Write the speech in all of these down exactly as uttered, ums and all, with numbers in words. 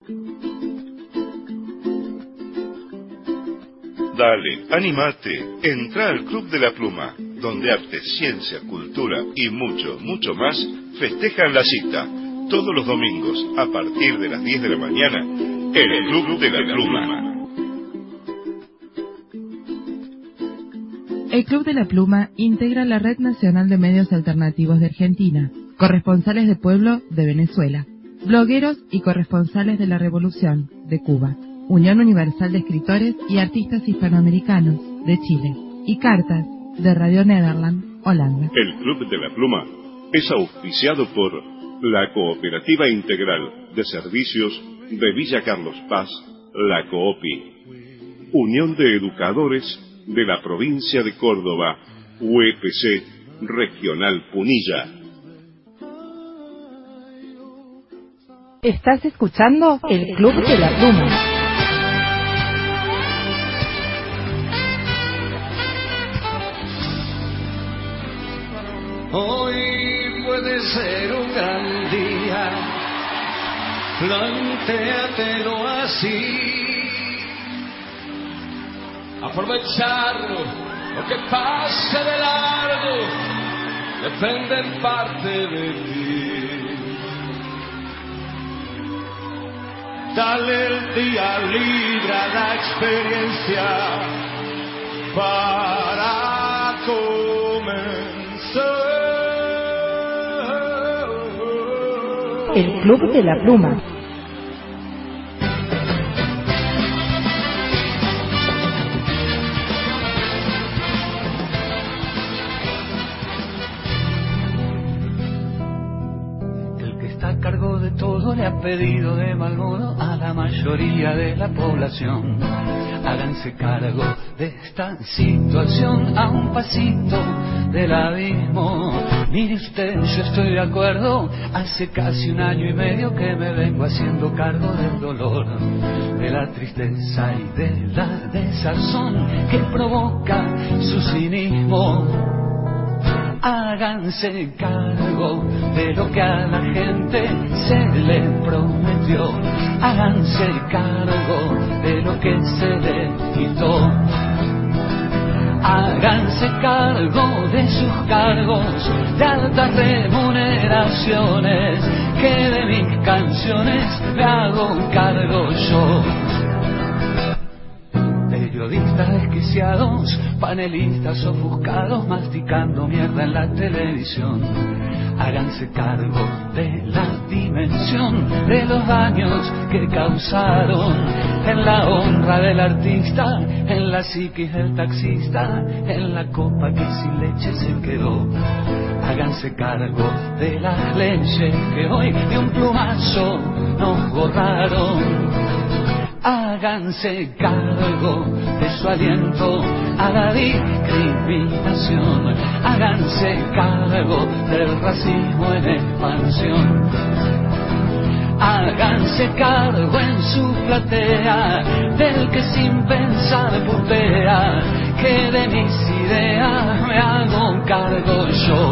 Dale, animate, entra al Club de la Pluma, donde arte, ciencia, cultura y mucho, mucho más festejan la cita, todos los domingos, a partir de las diez de la mañana, en el Club de la Pluma. El Club de la Pluma integra la Red Nacional de Medios Alternativos de Argentina, corresponsales de pueblo de Venezuela, blogueros y corresponsales de la Revolución de Cuba, Unión Universal de Escritores y Artistas Hispanoamericanos de Chile y Cartas de Radio Nederland, Holanda. El Club de la Pluma es auspiciado por la Cooperativa Integral de Servicios de Villa Carlos Paz, la COOPI, Unión de Educadores de la Provincia de Córdoba, U E P C Regional Punilla. Estás escuchando el Club de la Pluma. Hoy puede ser un gran día, plantéatelo así. Aprovechar lo que pase de largo depende en parte de ti. Dale el día libre a la experiencia para comenzar. El Club de la Pluma. A cargo de todo le ha pedido de mal modo a la mayoría de la población. Háganse cargo de esta situación a un pasito del abismo. Mire usted, yo estoy de acuerdo, hace casi un año y medio que me vengo haciendo cargo del dolor, de la tristeza y de la desazón que provoca su cinismo. Háganse cargo de lo que a la gente se le prometió. Háganse cargo de lo que se le quitó. Háganse cargo de sus cargos de altas remuneraciones, que de mis canciones me hago cargo yo. Periodistas desquiciados, panelistas ofuscados, masticando mierda en la televisión. Háganse cargo de la dimensión de los daños que causaron en la honra del artista, en la psiquis del taxista, en la copa que sin leche se quedó. Háganse cargo de las leyes que hoy de un plumazo nos borraron. Háganse cargo de su aliento a la discriminación. Háganse cargo del racismo en expansión. Háganse cargo en su platea del que sin pensar putea, que de mis ideas me hago cargo yo.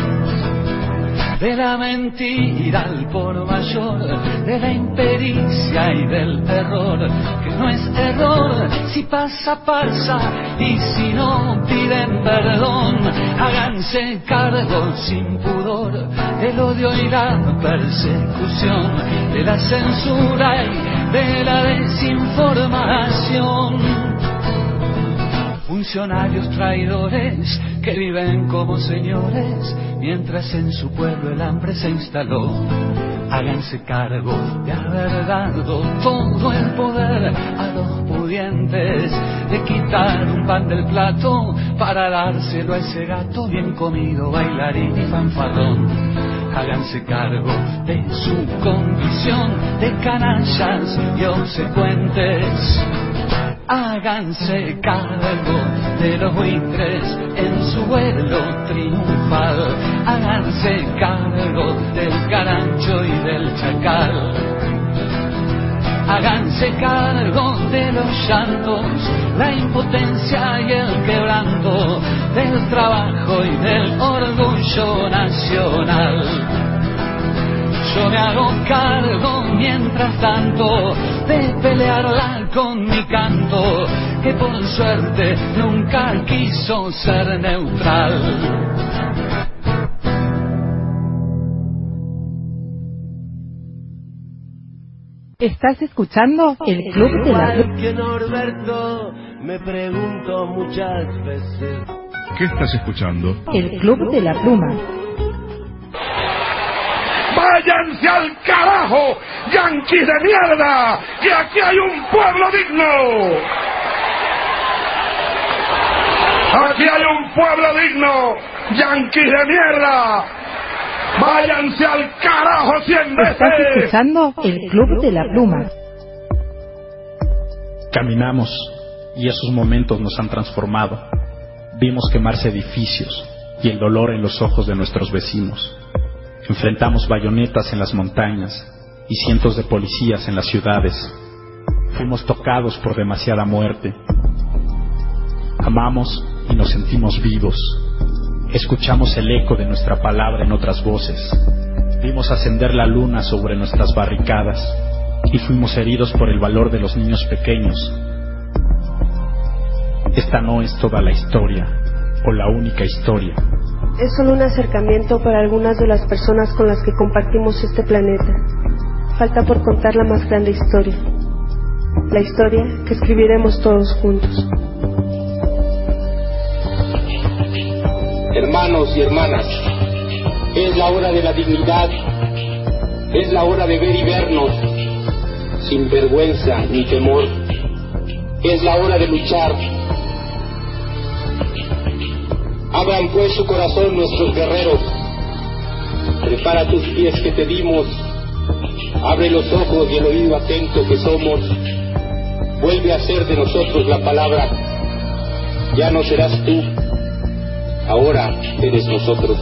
De la mentira al por mayor, de la impericia y del terror, que no es error, si pasa, pasa, y si no piden perdón. Háganse cargo sin pudor del odio y la persecución, de la censura y de la desinformación. Funcionarios traidores que viven como señores, mientras en su pueblo el hambre se instaló. Háganse cargo de haber dado todo el poder a los pudientes, de quitar un pan del plato para dárselo a ese gato bien comido, bailarín y fanfarrón. Háganse cargo de su condición de canallas y obsecuentes. Háganse cargo de los buitres en su vuelo triunfal. Háganse cargo del carancho y del chacal. Háganse cargo de los llantos, la impotencia y el quebranto, del trabajo y del orgullo nacional. yo me hago cargo mientras tanto de pelearla con mi canto, que por suerte nunca quiso ser neutral. Estás escuchando el Club de la Pluma. Que Norberto, me pregunto muchas veces. ¿Qué estás escuchando? El Club de la Pluma. ¡Váyanse al carajo, yanquis de mierda! ¡Que aquí hay un pueblo digno! ¡Aquí hay un pueblo digno, yanquis de mierda! ¡Váyanse al carajo cien veces! Estás escuchando el Club de la Pluma. Caminamos y esos momentos nos han transformado. Vimos quemarse edificios y el dolor en los ojos de nuestros vecinos. Enfrentamos bayonetas en las montañas y cientos de policías en las ciudades. Fuimos tocados por demasiada muerte. Amamos y nos sentimos vivos. Escuchamos el eco de nuestra palabra en otras voces. Vimos ascender la luna sobre nuestras barricadas y fuimos heridos por el valor de los niños pequeños. Esta no es toda la historia o la única historia. Es solo un acercamiento para algunas de las personas con las que compartimos este planeta. Falta por contar la más grande historia. La historia que escribiremos todos juntos. Hermanos y hermanas, es la hora de la dignidad, es la hora de ver y vernos, sin vergüenza ni temor, es la hora de luchar. Abran pues su corazón nuestros guerreros, prepara tus pies que te dimos, abre los ojos y el oído atento que somos, vuelve a ser de nosotros la palabra, ya no serás tú, ahora eres nosotros.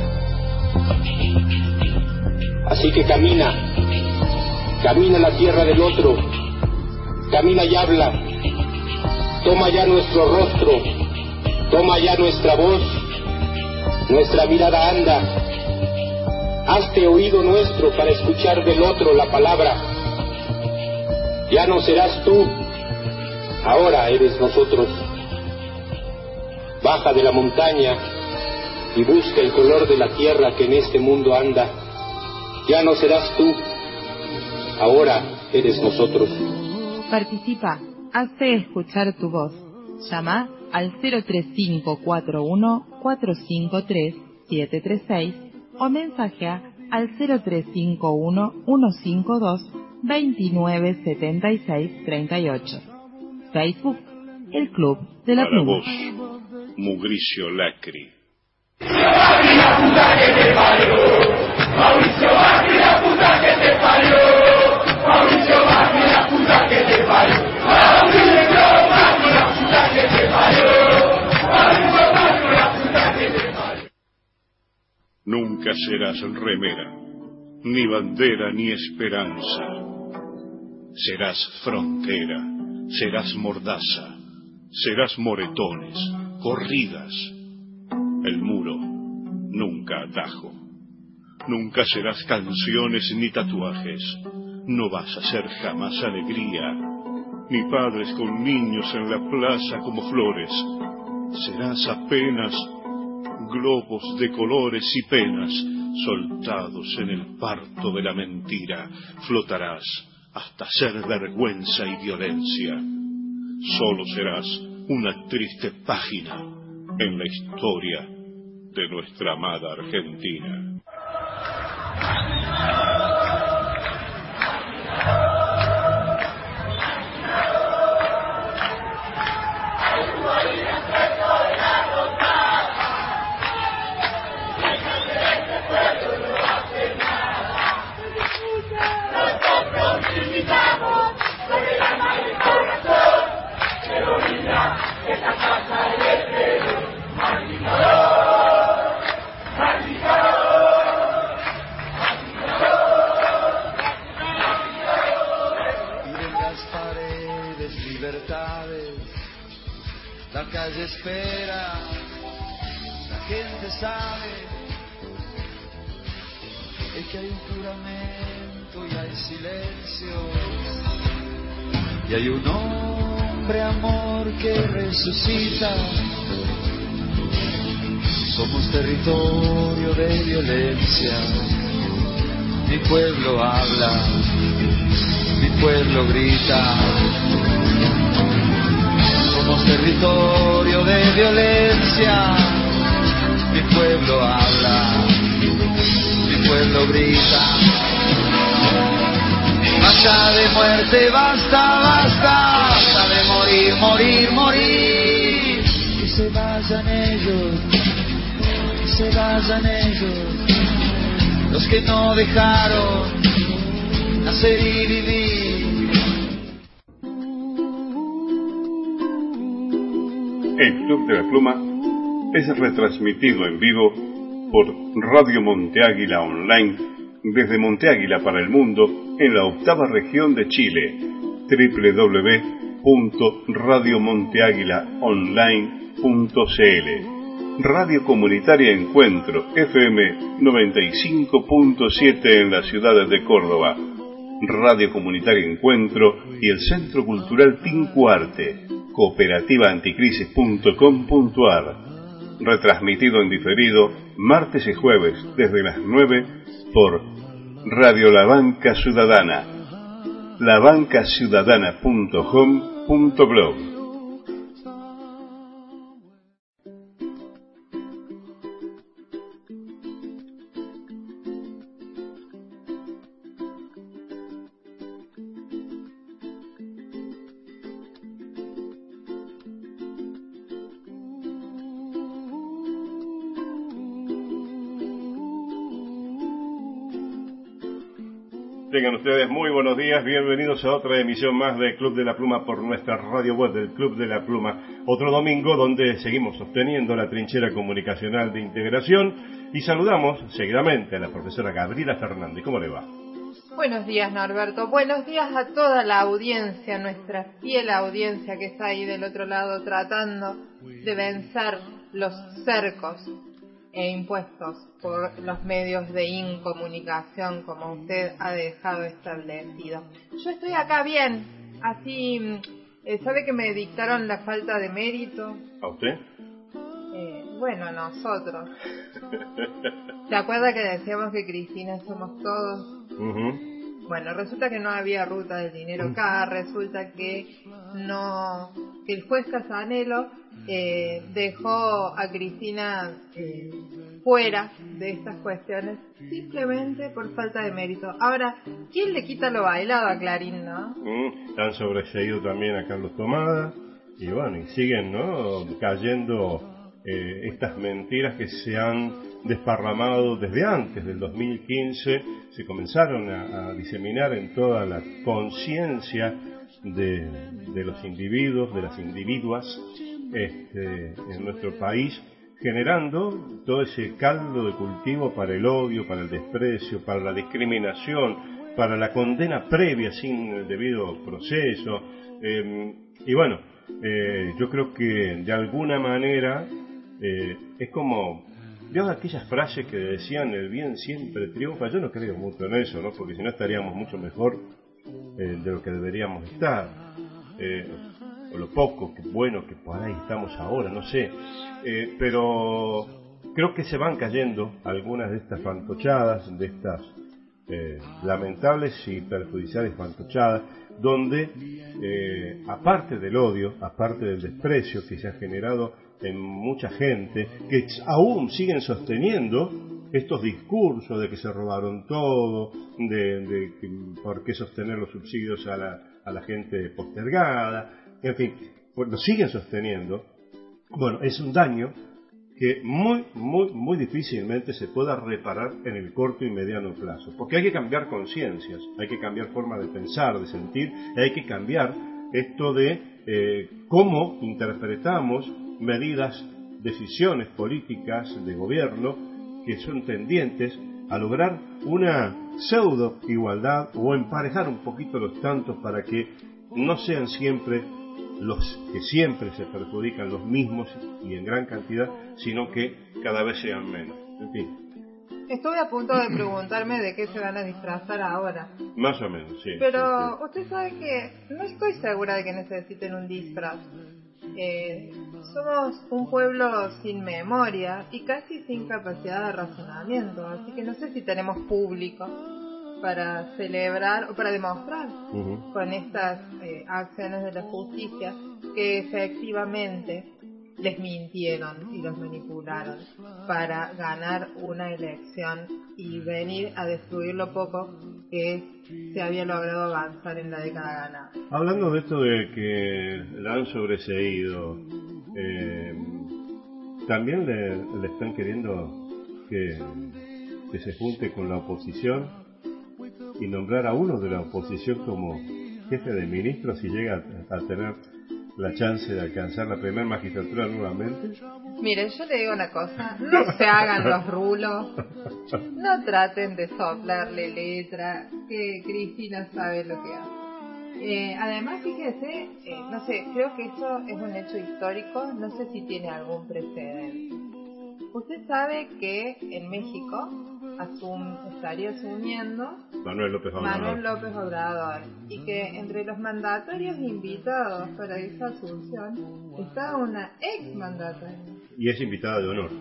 Así que camina, camina la tierra del otro, camina y habla, toma ya nuestro rostro, toma ya nuestra voz, nuestra mirada anda, hazte oído nuestro para escuchar del otro la palabra. Ya no serás tú, ahora eres nosotros. Baja de la montaña y busca el color de la tierra que en este mundo anda. Ya no serás tú, ahora eres nosotros. Participa, hazte escuchar tu voz. Llama al cero tres cinco cuatro uno cuatro cinco tres siete tres seis o mensajea al cero tres cinco uno uno cinco dos dos nueve siete seis tres ocho. Facebook, el Club de la Para Pluma. vos, Mugricio Lacri. la puta que te parió! Mauricio Macri, la puta que te parió! Mauricio Macri, la puta que te parió! Mauricio Macri, la puta que te parió! Mauricio Macri, la puta que te parió! Nunca serás remera, ni bandera ni esperanza. Serás frontera, serás mordaza, serás moretones, corridas. El muro, nunca atajo. Nunca serás canciones ni tatuajes. No vas a ser jamás alegría, ni padres con niños en la plaza como flores. Serás apenas globos de colores y penas soltados en el parto de la mentira. Flotarás hasta ser vergüenza y violencia. Solo serás una triste página en la historia de nuestra amada Argentina. La calle espera, la gente sabe, el que hay un juramento y hay silencio, y hay un hombre amor que resucita. Somos territorio de violencia. Mi pueblo habla, mi pueblo grita. Somos territorio de violencia. Mi pueblo habla, mi pueblo grita. Basta de muerte, basta, basta, basta de morir, morir, morir. Que se vayan ellos, que se vayan ellos, los que no dejaron nacer y vivir. El Club de la Pluma es retransmitido en vivo por Radio Monte Águila Online desde Monte Águila para el mundo en la octava región de Chile, doble u doble u doble u punto radio monte águila online punto c l. Radio Comunitaria Encuentro F M noventa y cinco punto siete en la ciudad de Córdoba, Radio Comunitaria Encuentro y el Centro Cultural Tincuarte, cooperativa anticrisis punto com punto a r. Retransmitido en diferido martes y jueves desde las nueve por Radio La Banca Ciudadana, la banca ciudadana punto com punto blog. Tengan ustedes muy buenos días, bienvenidos a otra emisión más del Club de la Pluma por nuestra radio web del Club de la Pluma. Otro domingo donde seguimos sosteniendo la trinchera comunicacional de integración y saludamos seguidamente a la profesora Gabriela Fernández. ¿Cómo le va? Buenos días, Norberto. Buenos días a toda la audiencia, nuestra fiel audiencia que está ahí del otro lado tratando de vencer los cercos e impuestos por los medios de incomunicación, como usted ha dejado establecido. Yo estoy acá bien, así, eh, ¿sabe que me dictaron la falta de mérito? ¿A usted? Eh, bueno, nosotros. ¿Se acuerda que decíamos que Cristina somos todos? Uh-huh. Bueno, resulta que no había ruta del dinero acá, resulta que no, que el juez Casanelo eh, dejó a Cristina eh, fuera de estas cuestiones simplemente por falta de mérito. Ahora, ¿quién le quita lo bailado a Clarín, no? Mm, han sobreseído también a Carlos Tomada y bueno, y siguen, ¿no?, cayendo eh, estas mentiras que se han desparramado desde antes del dos mil quince, se comenzaron a, a diseminar en toda la conciencia de, de los individuos, de las individuas este, en nuestro país, generando todo ese caldo de cultivo para el odio, para el desprecio, para la discriminación, para la condena previa sin el debido proceso. Eh, y bueno, eh, yo creo que de alguna manera eh, es como... Yo aquellas frases que decían el bien siempre triunfa, yo no creo mucho en eso, ¿no? Porque si no estaríamos mucho mejor eh, de lo que deberíamos estar, eh, o lo poco, que bueno que por ahí estamos ahora, no sé, eh, pero creo que se van cayendo algunas de estas fantochadas, de estas eh, lamentables y perjudiciales fantochadas, donde eh, aparte del odio, aparte del desprecio que se ha generado en mucha gente, que aún siguen sosteniendo estos discursos de que se robaron todo, de, de que, por qué sostener los subsidios a la, a la gente postergada, en fin, pues lo siguen sosteniendo. Bueno, es un daño que muy, muy, muy difícilmente se pueda reparar en el corto y mediano plazo, porque hay que cambiar conciencias, hay que cambiar forma de pensar, de sentir, hay que cambiar esto de eh, cómo interpretamos medidas, decisiones políticas de gobierno que son tendientes a lograr una pseudo igualdad o emparejar un poquito los tantos para que no sean siempre los que siempre se perjudican los mismos y en gran cantidad, sino que cada vez sean menos. En fin, Estuve a punto de preguntarme de qué se van a disfrazar ahora. Más o menos, sí. Pero sí, sí. usted sabe que no estoy segura de que necesiten un disfraz. Eh, somos un pueblo sin memoria y casi sin capacidad de razonamiento, así que no sé si tenemos público para celebrar o para demostrar uh-huh. con estas eh, acciones de la justicia que efectivamente les mintieron y los manipularon para ganar una elección y venir a destruir lo poco que se había logrado avanzar en la década ganada. Hablando de esto de que la han sobreseído, eh, también le, le están queriendo que, que se junte con la oposición y nombrar a uno de la oposición como jefe de ministros si llega a, a tener la chance de alcanzar la primera magistratura nuevamente. Mire, yo le digo una cosa, no se hagan los rulos, no traten de soplarle letra, que Cristina sabe lo que hace. Eh, además, fíjese, eh, no sé, creo que eso es un hecho histórico, no sé si tiene algún precedente. Usted sabe que en México asum, estaría asumiendo Manuel López Obrador. Manuel López Obrador y que entre los mandatarios invitados para esa asunción está una ex mandataria. Y es invitada de honor.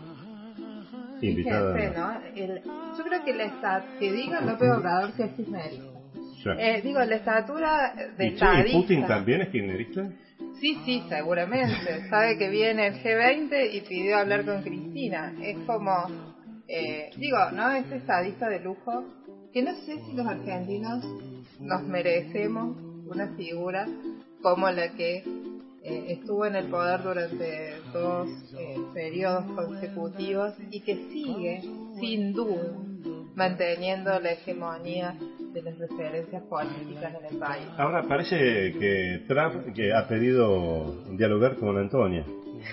Invitada. Fíjense, ¿no? El, yo creo que la esta, que diga López Obrador si es kirchnerista. Sí. Eh, digo, la estatura de ¿Y, estadista. ¿Y Putin también es kirchnerista? Sí, sí, seguramente. Sabe que viene el G veinte y pidió hablar con Cristina. Es como, eh, digo, ¿no? Es estadista de lujo. Que no sé si los argentinos nos merecemos una figura como la que eh, estuvo en el poder durante dos eh, periodos consecutivos y que sigue, sin duda, manteniendo la hegemonía de las referencias políticas en el país. Ahora parece que Trump que ha pedido dialogar con Antonia.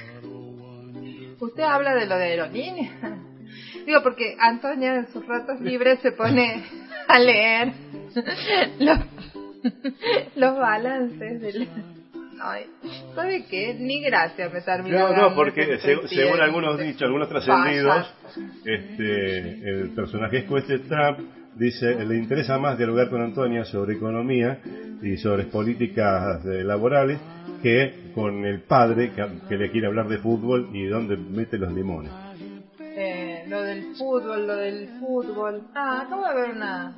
¿Usted habla de lo de aerolínea? Digo, porque Antonia en sus ratos libres se pone a leer los, los balances del... Ay, ¿sabe qué? Ni gracias me terminó. No, no, porque según, según algunos dichos, algunos trascendidos, este, el personaje este Trump dice, le interesa más dialogar con Antonia sobre economía y sobre políticas eh, laborales que con el padre que, que le quiere hablar de fútbol y dónde mete los limones. Eh, lo del fútbol, lo del fútbol. Ah, acabo de ver una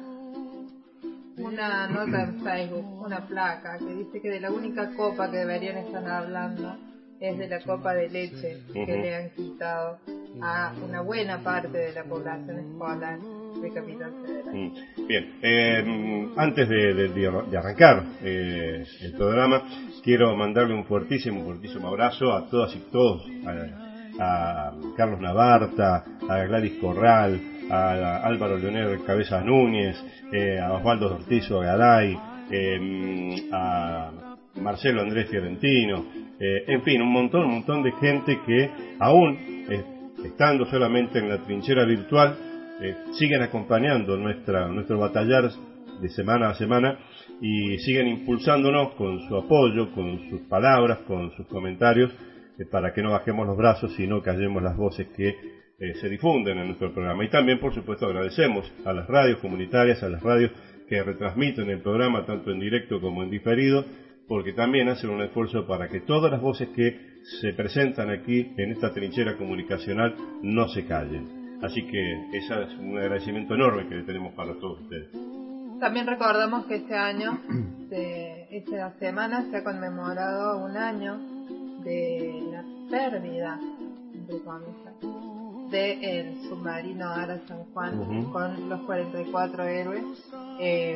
una nota en Facebook, una placa que dice que de la única copa que deberían estar hablando es de la copa de leche que uh-huh. le han quitado a una buena parte de la población escolar de Capital Federal. Mm. Bien, eh, antes de, de, de arrancar eh, el programa, quiero mandarle un fuertísimo, fuertísimo abrazo a todas y todos, a, a Carlos Navarta, a Gladys Corral, a Álvaro Leonel Cabezas Núñez, eh, a Osvaldo Ortizo Garay, eh, a Marcelo Andrés Fiorentino, eh, en fin, un montón, un montón de gente que aún eh, estando solamente en la trinchera virtual eh, siguen acompañando nuestra nuestro batallar de semana a semana y siguen impulsándonos con su apoyo, con sus palabras, con sus comentarios, eh, para que no bajemos los brazos y no callemos las voces que Eh, se difunden en nuestro programa. Y también, por supuesto, agradecemos a las radios comunitarias, a las radios que retransmiten el programa tanto en directo como en diferido, porque también hacen un esfuerzo para que todas las voces que se presentan aquí en esta trinchera comunicacional no se callen. Así que ese es un agradecimiento enorme que le tenemos para todos ustedes. También recordamos que este año, de esta semana, se ha conmemorado un año de la pérdida de Conesa del submarino Ara San Juan uh-huh. con los cuarenta y cuatro héroes, eh,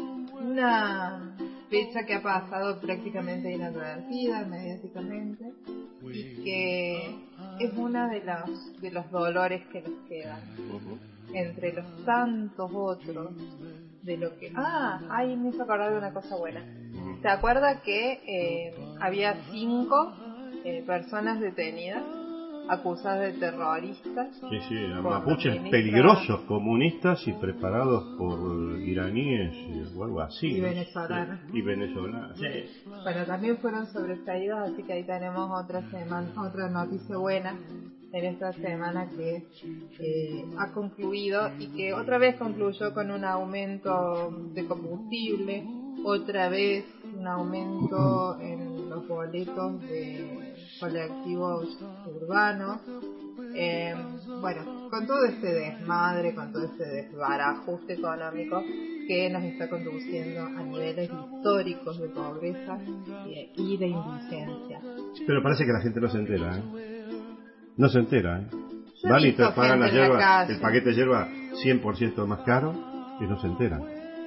una fecha que ha pasado prácticamente inadvertida mediáticamente y que es uno de los de los dolores que nos quedan uh-huh. entre los tantos otros de lo que ah ay me hizo acordar de una cosa buena. Uh-huh. ¿Se acuerda que eh, había cinco eh, personas detenidas acusados de terroristas? Sí, sí, mapuches peligrosos, comunistas y preparados por iraníes o algo así. Y venezolanos. Y venezolanos, sí. Bueno, también fueron sobreseídos, así que ahí tenemos otra semana, otra noticia buena en esta semana que eh, ha concluido y que otra vez concluyó con un aumento de combustible, otra vez un aumento en los boletos de colectivos urbanos. Eh, bueno, con todo este desmadre, con todo este desbarajuste económico que nos está conduciendo a niveles históricos de pobreza y de indigencia. Pero parece que la gente no se entera, ¿eh? No se entera, ¿eh? Yo Van he y te visto pagan la gente en la hierba, calle. el paquete de hierba cien por ciento más caro y no se enteran.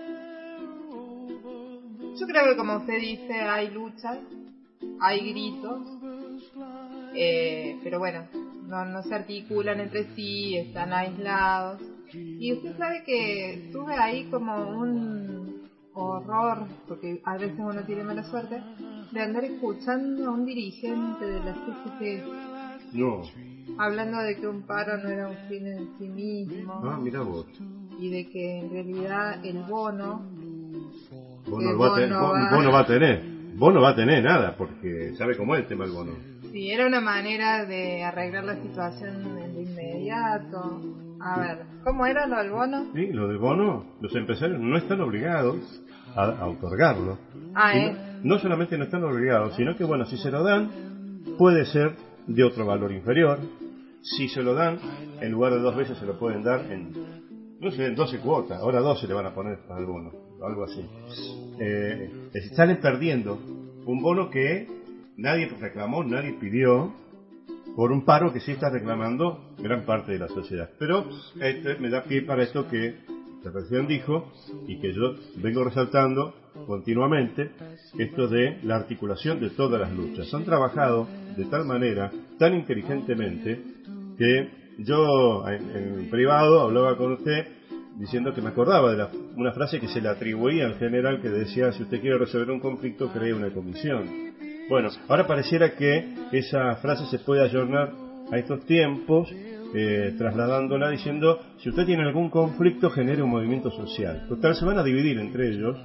Yo creo que, como usted dice, hay luchas, hay gritos, eh, pero bueno, no, no se articulan entre sí, están aislados. Y usted sabe que tuve ahí como un horror, porque a veces uno tiene mala suerte, de andar escuchando a un dirigente de la C G T No. hablando de que un paro no era un fin en sí mismo. Ah, mira vos. Y de que en realidad el bono... Bono, el va a tener, bono bono, va- bono va a tener. Bono va a tener nada, porque sabe cómo es el tema del bono. Sí, era una manera de arreglar la situación de inmediato. A ver, ¿cómo era lo del bono? Sí, lo del bono, los empresarios no están obligados a, a otorgarlo. Ah, Y ¿eh? no, no solamente no están obligados, sino que, bueno, si se lo dan, puede ser de otro valor inferior. Si se lo dan, en lugar de dos veces se lo pueden dar en, no sé, en doce cuotas. Ahora doce le van a poner para el bono, algo así. Eh, salen perdiendo un bono que nadie reclamó, nadie pidió, por un paro que sí está reclamando gran parte de la sociedad. Pero este me da pie para esto que la recién dijo y que yo vengo resaltando continuamente, esto de la articulación de todas las luchas. Han trabajado de tal manera, tan inteligentemente, que yo en, en privado hablaba con usted diciendo que me acordaba de la, una frase que se le atribuía al general que decía: si usted quiere resolver un conflicto, cree una comisión. Bueno, ahora pareciera que esa frase se puede ayornar a estos tiempos, eh, trasladándola diciendo: si usted tiene algún conflicto, genere un movimiento social. Total, se van a dividir entre ellos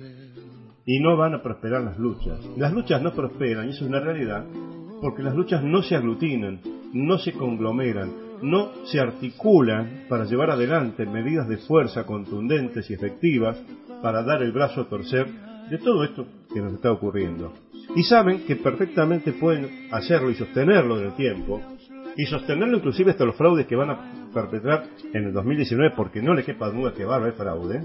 y no van a prosperar las luchas. Las luchas no prosperan, y eso es una realidad, porque las luchas no se aglutinan, no se conglomeran, no se articulan para llevar adelante medidas de fuerza contundentes y efectivas para dar el brazo a torcer de todo esto que nos está ocurriendo. Y saben que perfectamente pueden hacerlo y sostenerlo en el tiempo, y sostenerlo inclusive hasta los fraudes que van a perpetrar en el dos mil diecinueve, porque no le quepa duda que va a haber fraude,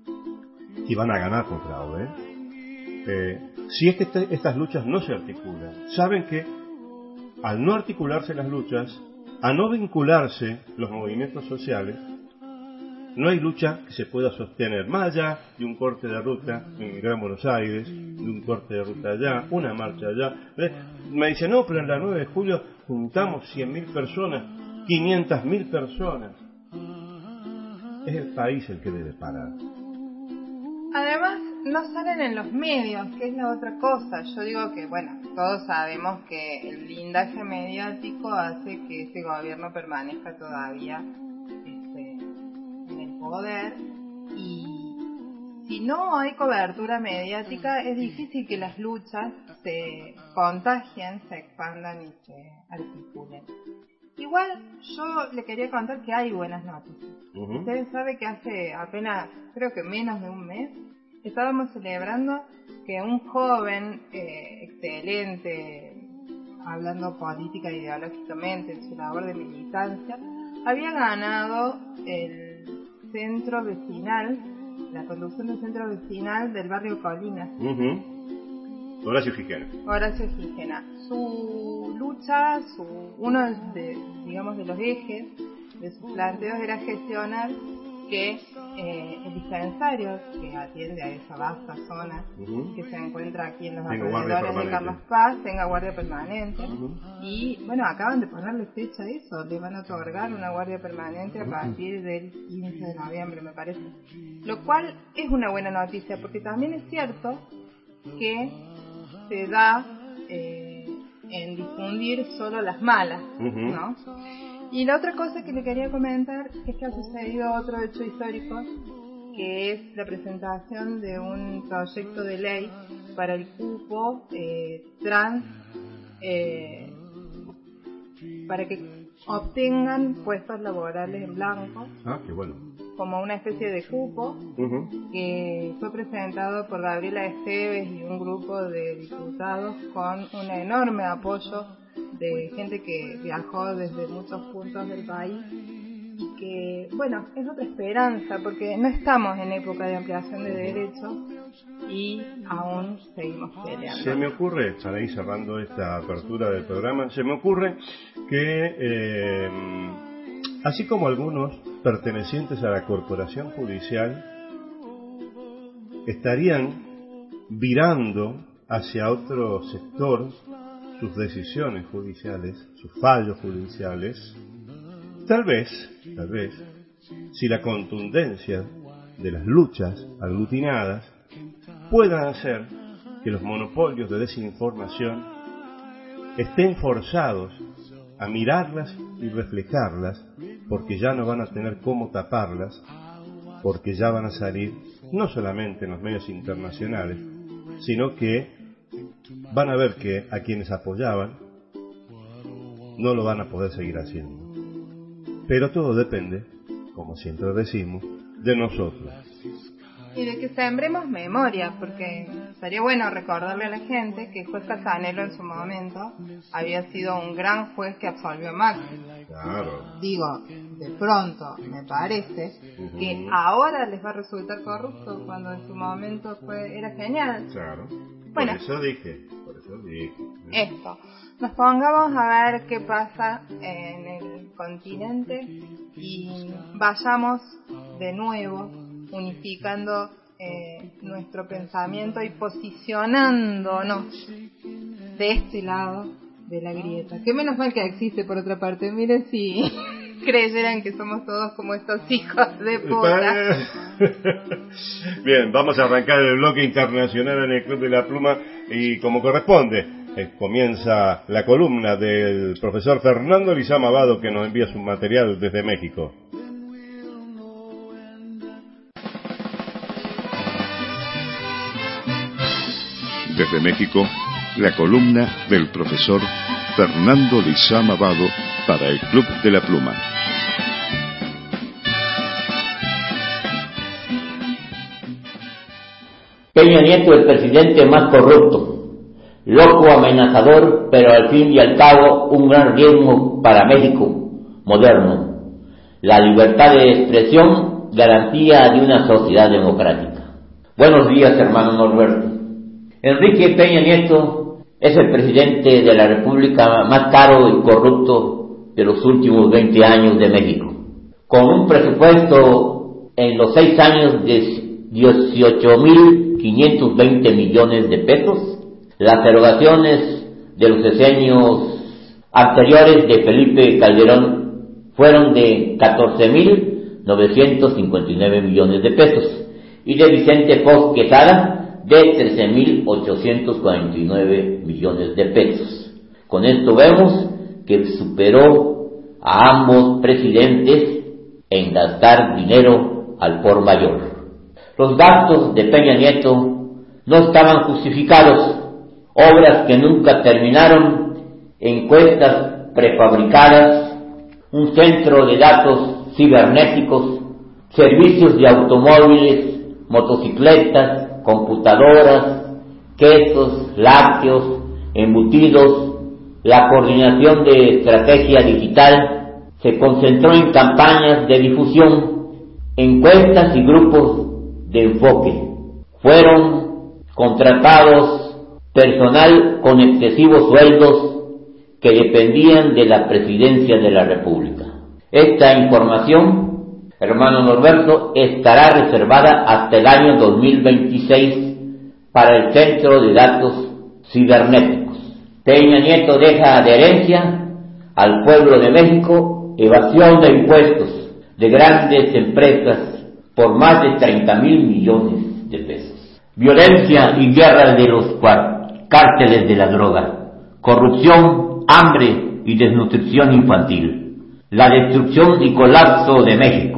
y van a ganar con fraude. Eh, si es que este, estas luchas no se articulan, saben que al no articularse las luchas, a no vincularse los movimientos sociales, no hay lucha que se pueda sostener, más allá de un corte de ruta en Gran Buenos Aires, de un corte de ruta allá, una marcha allá. Me dice: no, pero en la nueve de julio juntamos cien mil personas, quinientas mil personas. Es el país el que debe parar. Además, no salen en los medios, que es la otra cosa. Yo digo que, bueno, todos sabemos que el blindaje mediático hace que este gobierno permanezca todavía este, en el poder, y si no hay cobertura mediática es difícil que las luchas se contagien, se expandan y se articulen. Igual yo le quería contar que hay buenas noticias. Uh-huh. Ustedes saben que hace apenas, creo que menos de un mes, estábamos celebrando que un joven eh, excelente, hablando política e ideológicamente en su labor de militancia, había ganado el centro vecinal, la conducción del centro vecinal del barrio Colinas. Uh-huh. Horacio Gijena. Horacio Gijena. Su lucha, su, uno de, digamos, de los ejes de sus planteos era gestionar que eh, el dispensario que atiende a esa vasta zona uh-huh. que se encuentra aquí en los tenga alrededores de Carlos Paz tenga guardia permanente. Uh-huh. Y bueno, acaban de ponerle fecha a eso, le van a otorgar una guardia permanente a partir del quince de noviembre, me parece. Lo cual es una buena noticia, porque también es cierto que se da eh, en difundir solo las malas, uh-huh. ¿no? Y la otra cosa que le quería comentar es que ha sucedido otro hecho histórico, que es la presentación de un proyecto de ley para el cupo eh, trans, eh, para que obtengan puestos laborales en blanco. Ah, qué bueno. Como una especie de cupo uh-huh. que fue presentado por Gabriela Esteves y un grupo de diputados con un enorme apoyo de gente que viajó desde muchos puntos del país y que, bueno, es otra esperanza porque no estamos en época de ampliación de derechos y aún seguimos peleando. Se me ocurre, para ir cerrando esta apertura del programa, se me ocurre que eh, así como algunos pertenecientes a la corporación judicial estarían virando hacia otro sector sus decisiones judiciales, sus fallos judiciales, tal vez, tal vez, si la contundencia de las luchas aglutinadas puedan hacer que los monopolios de desinformación estén forzados a mirarlas y reflejarlas, porque ya no van a tener cómo taparlas, porque ya van a salir no solamente en los medios internacionales, sino que van a ver que a quienes apoyaban no lo van a poder seguir haciendo. Pero todo depende, como siempre decimos, de nosotros. Y de que sembremos memoria, porque sería bueno recordarle a la gente que el juez Casanelo en su momento había sido un gran juez que absolvió a Macri. Claro. Digo, de pronto me parece uh-huh. que ahora les va a resultar corrupto cuando en su momento fue era genial. Claro. Bueno, por eso dije, por eso dije. Esto, nos pongamos a ver qué pasa en el continente y vayamos de nuevo unificando eh, nuestro pensamiento y posicionándonos de este lado de la grieta. Que menos mal que existe por otra parte. Miren si creyeran que somos todos como estos hijos de puta. Bien, vamos a arrancar el bloque internacional en el Club de la Pluma y como corresponde, eh, comienza la columna del profesor Fernando Lizama Abado, que nos envía su material desde México. Desde México, la columna del profesor Fernando Lizama Abado para el Club de la Pluma. Peña Nieto, el presidente más corrupto, loco, amenazador, pero al fin y al cabo un gran riesgo para México moderno. La libertad de expresión, garantía de una sociedad democrática. Buenos días, hermano Norberto. Enrique Peña Nieto es el presidente de la República más caro y corrupto de los últimos veinte años de México, con un presupuesto en los seis años de dieciocho mil quinientos veinte millones de pesos. Las erogaciones de los sexenios anteriores de Felipe Calderón fueron de catorce mil novecientos cincuenta y nueve millones de pesos y de Vicente Fox Quesada de trece mil ochocientos cuarenta y nueve millones de pesos. Con esto vemos que superó a ambos presidentes en gastar dinero al por mayor. Los gastos de Peña Nieto no estaban justificados, obras que nunca terminaron, encuestas prefabricadas, un centro de datos cibernéticos, servicios de automóviles, motocicletas, computadoras, quesos, lácteos, embutidos. La coordinación de estrategia digital se concentró en campañas de difusión, encuestas y grupos de enfoque. Fueron contratados personal con excesivos sueldos que dependían de la presidencia de la República. Esta información, hermano Norberto, estará reservada hasta el año dos mil veintiséis para el Centro de Datos Cibernéticos. Peña Nieto deja de herencia al pueblo de México evasión de impuestos de grandes empresas por más de treinta mil millones de pesos. Violencia y guerra de los cárteles de la droga, corrupción, hambre y desnutrición infantil, la destrucción y colapso de México.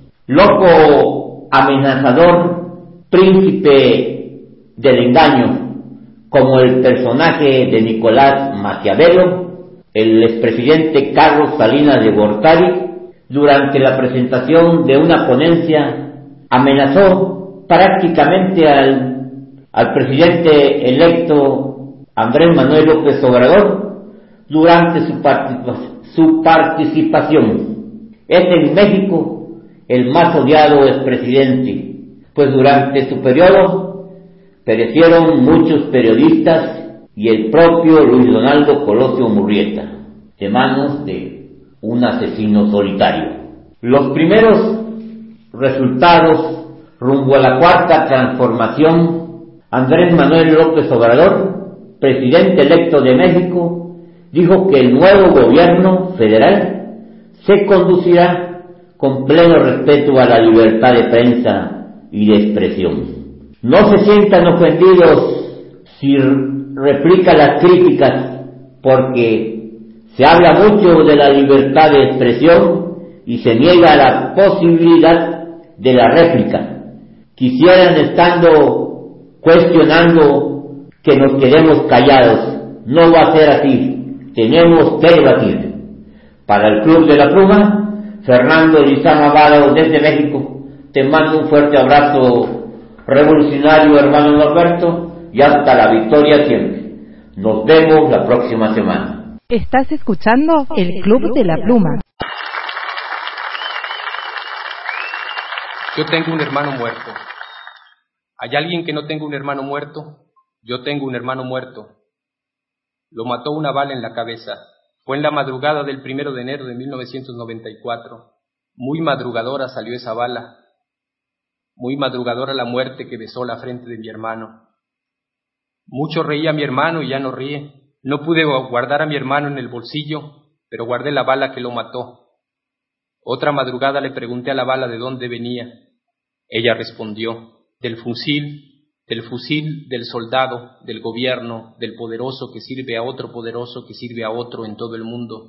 Loco, amenazador, príncipe del engaño, como el personaje de Nicolás Maquiavelo, el expresidente Carlos Salinas de Gortari, durante la presentación de una ponencia, amenazó prácticamente al, al presidente electo Andrés Manuel López Obrador durante su, participa- su participación. Es en México el más odiado expresidente, pues durante su periodo perecieron muchos periodistas y el propio Luis Donaldo Colosio Murrieta, de manos de un asesino solitario. Los primeros resultados rumbo a la cuarta transformación, Andrés Manuel López Obrador, presidente electo de México, dijo que el nuevo gobierno federal se conducirá con pleno respeto a la libertad de prensa y de expresión. No se sientan ofendidos si replica las críticas, porque se habla mucho de la libertad de expresión y se niega la posibilidad de la réplica. Quisieran estando cuestionando que nos quedemos callados. No va a ser así. Tenemos que debatir. Para el Club de la Pluma, Fernando Lizano Avaro desde México, te mando un fuerte abrazo revolucionario, hermano Norberto, y hasta la victoria siempre. Nos vemos la próxima semana. Estás escuchando el Club de la Pluma. Yo tengo un hermano muerto. ¿Hay alguien que no tenga un hermano muerto? Yo tengo un hermano muerto. Lo mató una bala en la cabeza. Fue en la madrugada del primero de enero de mil novecientos noventa y cuatro. Muy madrugadora salió esa bala. Muy madrugadora la muerte que besó la frente de mi hermano. Mucho reía mi hermano y ya no ríe. No pude guardar a mi hermano en el bolsillo, pero guardé la bala que lo mató. Otra madrugada le pregunté a la bala de dónde venía. Ella respondió, del fusil, del fusil del soldado, del gobierno, del poderoso que sirve a otro poderoso que sirve a otro en todo el mundo.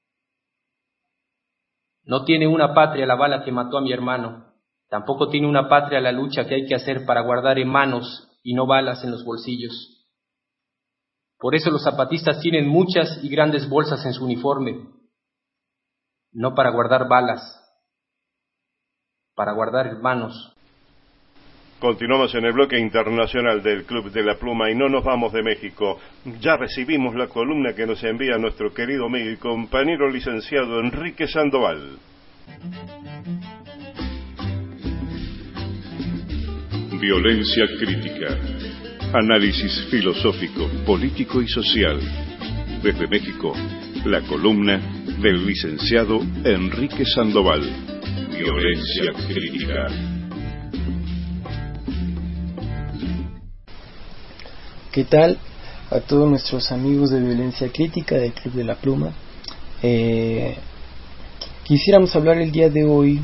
No tiene una patria la bala que mató a mi hermano. Tampoco tiene una patria la lucha que hay que hacer para guardar en manos y no balas en los bolsillos. Por eso los zapatistas tienen muchas y grandes bolsas en su uniforme, no para guardar balas, para guardar hermanos. Continuamos en el bloque internacional del Club de la Pluma y no nos vamos de México. Ya recibimos la columna que nos envía nuestro querido amigo y compañero licenciado Enrique Sandoval. Violencia crítica. Análisis filosófico, político y social. Desde México, la columna del licenciado Enrique Sandoval. Violencia crítica. ¿Qué tal a todos nuestros amigos de Violencia Crítica del Club de la Pluma? Eh, quisiéramos hablar el día de hoy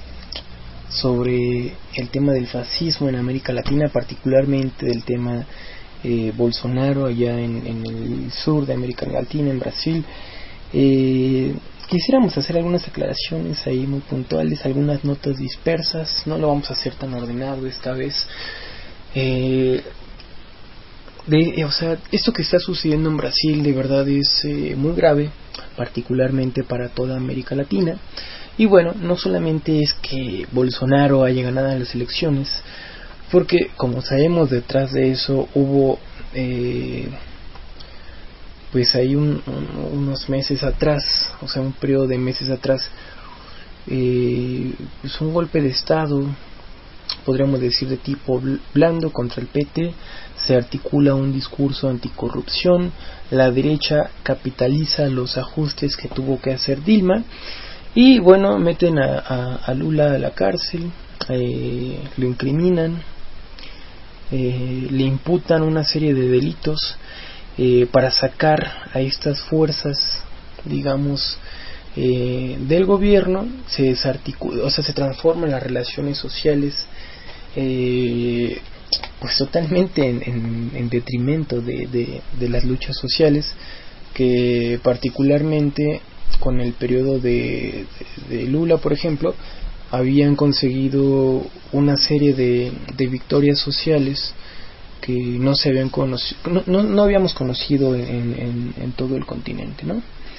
sobre el tema del fascismo en América Latina, particularmente del tema eh, Bolsonaro allá en, en el sur de América Latina, en Brasil. Eh, quisiéramos hacer algunas aclaraciones ahí muy puntuales, algunas notas dispersas. No lo vamos a hacer tan ordenado esta vez. Eh, de, o sea, esto que está sucediendo en Brasil de verdad es eh, muy grave, particularmente para toda América Latina. Y bueno, no solamente es que Bolsonaro haya ganado las elecciones, porque como sabemos detrás de eso hubo eh, pues hay un, un, unos meses atrás, o sea un periodo de meses atrás, eh, pues un golpe de estado, podríamos decir de tipo blando contra el P T. Se articula un discurso anticorrupción, la derecha capitaliza los ajustes que tuvo que hacer Dilma. Y bueno, meten a, a, a Lula a la cárcel, eh, lo incriminan, eh, le imputan una serie de delitos eh, para sacar a estas fuerzas, digamos, eh, del gobierno. Se desarticula, o sea, se transforman las relaciones sociales, eh, pues totalmente en, en, en detrimento de, de, de las luchas sociales, que particularmente con el periodo de, de, de Lula, por ejemplo, habían conseguido una serie de, de victorias sociales que no se habían conocido, no, no, no habíamos conocido en, en, en todo el continente, ¿no?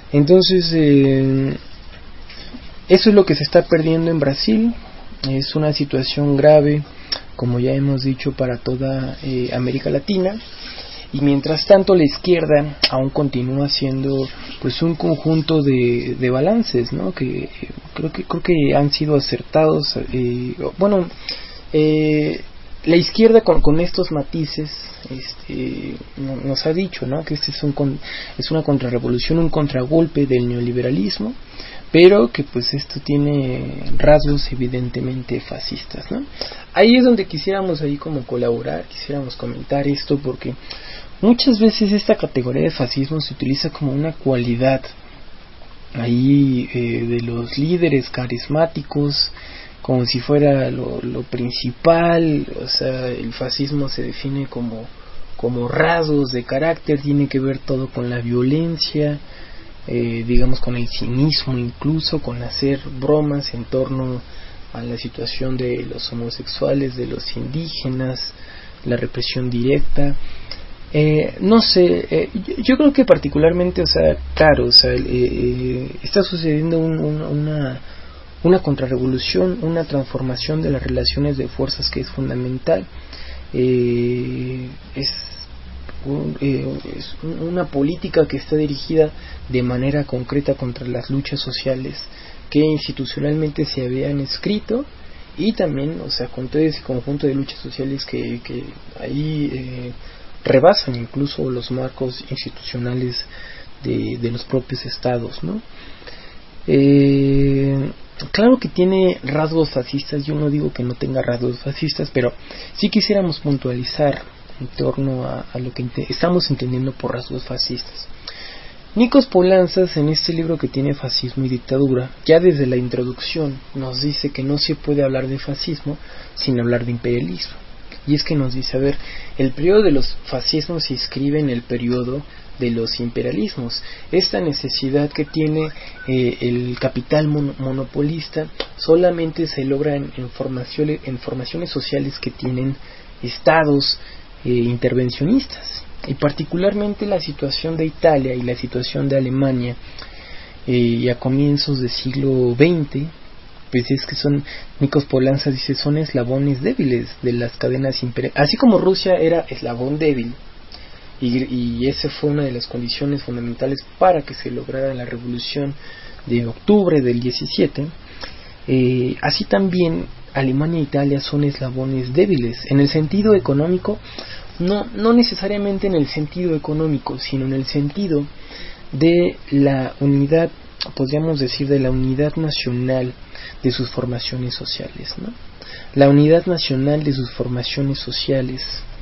Entonces, eh, eso es lo que se está perdiendo en Brasil. Es una situación grave, como ya hemos dicho, para toda eh, América Latina. Y mientras tanto la izquierda aún continúa siendo pues un conjunto de, de balances, ¿no? Que eh, creo que creo que han sido acertados. Eh, bueno, eh, la izquierda con, con estos matices este, nos ha dicho, ¿no? Que este es un es una contrarrevolución, un contragolpe del neoliberalismo, pero que pues esto tiene rasgos evidentemente fascistas, ¿no? Ahí es donde quisiéramos ahí como colaborar, quisiéramos comentar esto, porque muchas veces esta categoría de fascismo se utiliza como una cualidad ahí eh, de los líderes carismáticos, como si fuera lo, lo principal. O sea, el fascismo se define como, como rasgos de carácter, tiene que ver todo con la violencia, eh, digamos con el cinismo, incluso con hacer bromas en torno a la situación de los homosexuales, de los indígenas, la represión directa. Eh, no sé, eh, yo, yo creo que particularmente, o sea, claro, o sea, eh, eh, está sucediendo un, un, una una contrarrevolución, una transformación de las relaciones de fuerzas que es fundamental. Eh, es, un, eh, es una política que está dirigida de manera concreta contra las luchas sociales que institucionalmente se habían escrito, y también, o sea, con todo ese conjunto de luchas sociales que, que ahí eh, rebasan incluso los marcos institucionales de, de los propios estados, ¿no? Eh, claro que tiene rasgos fascistas, yo no digo que no tenga rasgos fascistas, pero sí quisiéramos puntualizar en torno a, a lo que ent- estamos entendiendo por rasgos fascistas. Nikos Poulantzas, en este libro que tiene Fascismo y Dictadura, ya desde la introducción nos dice que no se puede hablar de fascismo sin hablar de imperialismo. Y es que nos dice, a ver, el periodo de los fascismos se inscribe en el periodo de los imperialismos. Esta necesidad que tiene eh, el capital mon- monopolista solamente se logra en, en, formaciones, en formaciones sociales que tienen estados eh, intervencionistas. Y particularmente la situación de Italia y la situación de Alemania eh, y a comienzos del siglo veinte, pues es que son, Nikos Poulantzas dice, son eslabones débiles de las cadenas imperiales, así como Rusia era eslabón débil, y, y esa fue una de las condiciones fundamentales para que se lograra la revolución de octubre del diecisiete, eh, así también Alemania e Italia son eslabones débiles, en el sentido económico, no, no necesariamente en el sentido económico, sino en el sentido de la unidad, podríamos decir, de la unidad nacional de sus formaciones sociales, ¿no? La unidad nacional de sus formaciones sociales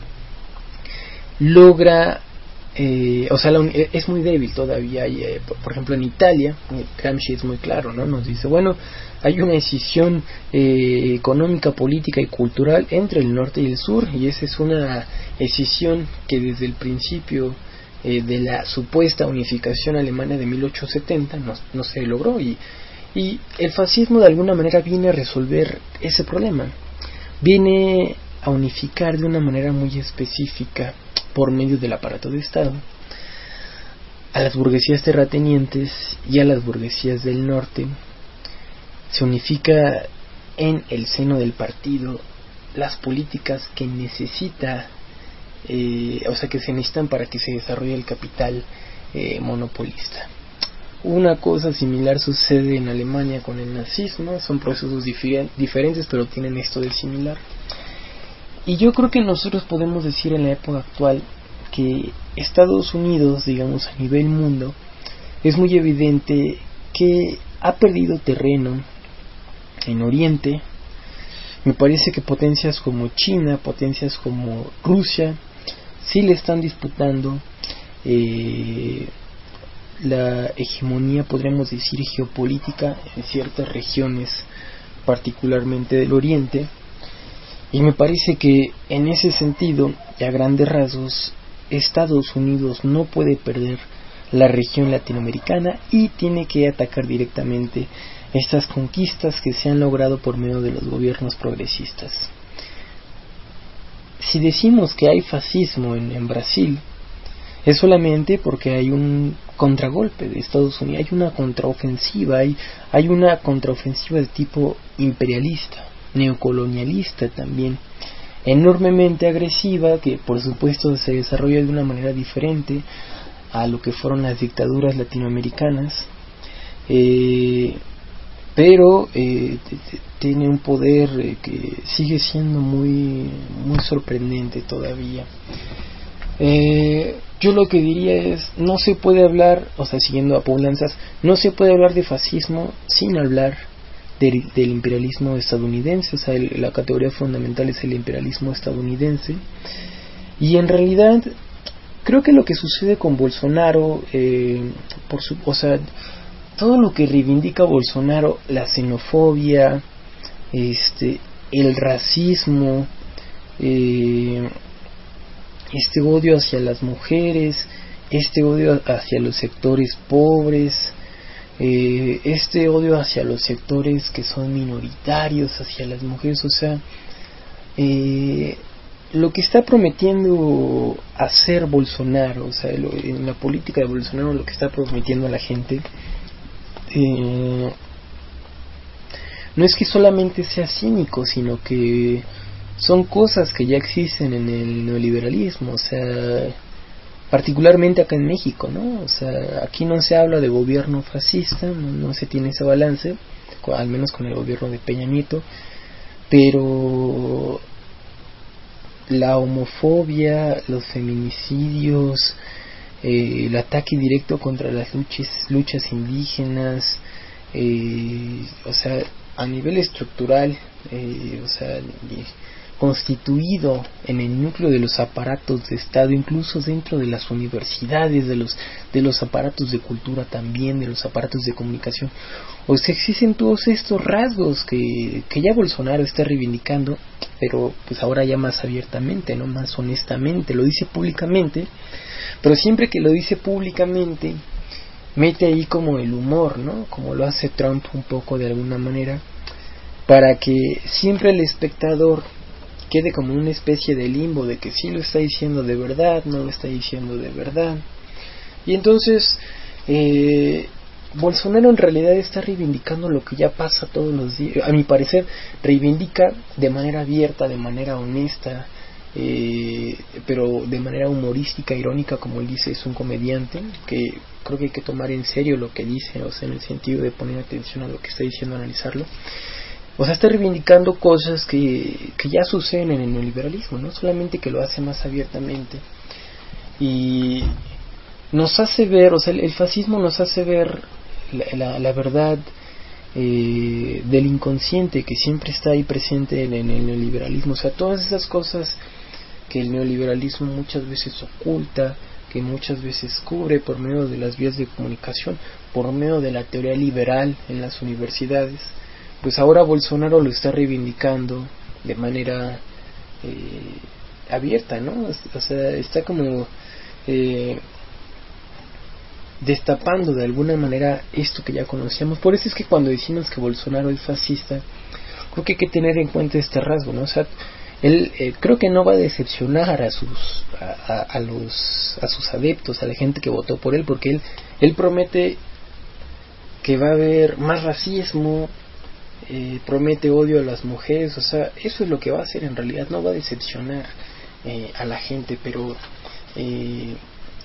logra, eh, o sea, la, es muy débil todavía. Y, eh, por, por ejemplo, en Italia, Gramsci es muy claro, ¿no? Nos dice, bueno, hay una decisión eh, económica, política y cultural entre el norte y el sur, y esa es una decisión que desde el principio eh, de la supuesta unificación alemana de mil ochocientos setenta no, no se logró, y, y el fascismo de alguna manera viene a resolver ese problema, viene a unificar de una manera muy específica por medio del aparato de Estado a las burguesías terratenientes y a las burguesías del norte. Se unifica en el seno del partido las políticas que necesita, eh, o sea, que se necesitan para que se desarrolle el capital eh, monopolista. Una cosa similar sucede en Alemania con el nazismo, son procesos difer- diferentes, pero tienen esto de similar. Y yo creo que nosotros podemos decir en la época actual que Estados Unidos, digamos a nivel mundo, es muy evidente que ha perdido terreno en Oriente. Me parece que potencias como China, potencias como Rusia, sí le están disputando eh, la hegemonía, podríamos decir, geopolítica en ciertas regiones, particularmente del Oriente. Y me parece que en ese sentido, y a grandes rasgos, Estados Unidos no puede perder la región latinoamericana y tiene que atacar directamente estas conquistas que se han logrado por medio de los gobiernos progresistas. Si decimos que hay fascismo en, en Brasil, es solamente porque hay un contragolpe de Estados Unidos, hay una contraofensiva, hay, hay una contraofensiva de tipo imperialista, neocolonialista también, enormemente agresiva, que por supuesto se desarrolla de una manera diferente a lo que fueron las dictaduras latinoamericanas, eh, pero eh, t- t- tiene un poder eh, que sigue siendo muy, muy sorprendente todavía. Eh, yo lo que diría es, no se puede hablar, o sea, siguiendo a Paul Lanzas, no se puede hablar de fascismo sin hablar de, del imperialismo estadounidense, o sea, el, la categoría fundamental es el imperialismo estadounidense, y en realidad creo que lo que sucede con Bolsonaro, eh, por su, o sea, todo lo que reivindica Bolsonaro, la xenofobia, este, el racismo, eh, este odio hacia las mujeres, este odio hacia los sectores pobres, eh, este odio hacia los sectores que son minoritarios, hacia las mujeres, o sea, eh, lo que está prometiendo hacer Bolsonaro, o sea, lo, en la política de Bolsonaro, lo que está prometiendo a la gente, eh, no es que solamente sea cínico, sino que son cosas que ya existen en el neoliberalismo, o sea, particularmente acá en México, ¿no? O sea, aquí no se habla de gobierno fascista, no, no se tiene ese balance, al menos con el gobierno de Peña Nieto, pero la homofobia, los feminicidios, eh, el ataque directo contra las luchas, luchas indígenas, eh, o sea, a nivel estructural, eh, o sea, constituido en el núcleo de los aparatos de Estado, incluso dentro de las universidades, de los de los aparatos de cultura también, de los aparatos de comunicación. O sea, existen todos estos rasgos que, que ya Bolsonaro está reivindicando, pero pues ahora ya más abiertamente, no más honestamente, lo dice públicamente, pero siempre que lo dice públicamente mete ahí como el humor, ¿no? Como lo hace Trump un poco de alguna manera, para que siempre el espectador quede como una especie de limbo de que sí lo está diciendo de verdad, no lo está diciendo de verdad. Y entonces eh, Bolsonaro en realidad está reivindicando lo que ya pasa todos los días. A mi parecer reivindica de manera abierta, de manera honesta, eh, pero de manera humorística, irónica, como él dice, es un comediante, que creo que hay que tomar en serio lo que dice, o sea, en el sentido de poner atención a lo que está diciendo, analizarlo. O sea, está reivindicando cosas que, que ya suceden en el neoliberalismo, no solamente que lo hace más abiertamente. Y nos hace ver, o sea, el, el fascismo nos hace ver la, la, la verdad eh, del inconsciente que siempre está ahí presente en, en el neoliberalismo. O sea, todas esas cosas que el neoliberalismo muchas veces oculta, que muchas veces cubre por medio de las vías de comunicación, por medio de la teoría liberal en las universidades. Pues ahora Bolsonaro lo está reivindicando de manera eh, abierta, ¿no? O sea, está como eh, destapando de alguna manera esto que ya conocíamos. Por eso es que cuando decimos que Bolsonaro es fascista, creo que hay que tener en cuenta este rasgo, ¿no? O sea, él eh, creo que no va a decepcionar a sus a, a, a los a sus adeptos, a la gente que votó por él, porque él él promete que va a haber más racismo. Eh, promete odio a las mujeres, o sea, eso es lo que va a hacer en realidad, no va a decepcionar eh, a la gente, pero eh,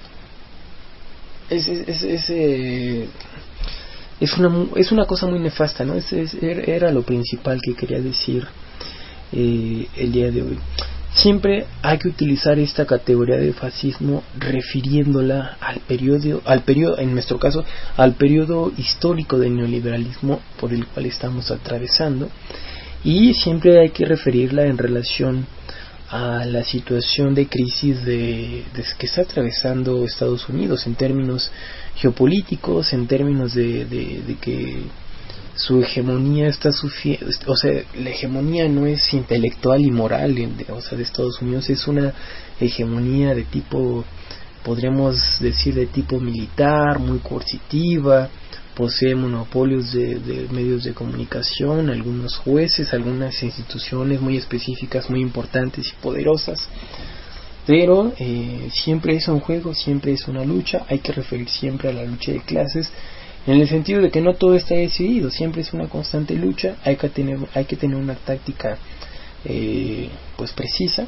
es, es, es, es, eh, es, una, es una cosa muy nefasta, ¿no? Es, es, era lo principal que quería decir eh, el día de hoy. Siempre hay que utilizar esta categoría de fascismo refiriéndola al periodo, al periodo, en nuestro caso, al periodo histórico del neoliberalismo por el cual estamos atravesando, y siempre hay que referirla en relación a la situación de crisis de, de que está atravesando Estados Unidos en términos geopolíticos, en términos de, de, de que su hegemonía está sufriendo, o sea, la hegemonía no es intelectual y moral, o sea, de Estados Unidos, es una hegemonía de tipo, podríamos decir, de tipo militar, muy coercitiva, posee monopolios de, de medios de comunicación, algunos jueces, algunas instituciones muy específicas, muy importantes y poderosas. pero eh, siempre es un juego, siempre es una lucha. Hay que referir siempre a la lucha de clases, en el sentido de que no todo está decidido, siempre es una constante lucha. Hay que tener, hay que tener una táctica eh, pues precisa.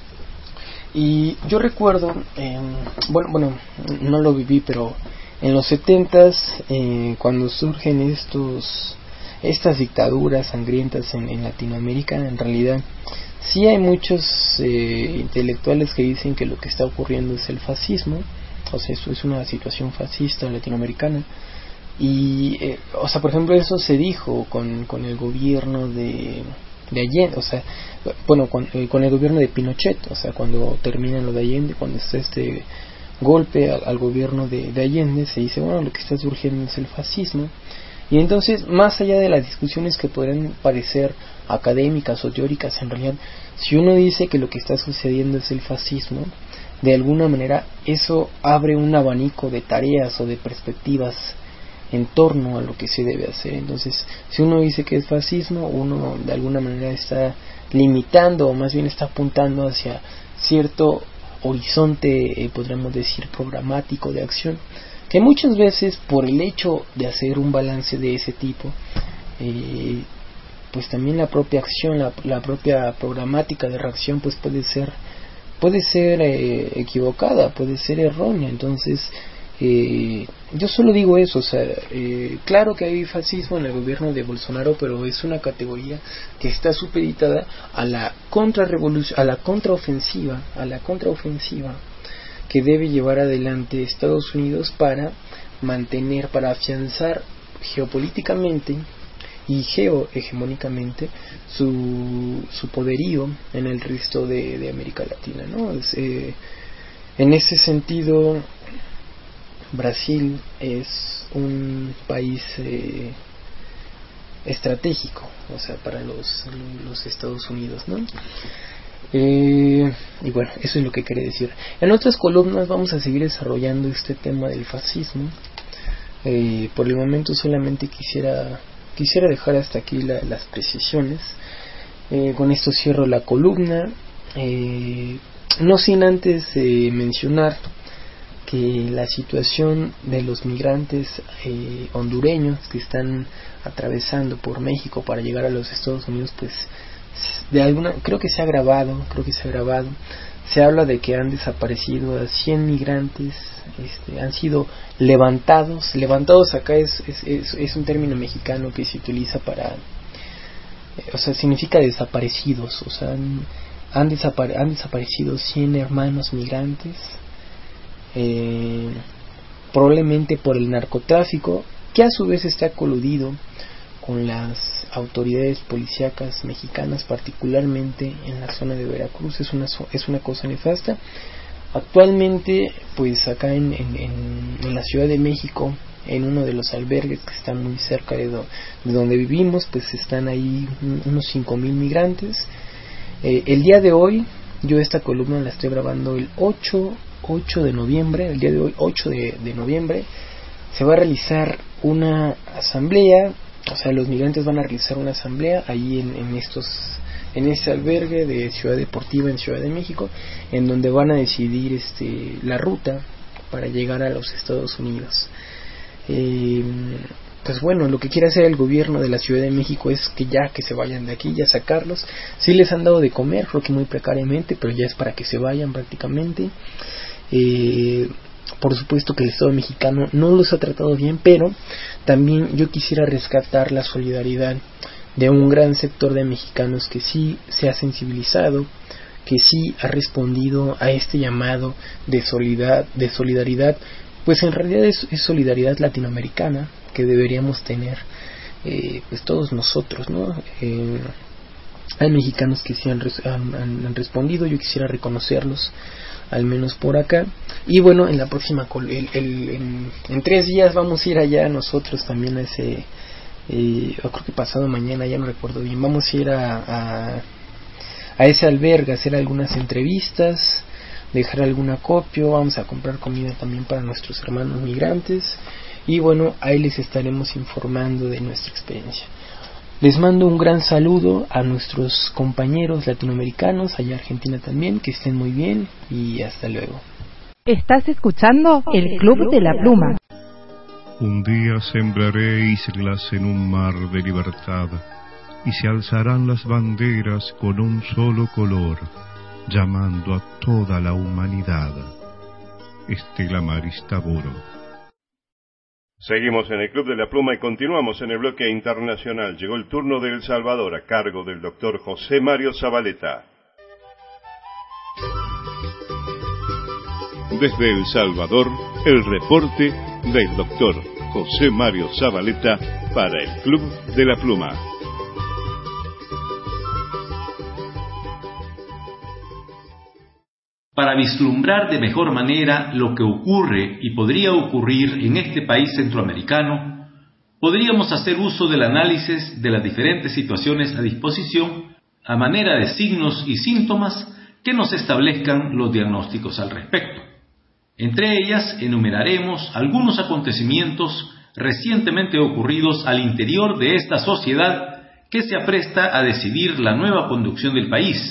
Y yo recuerdo, eh, bueno, bueno, no lo viví, pero en los setentas, eh, cuando surgen estos estas dictaduras sangrientas en, en Latinoamérica, en realidad sí hay muchos eh, intelectuales que dicen que lo que está ocurriendo es el fascismo, o sea, eso es una situación fascista latinoamericana. Y, eh, o sea, por ejemplo, eso se dijo con, con el gobierno de, de Allende, o sea, bueno, con, eh, con el gobierno de Pinochet, o sea, cuando termina lo de Allende, cuando está este golpe al, al gobierno de, de Allende, se dice, bueno, lo que está surgiendo es el fascismo. Y entonces, más allá de las discusiones que podrían parecer académicas o teóricas, en realidad, si uno dice que lo que está sucediendo es el fascismo, de alguna manera eso abre un abanico de tareas o de perspectivas en torno a lo que se debe hacer. Entonces, si uno dice que es fascismo, uno de alguna manera está limitando, o más bien está apuntando hacia cierto horizonte, eh, podríamos decir, programático de acción, que muchas veces, por el hecho de hacer un balance de ese tipo, eh, pues también la propia acción, la, la propia programática de reacción, pues puede ser puede ser eh, equivocada, puede ser errónea. Entonces, Eh, yo solo digo eso, o sea, eh, claro que hay fascismo en el gobierno de Bolsonaro, pero es una categoría que está supeditada a la contrarrevolución, a la contraofensiva, a la contraofensiva que debe llevar adelante Estados Unidos para mantener, para afianzar geopolíticamente y geohegemónicamente su, su poderío en el resto de, de América Latina, ¿no? Es, eh, en ese sentido, Brasil es un país eh, estratégico, o sea, para los, los Estados Unidos, ¿no? Eh, y bueno, eso es lo que quería decir. En otras columnas vamos a seguir desarrollando este tema del fascismo. Eh, por el momento solamente quisiera quisiera dejar hasta aquí la, las precisiones. Eh, con esto cierro la columna, eh, no sin antes eh, mencionar que la situación de los migrantes eh, hondureños que están atravesando por México para llegar a los Estados Unidos, pues de alguna, creo que se ha agravado, creo que se ha agravado. Se habla de que han desaparecido a cien migrantes, este, han sido levantados. Levantados acá es, es, es, es un término mexicano que se utiliza para, eh, o sea, significa desaparecidos. O sea, han, han, desapare, han desaparecido cien hermanos migrantes, eh, probablemente por el narcotráfico, que a su vez está coludido con las autoridades policíacas mexicanas, particularmente en la zona de Veracruz. Es una es una cosa nefasta. Actualmente, pues acá en, en, en, en la Ciudad de México, en uno de los albergues que están muy cerca de, do, de donde vivimos, pues están ahí unos cinco mil migrantes. Eh, el día de hoy, yo esta columna la estoy grabando el ocho de noviembre, el día de hoy, ocho de noviembre, se va a realizar una asamblea. O sea, los migrantes van a realizar una asamblea ahí en, en estos, en este albergue de Ciudad Deportiva en Ciudad de México, en donde van a decidir este la ruta para llegar a los Estados Unidos. Eh, pues bueno, lo que quiere hacer el gobierno de la Ciudad de México es que ya que se vayan de aquí, ya sacarlos. Sí les han dado de comer, creo que muy precariamente, pero ya es para que se vayan prácticamente. Eh, Por supuesto que el Estado mexicano no los ha tratado bien, pero también yo quisiera rescatar la solidaridad de un gran sector de mexicanos que sí se ha sensibilizado, que sí ha respondido a este llamado de solidaridad, de solidaridad pues en realidad es, es solidaridad latinoamericana que deberíamos tener eh, pues todos nosotros, ¿no? Eh, hay mexicanos que sí han, han, han respondido, yo quisiera reconocerlos, al menos por acá. Y bueno, en la próxima el, el, en, en tres días vamos a ir allá nosotros también a ese eh, yo creo que pasado mañana, ya no recuerdo bien, vamos a ir a, a a ese albergue a hacer algunas entrevistas, dejar algún acopio, vamos a comprar comida también para nuestros hermanos migrantes y bueno, ahí les estaremos informando de nuestra experiencia. Les mando un gran saludo a nuestros compañeros latinoamericanos, allá en Argentina también, que estén muy bien y hasta luego. Estás escuchando el Club de la Pluma. Un día sembraré islas en un mar de libertad y se alzarán las banderas con un solo color, llamando a toda la humanidad. Estela Maris Taboro. Seguimos en el Club de la Pluma y continuamos en el bloque internacional. Llegó el turno de El Salvador a cargo del doctor José Mario Zabaleta. Desde El Salvador, el reporte del doctor José Mario Zabaleta para el Club de la Pluma. Para vislumbrar de mejor manera lo que ocurre y podría ocurrir en este país centroamericano, podríamos hacer uso del análisis de las diferentes situaciones a disposición a manera de signos y síntomas que nos establezcan los diagnósticos al respecto. Entre ellas enumeraremos algunos acontecimientos recientemente ocurridos al interior de esta sociedad que se apresta a decidir la nueva conducción del país,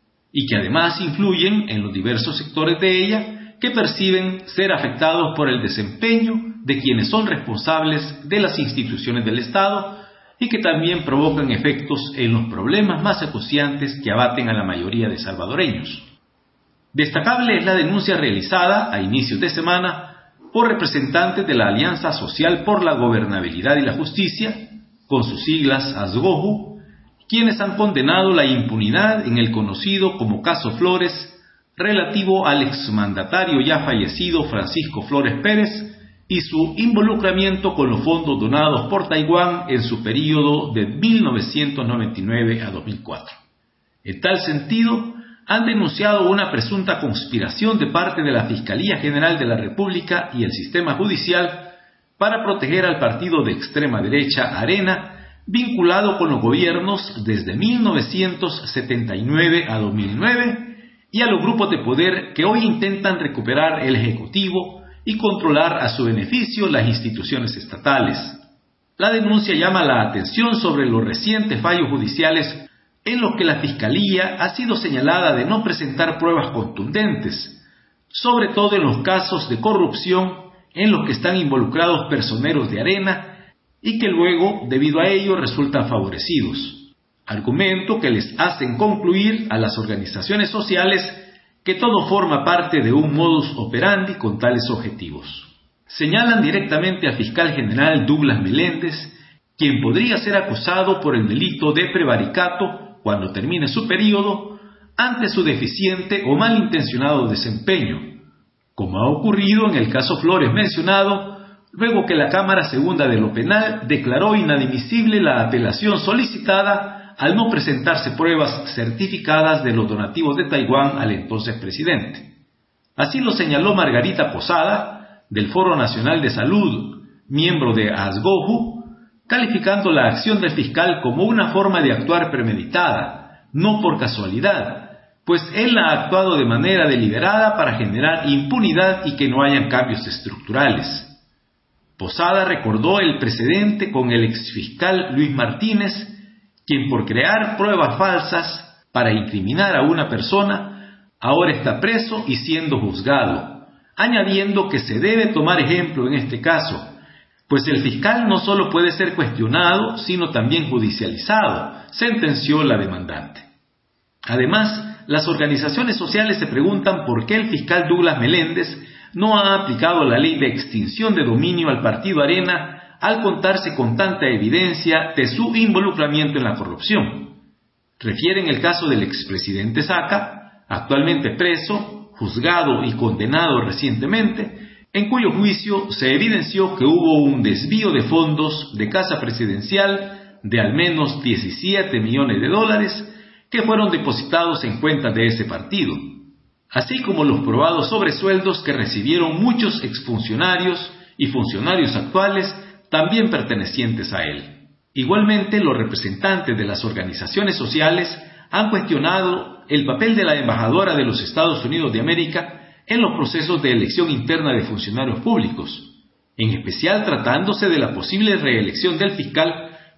y que además influyen en los diversos sectores de ella que perciben ser afectados por el desempeño de quienes son responsables de las instituciones del Estado y que también provocan efectos en los problemas más acuciantes que abaten a la mayoría de salvadoreños. Destacable es la denuncia realizada a inicios de semana por representantes de la Alianza Social por la Gobernabilidad y la Justicia, con sus siglas ASGOJU, quienes han condenado la impunidad en el conocido como caso Flores relativo al exmandatario ya fallecido Francisco Flores Pérez y su involucramiento con los fondos donados por Taiwán en su período de mil novecientos noventa y nueve a dos mil cuatro. En tal sentido, han denunciado una presunta conspiración de parte de la Fiscalía General de la República y el sistema judicial para proteger al partido de extrema derecha Arena, vinculado con los gobiernos desde mil novecientos setenta y nueve a dos mil nueve, y a los grupos de poder que hoy intentan recuperar el Ejecutivo y controlar a su beneficio las instituciones estatales. La denuncia llama la atención sobre los recientes fallos judiciales en los que la Fiscalía ha sido señalada de no presentar pruebas contundentes, sobre todo en los casos de corrupción en los que están involucrados personeros de Arena y que luego, debido a ello, resultan favorecidos. Argumento que les hacen concluir a las organizaciones sociales que todo forma parte de un modus operandi con tales objetivos. Señalan directamente al fiscal general Douglas Meléndez, quien podría ser acusado por el delito de prevaricato cuando termine su periodo, ante su deficiente o malintencionado desempeño, como ha ocurrido en el caso Flores mencionado, luego que la Cámara Segunda de lo Penal declaró inadmisible la apelación solicitada al no presentarse pruebas certificadas de los donativos de Taiwán al entonces presidente. Así lo señaló Margarita Posada, del Foro Nacional de Salud, miembro de ASGOJU, calificando la acción del fiscal como una forma de actuar premeditada, no por casualidad, pues él ha actuado de manera deliberada para generar impunidad y que no hayan cambios estructurales. Posada recordó el precedente con el exfiscal Luis Martínez, quien por crear pruebas falsas para incriminar a una persona, ahora está preso y siendo juzgado, añadiendo que se debe tomar ejemplo en este caso, pues el fiscal no solo puede ser cuestionado, sino también judicializado, sentenció la demandante. Además, las organizaciones sociales se preguntan por qué el fiscal Douglas Meléndez no ha aplicado la ley de extinción de dominio al partido Arena al contarse con tanta evidencia de su involucramiento en la corrupción. Refieren el caso del expresidente Saca, actualmente preso, juzgado y condenado recientemente, en cuyo juicio se evidenció que hubo un desvío de fondos de Casa Presidencial de al menos diecisiete millones de dólares que fueron depositados en cuentas de ese partido, así como los probados sobresueldos que recibieron muchos exfuncionarios y funcionarios actuales también pertenecientes a él. Igualmente, los representantes de las organizaciones sociales han cuestionado el papel de la embajadora de los Estados Unidos de América en los procesos de elección interna de funcionarios públicos, en especial tratándose de la posible reelección del fiscal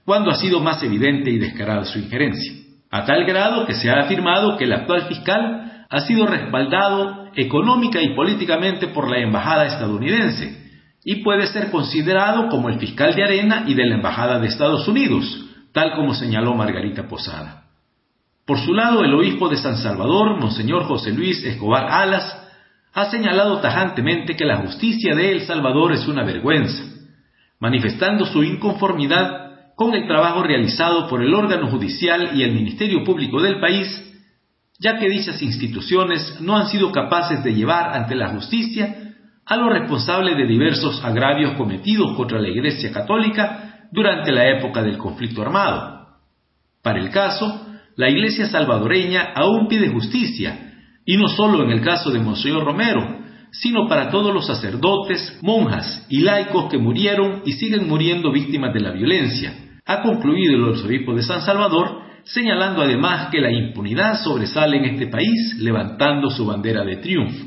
cuando ha sido más evidente y descarada su injerencia, a tal grado que se ha afirmado que el actual fiscal ha sido respaldado económica y políticamente por la embajada estadounidense y puede ser considerado como el fiscal de Arena y de la embajada de Estados Unidos, tal como señaló Margarita Posada. Por su lado, el obispo de San Salvador, Monseñor José Luis Escobar Alas, ha señalado tajantemente que la justicia de El Salvador es una vergüenza, manifestando su inconformidad con el trabajo realizado por el órgano judicial y el Ministerio Público del país, ya que dichas instituciones no han sido capaces de llevar ante la justicia a los responsables de diversos agravios cometidos contra la Iglesia Católica durante la época del conflicto armado. Para el caso, la Iglesia salvadoreña aún pide justicia, y no solo en el caso de Monseñor Romero, sino para todos los sacerdotes, monjas y laicos que murieron y siguen muriendo víctimas de la violencia, ha concluido el arzobispo de San Salvador, señalando además que la impunidad sobresale en este país, levantando su bandera de triunfo.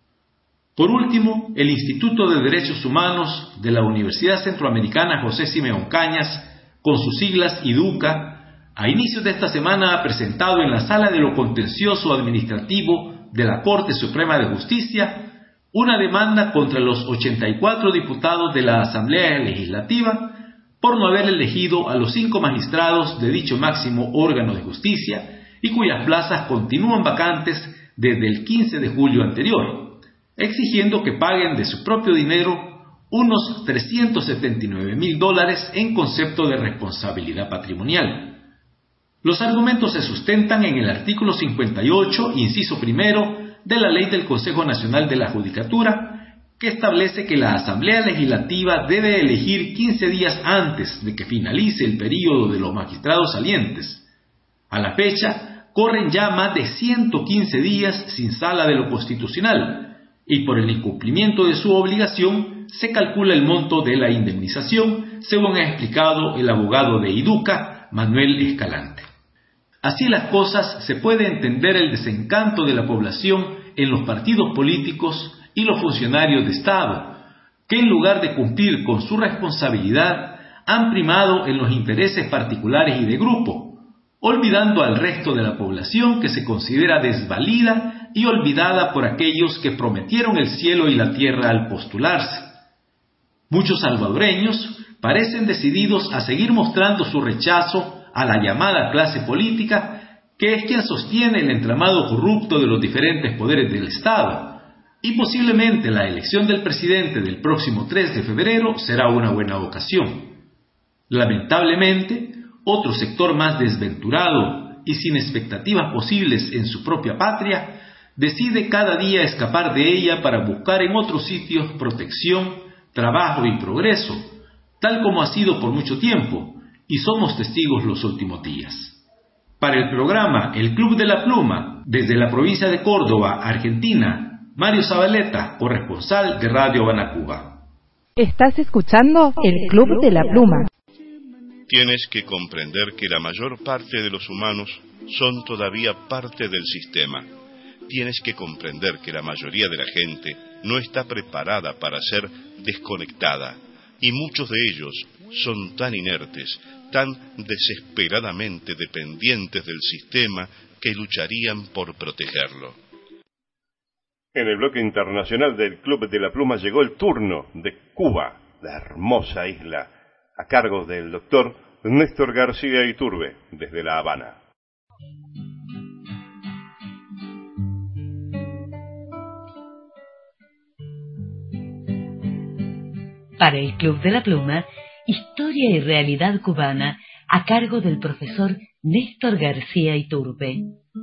Por último, el Instituto de Derechos Humanos de la Universidad Centroamericana José Simeón Cañas, con sus siglas IDUCA, a inicios de esta semana ha presentado en la Sala de lo Contencioso Administrativo de la Corte Suprema de Justicia una demanda contra los ochenta y cuatro diputados de la Asamblea Legislativa por no haber elegido a los cinco magistrados de dicho máximo órgano de justicia y cuyas plazas continúan vacantes desde el quince de julio anterior, exigiendo que paguen de su propio dinero unos trescientos setenta y nueve mil dólares en concepto de responsabilidad patrimonial. Los argumentos se sustentan en el artículo cincuenta y ocho, inciso primero, de la Ley del Consejo Nacional de la Judicatura, que establece que la Asamblea Legislativa debe elegir quince días antes de que finalice el período de los magistrados salientes. A la fecha, corren ya más de ciento quince días sin sala de lo constitucional, y por el incumplimiento de su obligación se calcula el monto de la indemnización, según ha explicado el abogado de IDUCA, Manuel Escalante. Así las cosas, se puede entender el desencanto de la población en los partidos políticos y los funcionarios de Estado, que en lugar de cumplir con su responsabilidad, han primado en los intereses particulares y de grupo, olvidando al resto de la población que se considera desvalida y olvidada por aquellos que prometieron el cielo y la tierra al postularse. Muchos salvadoreños parecen decididos a seguir mostrando su rechazo a la llamada clase política, que es quien sostiene el entramado corrupto de los diferentes poderes del Estado, y posiblemente la elección del presidente del próximo tres de febrero será una buena ocasión. Lamentablemente, otro sector más desventurado y sin expectativas posibles en su propia patria, decide cada día escapar de ella para buscar en otros sitios protección, trabajo y progreso, tal como ha sido por mucho tiempo, y somos testigos los últimos días. Para el programa El Club de la Pluma, desde la provincia de Córdoba, Argentina, Mario Zabaleta, corresponsal de Radio Habana, Cuba. Estás escuchando El Club de la Pluma. Tienes que comprender que la mayor parte de los humanos son todavía parte del sistema. Tienes que comprender que la mayoría de la gente no está preparada para ser desconectada, y muchos de ellos son tan inertes, tan desesperadamente dependientes del sistema, que lucharían por protegerlo. En el bloque internacional del Club de la Pluma llegó el turno de Cuba, la hermosa isla, a cargo del doctor Néstor García Iturbe, desde La Habana. Para el Club de la Pluma, Historia y Realidad Cubana, a cargo del profesor Néstor García Iturbe.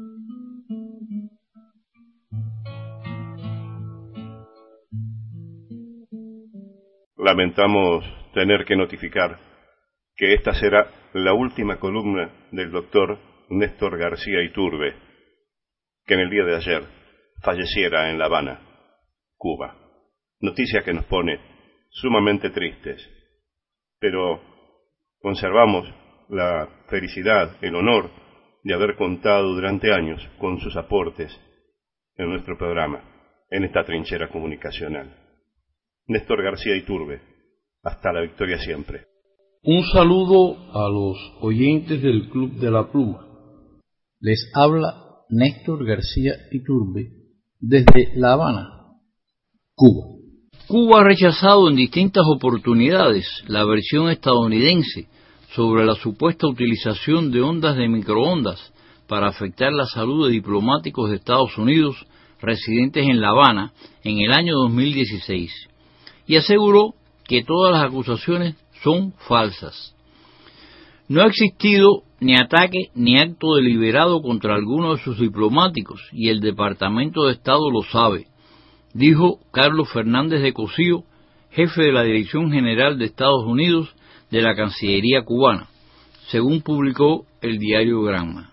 Lamentamos tener que notificar que esta será la última columna del doctor Néstor García Iturbe, que en el día de ayer falleciera en La Habana, Cuba. Noticia que nos pone sumamente tristes, pero conservamos la felicidad, el honor de haber contado durante años con sus aportes en nuestro programa, en esta trinchera comunicacional. Néstor García Iturbe, hasta la victoria siempre. Un saludo a los oyentes del Club de la Pluma. Les habla Néstor García Iturbe desde La Habana, Cuba. Cuba ha rechazado en distintas oportunidades la versión estadounidense sobre la supuesta utilización de ondas de microondas para afectar la salud de diplomáticos de Estados Unidos residentes en La Habana en el año dos mil dieciséis, y aseguró que todas las acusaciones son falsas. No ha existido ni ataque ni acto deliberado contra alguno de sus diplomáticos, y el Departamento de Estado lo sabe, dijo Carlos Fernández de Cosío, jefe de la Dirección General de Estados Unidos de la Cancillería cubana, según publicó el diario Granma.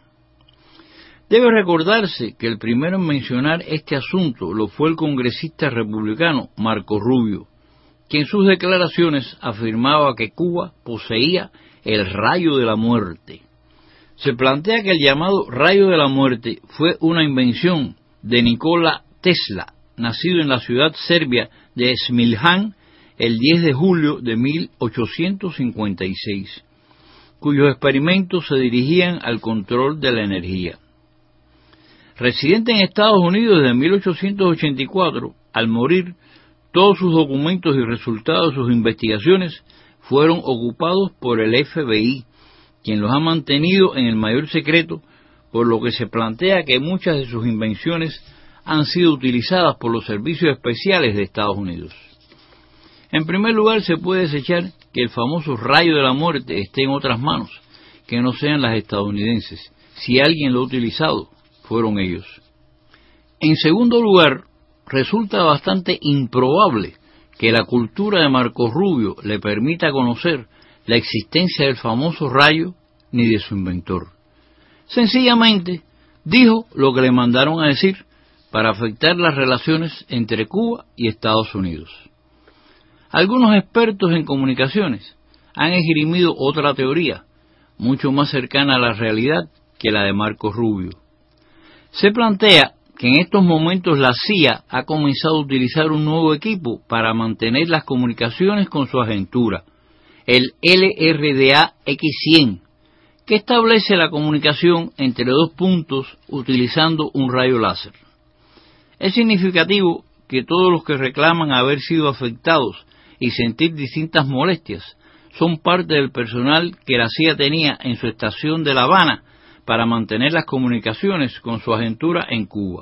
Debe recordarse que el primero en mencionar este asunto lo fue el congresista republicano Marco Rubio, que en sus declaraciones afirmaba que Cuba poseía el rayo de la muerte. Se plantea que el llamado rayo de la muerte fue una invención de Nikola Tesla, nacido en la ciudad serbia de Smiljan el diez de julio de mil ochocientos cincuenta y seis, cuyos experimentos se dirigían al control de la energía. Residente en Estados Unidos desde mil ochocientos ochenta y cuatro, al morir, todos sus documentos y resultados de sus investigaciones fueron ocupados por el F B I, quien los ha mantenido en el mayor secreto, por lo que se plantea que muchas de sus invenciones han sido utilizadas por los servicios especiales de Estados Unidos. En primer lugar, se puede desechar que el famoso rayo de la muerte esté en otras manos, que no sean las estadounidenses. Si alguien lo ha utilizado, fueron ellos. En segundo lugar, resulta bastante improbable que la cultura de Marco Rubio le permita conocer la existencia del famoso rayo ni de su inventor. Sencillamente, dijo lo que le mandaron a decir para afectar las relaciones entre Cuba y Estados Unidos. Algunos expertos en comunicaciones han esgrimido otra teoría, mucho más cercana a la realidad que la de Marco Rubio. Se plantea que en estos momentos la C I A ha comenzado a utilizar un nuevo equipo para mantener las comunicaciones con su agentura, el L R D A X cien, que establece la comunicación entre dos puntos utilizando un rayo láser. Es significativo que todos los que reclaman haber sido afectados y sentir distintas molestias son parte del personal que la C I A tenía en su estación de La Habana para mantener las comunicaciones con su agentura en Cuba.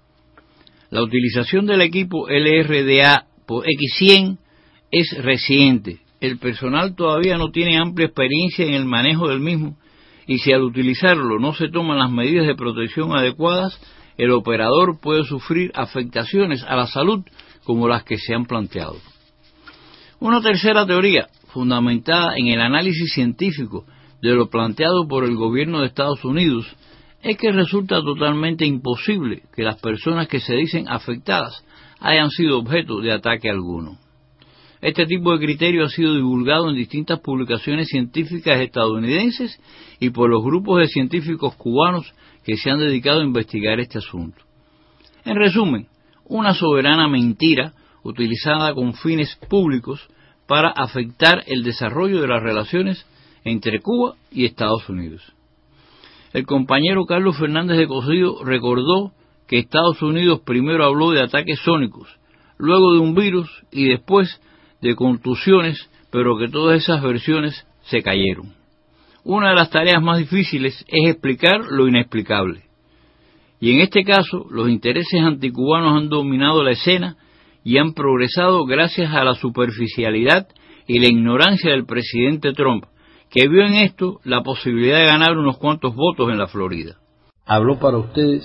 La utilización del equipo L R D A X cien es reciente. El personal todavía no tiene amplia experiencia en el manejo del mismo, y si al utilizarlo no se toman las medidas de protección adecuadas, el operador puede sufrir afectaciones a la salud como las que se han planteado. Una tercera teoría, fundamentada en el análisis científico de lo planteado por el gobierno de Estados Unidos, es que resulta totalmente imposible que las personas que se dicen afectadas hayan sido objeto de ataque alguno. Este tipo de criterio ha sido divulgado en distintas publicaciones científicas estadounidenses y por los grupos de científicos cubanos que se han dedicado a investigar este asunto. En resumen, una soberana mentira utilizada con fines públicos para afectar el desarrollo de las relaciones entre Cuba y Estados Unidos. El compañero Carlos Fernández de Cosío recordó que Estados Unidos primero habló de ataques sónicos, luego de un virus y después de contusiones, pero que todas esas versiones se cayeron. Una de las tareas más difíciles es explicar lo inexplicable. Y en este caso, los intereses anticubanos han dominado la escena y han progresado gracias a la superficialidad y la ignorancia del presidente Trump, que vio en esto la posibilidad de ganar unos cuantos votos en la Florida. Habló para ustedes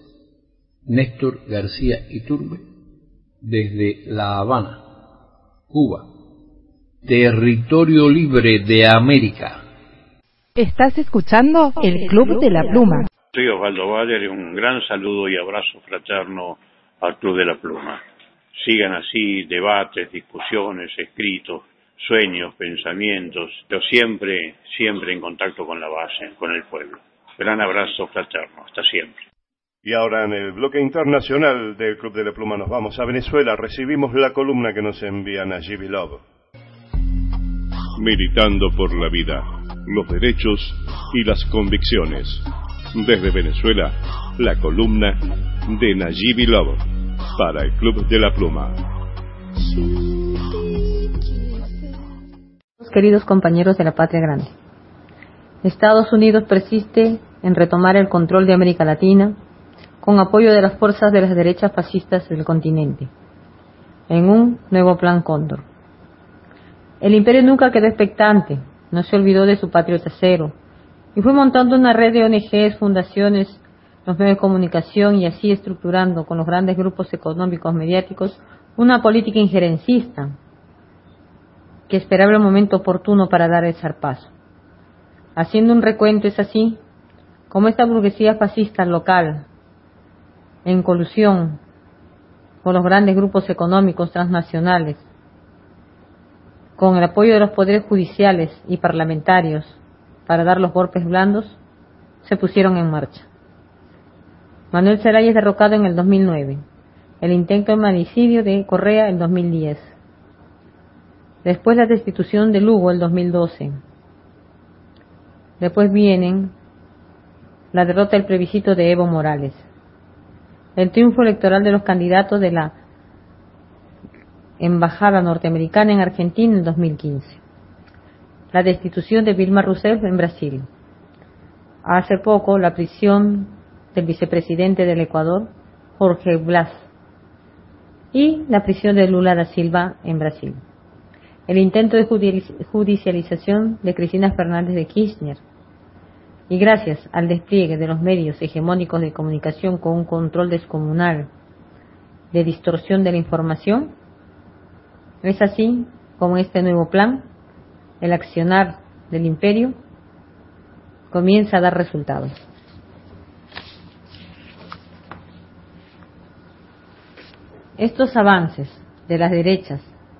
Néstor García Iturbe desde La Habana, Cuba, territorio libre de América. Estás escuchando el Club de la Pluma. Soy Osvaldo Baller y un gran saludo y abrazo fraterno al Club de la Pluma. Sigan así debates, discusiones, escritos, sueños, pensamientos, pero siempre, siempre en contacto con la base, con el pueblo. Gran abrazo fraterno, hasta siempre. Y ahora en el bloque internacional del Club de la Pluma nos vamos a Venezuela. Recibimos la columna que nos envía Nayib Love. militando por la vida, los derechos y las convicciones. Desde Venezuela, la columna de Nayibi Love para el Club de la Pluma. Queridos compañeros de la Patria Grande, Estados Unidos persiste en retomar el control de América Latina con apoyo de las fuerzas de las derechas fascistas del continente, en un nuevo Plan Cóndor. El imperio nunca quedó expectante, no se olvidó de su patrio trasero, y fue montando una red de O N Ges, fundaciones, los medios de comunicación y así estructurando con los grandes grupos económicos mediáticos una política injerencista que esperaba el momento oportuno para dar el zarpazo. Haciendo un recuento es así como esta burguesía fascista local, en colusión con los grandes grupos económicos transnacionales, con el apoyo de los poderes judiciales y parlamentarios para dar los golpes blandos, se pusieron en marcha. Manuel Zelaya es derrocado en el dos mil nueve, el intento de magnicidio de Correa en dos mil diez, después la destitución de Lugo en dos mil doce, después vienen la derrota del plebiscito de Evo Morales, el triunfo electoral de los candidatos de la embajada norteamericana en Argentina en dos mil quince, la destitución de Dilma Rousseff en Brasil, hace poco la prisión del vicepresidente del Ecuador, Jorge Blas, y la prisión de Lula da Silva en Brasil, el intento de judicialización de Cristina Fernández de Kirchner, y gracias al despliegue de los medios hegemónicos de comunicación con un control descomunal de distorsión de la información, es así como este nuevo plan, el accionar del imperio, comienza a dar resultados. Estos avances de las derechas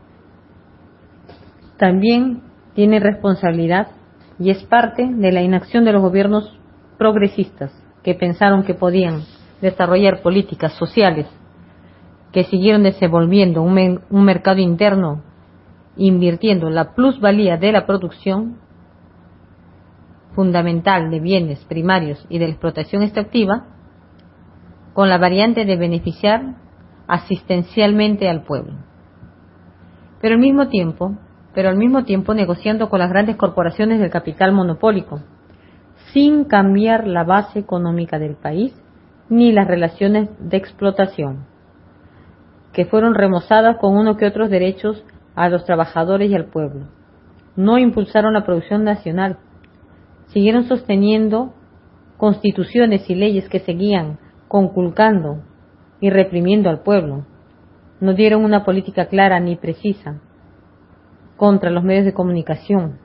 también tienen responsabilidad y es parte de la inacción de los gobiernos progresistas que pensaron que podían desarrollar políticas sociales, que siguieron desenvolviendo un, me- un mercado interno, invirtiendo la plusvalía de la producción fundamental de bienes primarios y de la explotación extractiva, con la variante de beneficiar asistencialmente al pueblo. Pero al mismo tiempo, pero al mismo tiempo negociando con las grandes corporaciones del capital monopólico, sin cambiar la base económica del país ni las relaciones de explotación, que fueron remozadas con uno que otros derechos a los trabajadores y al pueblo. No impulsaron la producción nacional, siguieron sosteniendo constituciones y leyes que seguían conculcando y reprimiendo al pueblo. No dieron una política clara ni precisa contra los medios de comunicación.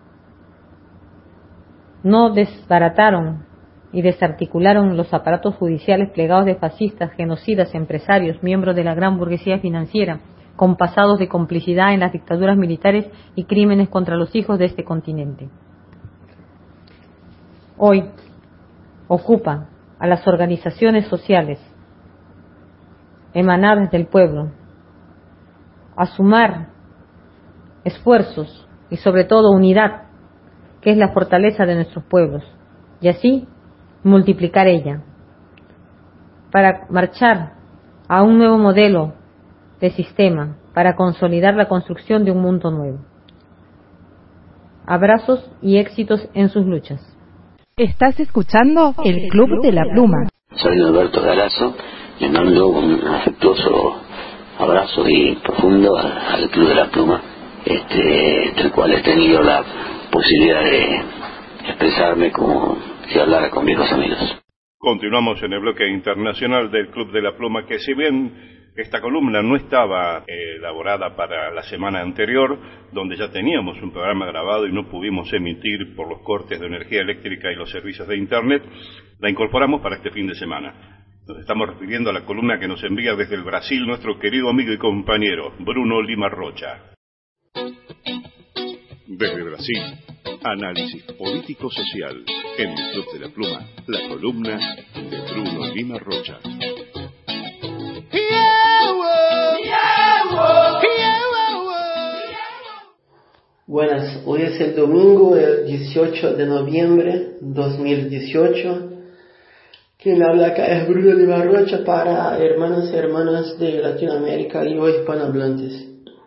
No desbarataron y desarticularon los aparatos judiciales plegados de fascistas, genocidas, empresarios, miembros de la gran burguesía financiera, con pasados de complicidad en las dictaduras militares y crímenes contra los hijos de este continente. Hoy ocupa a las organizaciones sociales emanadas del pueblo a sumar esfuerzos y sobre todo unidad, que es la fortaleza de nuestros pueblos, y así multiplicar ella, para marchar a un nuevo modelo de sistema, para consolidar la construcción de un mundo nuevo. Abrazos y éxitos en sus luchas. Estás escuchando el Club de la Pluma. Soy Alberto Galazo, le mando un afectuoso abrazo y profundo al Club de la Pluma, este, del cual he tenido la posibilidad de expresarme como si hablara con viejos amigos. Continuamos en el bloque internacional del Club de la Pluma, que si bien esta columna no estaba eh, elaborada para la semana anterior, donde ya teníamos un programa grabado y no pudimos emitir por los cortes de energía eléctrica y los servicios de Internet, la incorporamos para este fin de semana. Nos estamos refiriendo a la columna que nos envía desde el Brasil nuestro querido amigo y compañero Bruno Lima Rocha. Desde Brasil, análisis político-social en el Club de la Pluma, la columna de Bruno Lima Rocha. Buenas, hoy es el domingo, el dieciocho de noviembre de dos mil dieciocho. Quien habla acá es Bruno de Barrocha para hermanos y hermanas de Latinoamérica y o hispanohablantes.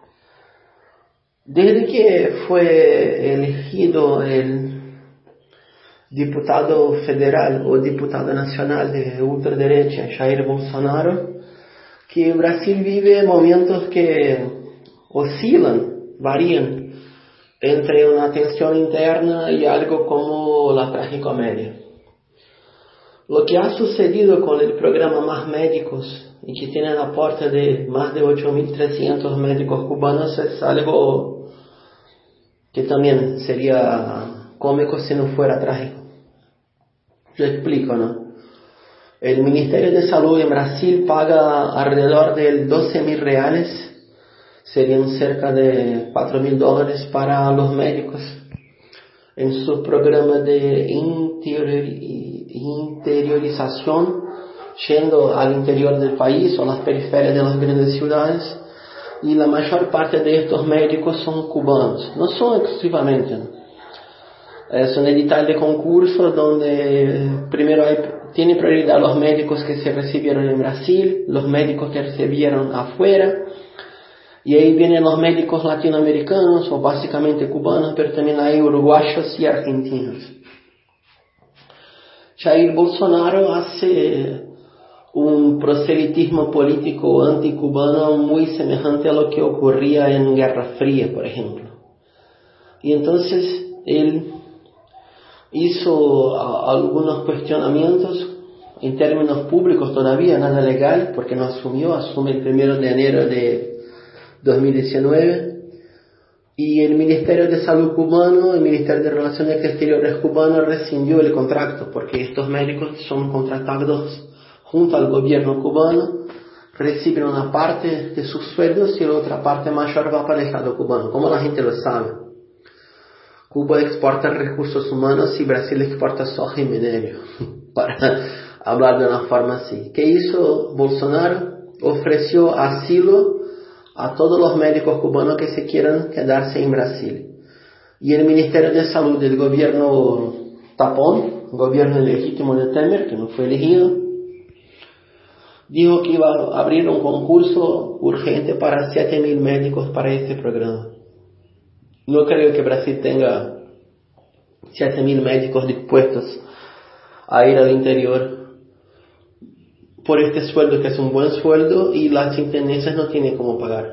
Desde que fue elegido el diputado federal o diputado nacional de ultraderecha, Jair Bolsonaro, que Brasil vive momentos que oscilan, varían entre una tensión interna y algo como la tragicomedia. Lo que ha sucedido con el programa Más Médicos, y que tiene el aporte de más de ocho mil trescientos médicos cubanos, es algo que también sería cómico si no fuera trágico. Yo explico, ¿no? El Ministerio de Salud en Brasil paga alrededor de doce mil reales, serían cerca de cuatro mil dólares para los médicos en su programa de interiorización, yendo al interior del país o a las periferias de las grandes ciudades, y la mayor parte de estos médicos son cubanos, no son exclusivamente, ¿no? Es un edital de concurso donde primero hay, tiene prioridad los médicos que se recibieron en Brasil, los médicos que recibieron afuera, y ahí vienen los médicos latinoamericanos o básicamente cubanos, pero también hay uruguayos y argentinos. Jair Bolsonaro hace un proselitismo político anticubano muy semejante a lo que ocurría en Guerra Fría, por ejemplo. Y entonces él hizo a, algunos cuestionamientos en términos públicos, todavía nada legal, porque no asumió, asume el primero de enero de dos mil diecinueve, y el Ministerio de Salud cubano, el Ministerio de Relaciones Exteriores cubano rescindió el contrato, porque estos médicos son contratados junto al gobierno cubano, reciben una parte de sus sueldos y la otra parte mayor va para el Estado cubano, como la gente lo sabe. Cuba exporta recursos humanos y Brasil exporta soja y minerio, para hablar de una forma así. ¿Qué hizo Bolsonaro? Ofreció asilo a todos los médicos cubanos que se quieran quedarse en Brasil. Y el Ministerio de Salud del gobierno tapón, gobierno legítimo de Temer, que no fue elegido, dijo que iba a abrir un concurso urgente para siete mil médicos para este programa. No creo que Brasil tenga siete mil médicos dispuestos a ir al interior por este sueldo, que es un buen sueldo, y las intendencias no tienen cómo pagar.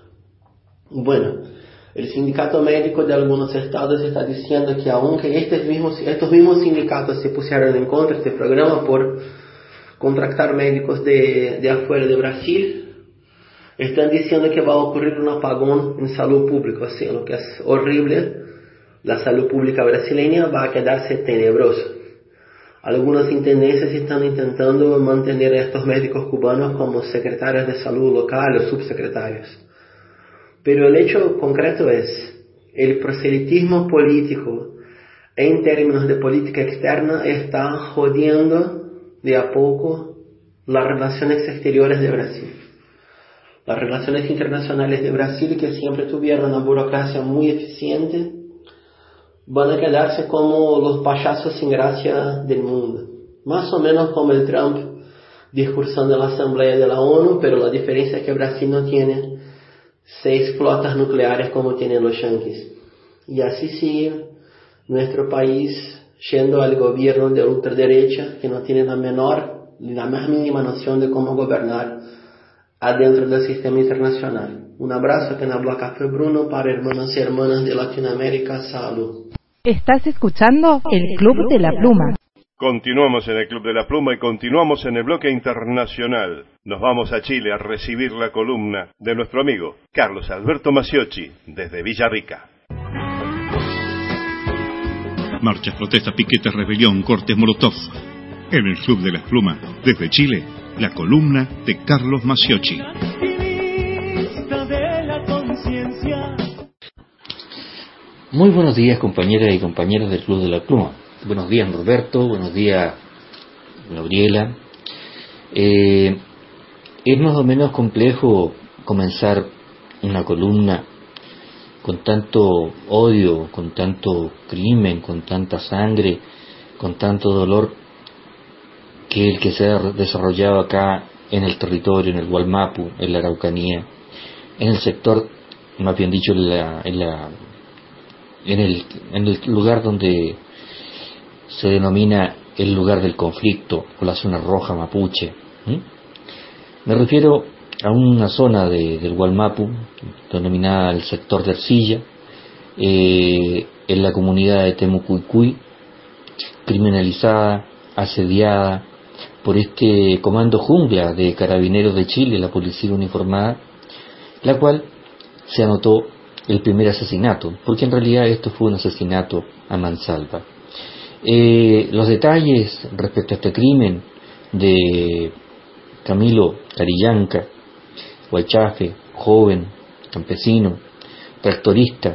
Bueno, el sindicato médico de algunos estados está diciendo que aunque estos mismos, estos mismos sindicatos se pusieron en contra de este programa por contratar médicos de, de afuera de Brasil, están diciendo que va a ocurrir un apagón en salud pública, o sea, lo que es horrible, la salud pública brasileña va a quedarse tenebrosa. Algunas intendencias están intentando mantener a estos médicos cubanos como secretarios de salud local o subsecretarios. Pero el hecho concreto es, el proselitismo político en términos de política externa está jodiendo de a poco las relaciones exteriores de Brasil. Las relaciones internacionales de Brasil, que siempre tuvieron una burocracia muy eficiente, van a quedarse como los payasos sin gracia del mundo. Más o menos como el Trump discursando en la Asamblea de la ONU, pero la diferencia es que Brasil no tiene seis flotas nucleares como tienen los yanquis. Y así sigue nuestro país yendo al gobierno de ultraderecha, que no tiene la menor, ni la más mínima noción de cómo gobernar adentro del sistema internacional. Un abrazo, que habló acá fue Bruno para hermanos y hermanas de Latinoamérica. Salud. Estás escuchando el Club de la Pluma. Continuamos en el Club de la Pluma y continuamos en el bloque internacional. Nos vamos a Chile a recibir la columna de nuestro amigo Carlos Alberto Maciocchi desde Villarrica. Marchas, protestas, piquetes, rebelión, cortes, molotov. En el Club de la Pluma, desde Chile, la columna de Carlos Maciocchi. Muy buenos días, compañeras y compañeros del Club de la Pluma. Buenos días, Roberto. Buenos días, Gabriela. Eh, es más o menos complejo comenzar una columna con tanto odio, con tanto crimen, con tanta sangre, con tanto dolor, que el que se ha desarrollado acá en el territorio, en el Gualmapu, en la Araucanía, en el sector, más bien dicho, en, la, en, la, en, el, en el lugar donde se denomina el lugar del conflicto, o la zona roja mapuche. ¿Mm? Me refiero a una zona de, del Gualmapu, denominada el sector de Ercilla, eh, en la comunidad de Temucuicuy, criminalizada, asediada por este comando jungla de Carabineros de Chile, la policía uniformada, la cual se anotó el primer asesinato, porque en realidad esto fue un asesinato a mansalva. Eh, los detalles respecto a este crimen de Camilo Carillanca, huachafe, joven, campesino, tractorista,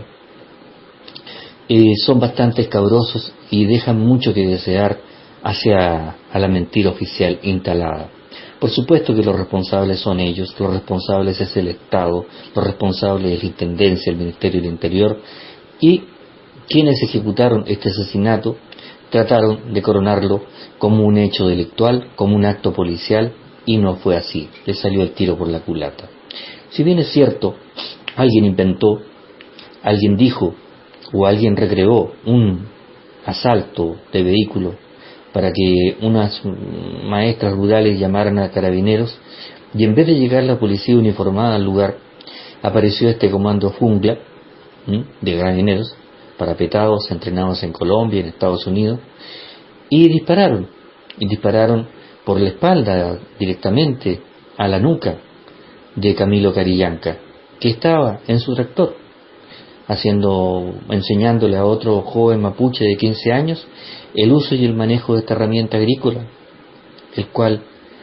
eh, son bastante escabrosos y dejan mucho que desear hacia a la mentira oficial instalada. Por supuesto que los responsables son ellos, los responsables es el Estado, los responsables es la Intendencia, el Ministerio del Interior, y quienes ejecutaron este asesinato trataron de coronarlo como un hecho delictual, como un acto policial, y no fue así, le salió el tiro por la culata. Si bien es cierto, alguien inventó, alguien dijo, o alguien recreó un asalto de vehículo para que unas maestras rurales llamaran a carabineros, y en vez de llegar la policía uniformada al lugar, apareció este comando jungla ¿m? de carabineros, parapetados, entrenados en Colombia, en Estados Unidos, y dispararon, y dispararon por la espalda directamente a la nuca de Camilo Carillanca, que estaba en su tractor, haciendo, enseñándole a otro joven mapuche de quince años el uso y el manejo de esta herramienta agrícola, el cual,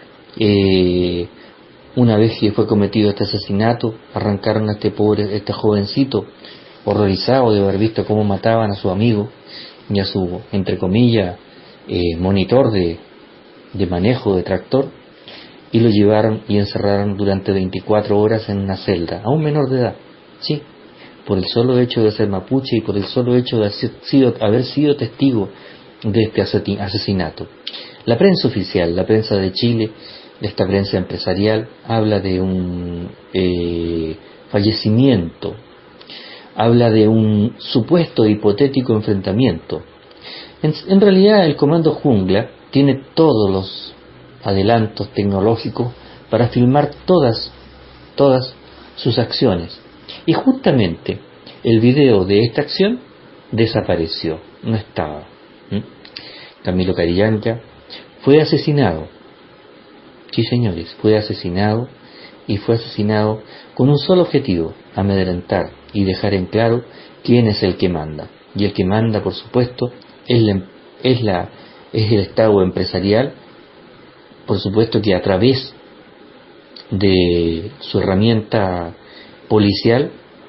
eh, una vez que fue cometido este asesinato, arrancaron a este pobre, este jovencito, horrorizado de haber visto cómo mataban a su amigo y a su, entre comillas, eh, monitor de, de manejo de tractor, y lo llevaron y encerraron durante veinticuatro horas en una celda, a un menor de edad, sí, por el solo hecho de ser mapuche y por el solo hecho de haber sido, haber sido testigo de este asesinato. La prensa oficial, la prensa de Chile, esta prensa empresarial, habla de un eh, fallecimiento, habla de un supuesto hipotético enfrentamiento. En, en realidad el comando jungla tiene todos los adelantos tecnológicos para filmar todas, todas sus acciones. Y justamente el video de esta acción desapareció, no estaba. ¿Mm? Camilo Carillanca fue asesinado. Sí, señores, fue asesinado, y fue asesinado con un solo objetivo: amedrentar y dejar en claro quién es el que manda. Y el que manda, por supuesto, es, la, es, la, es el Estado empresarial, por supuesto que a través de su herramienta policial,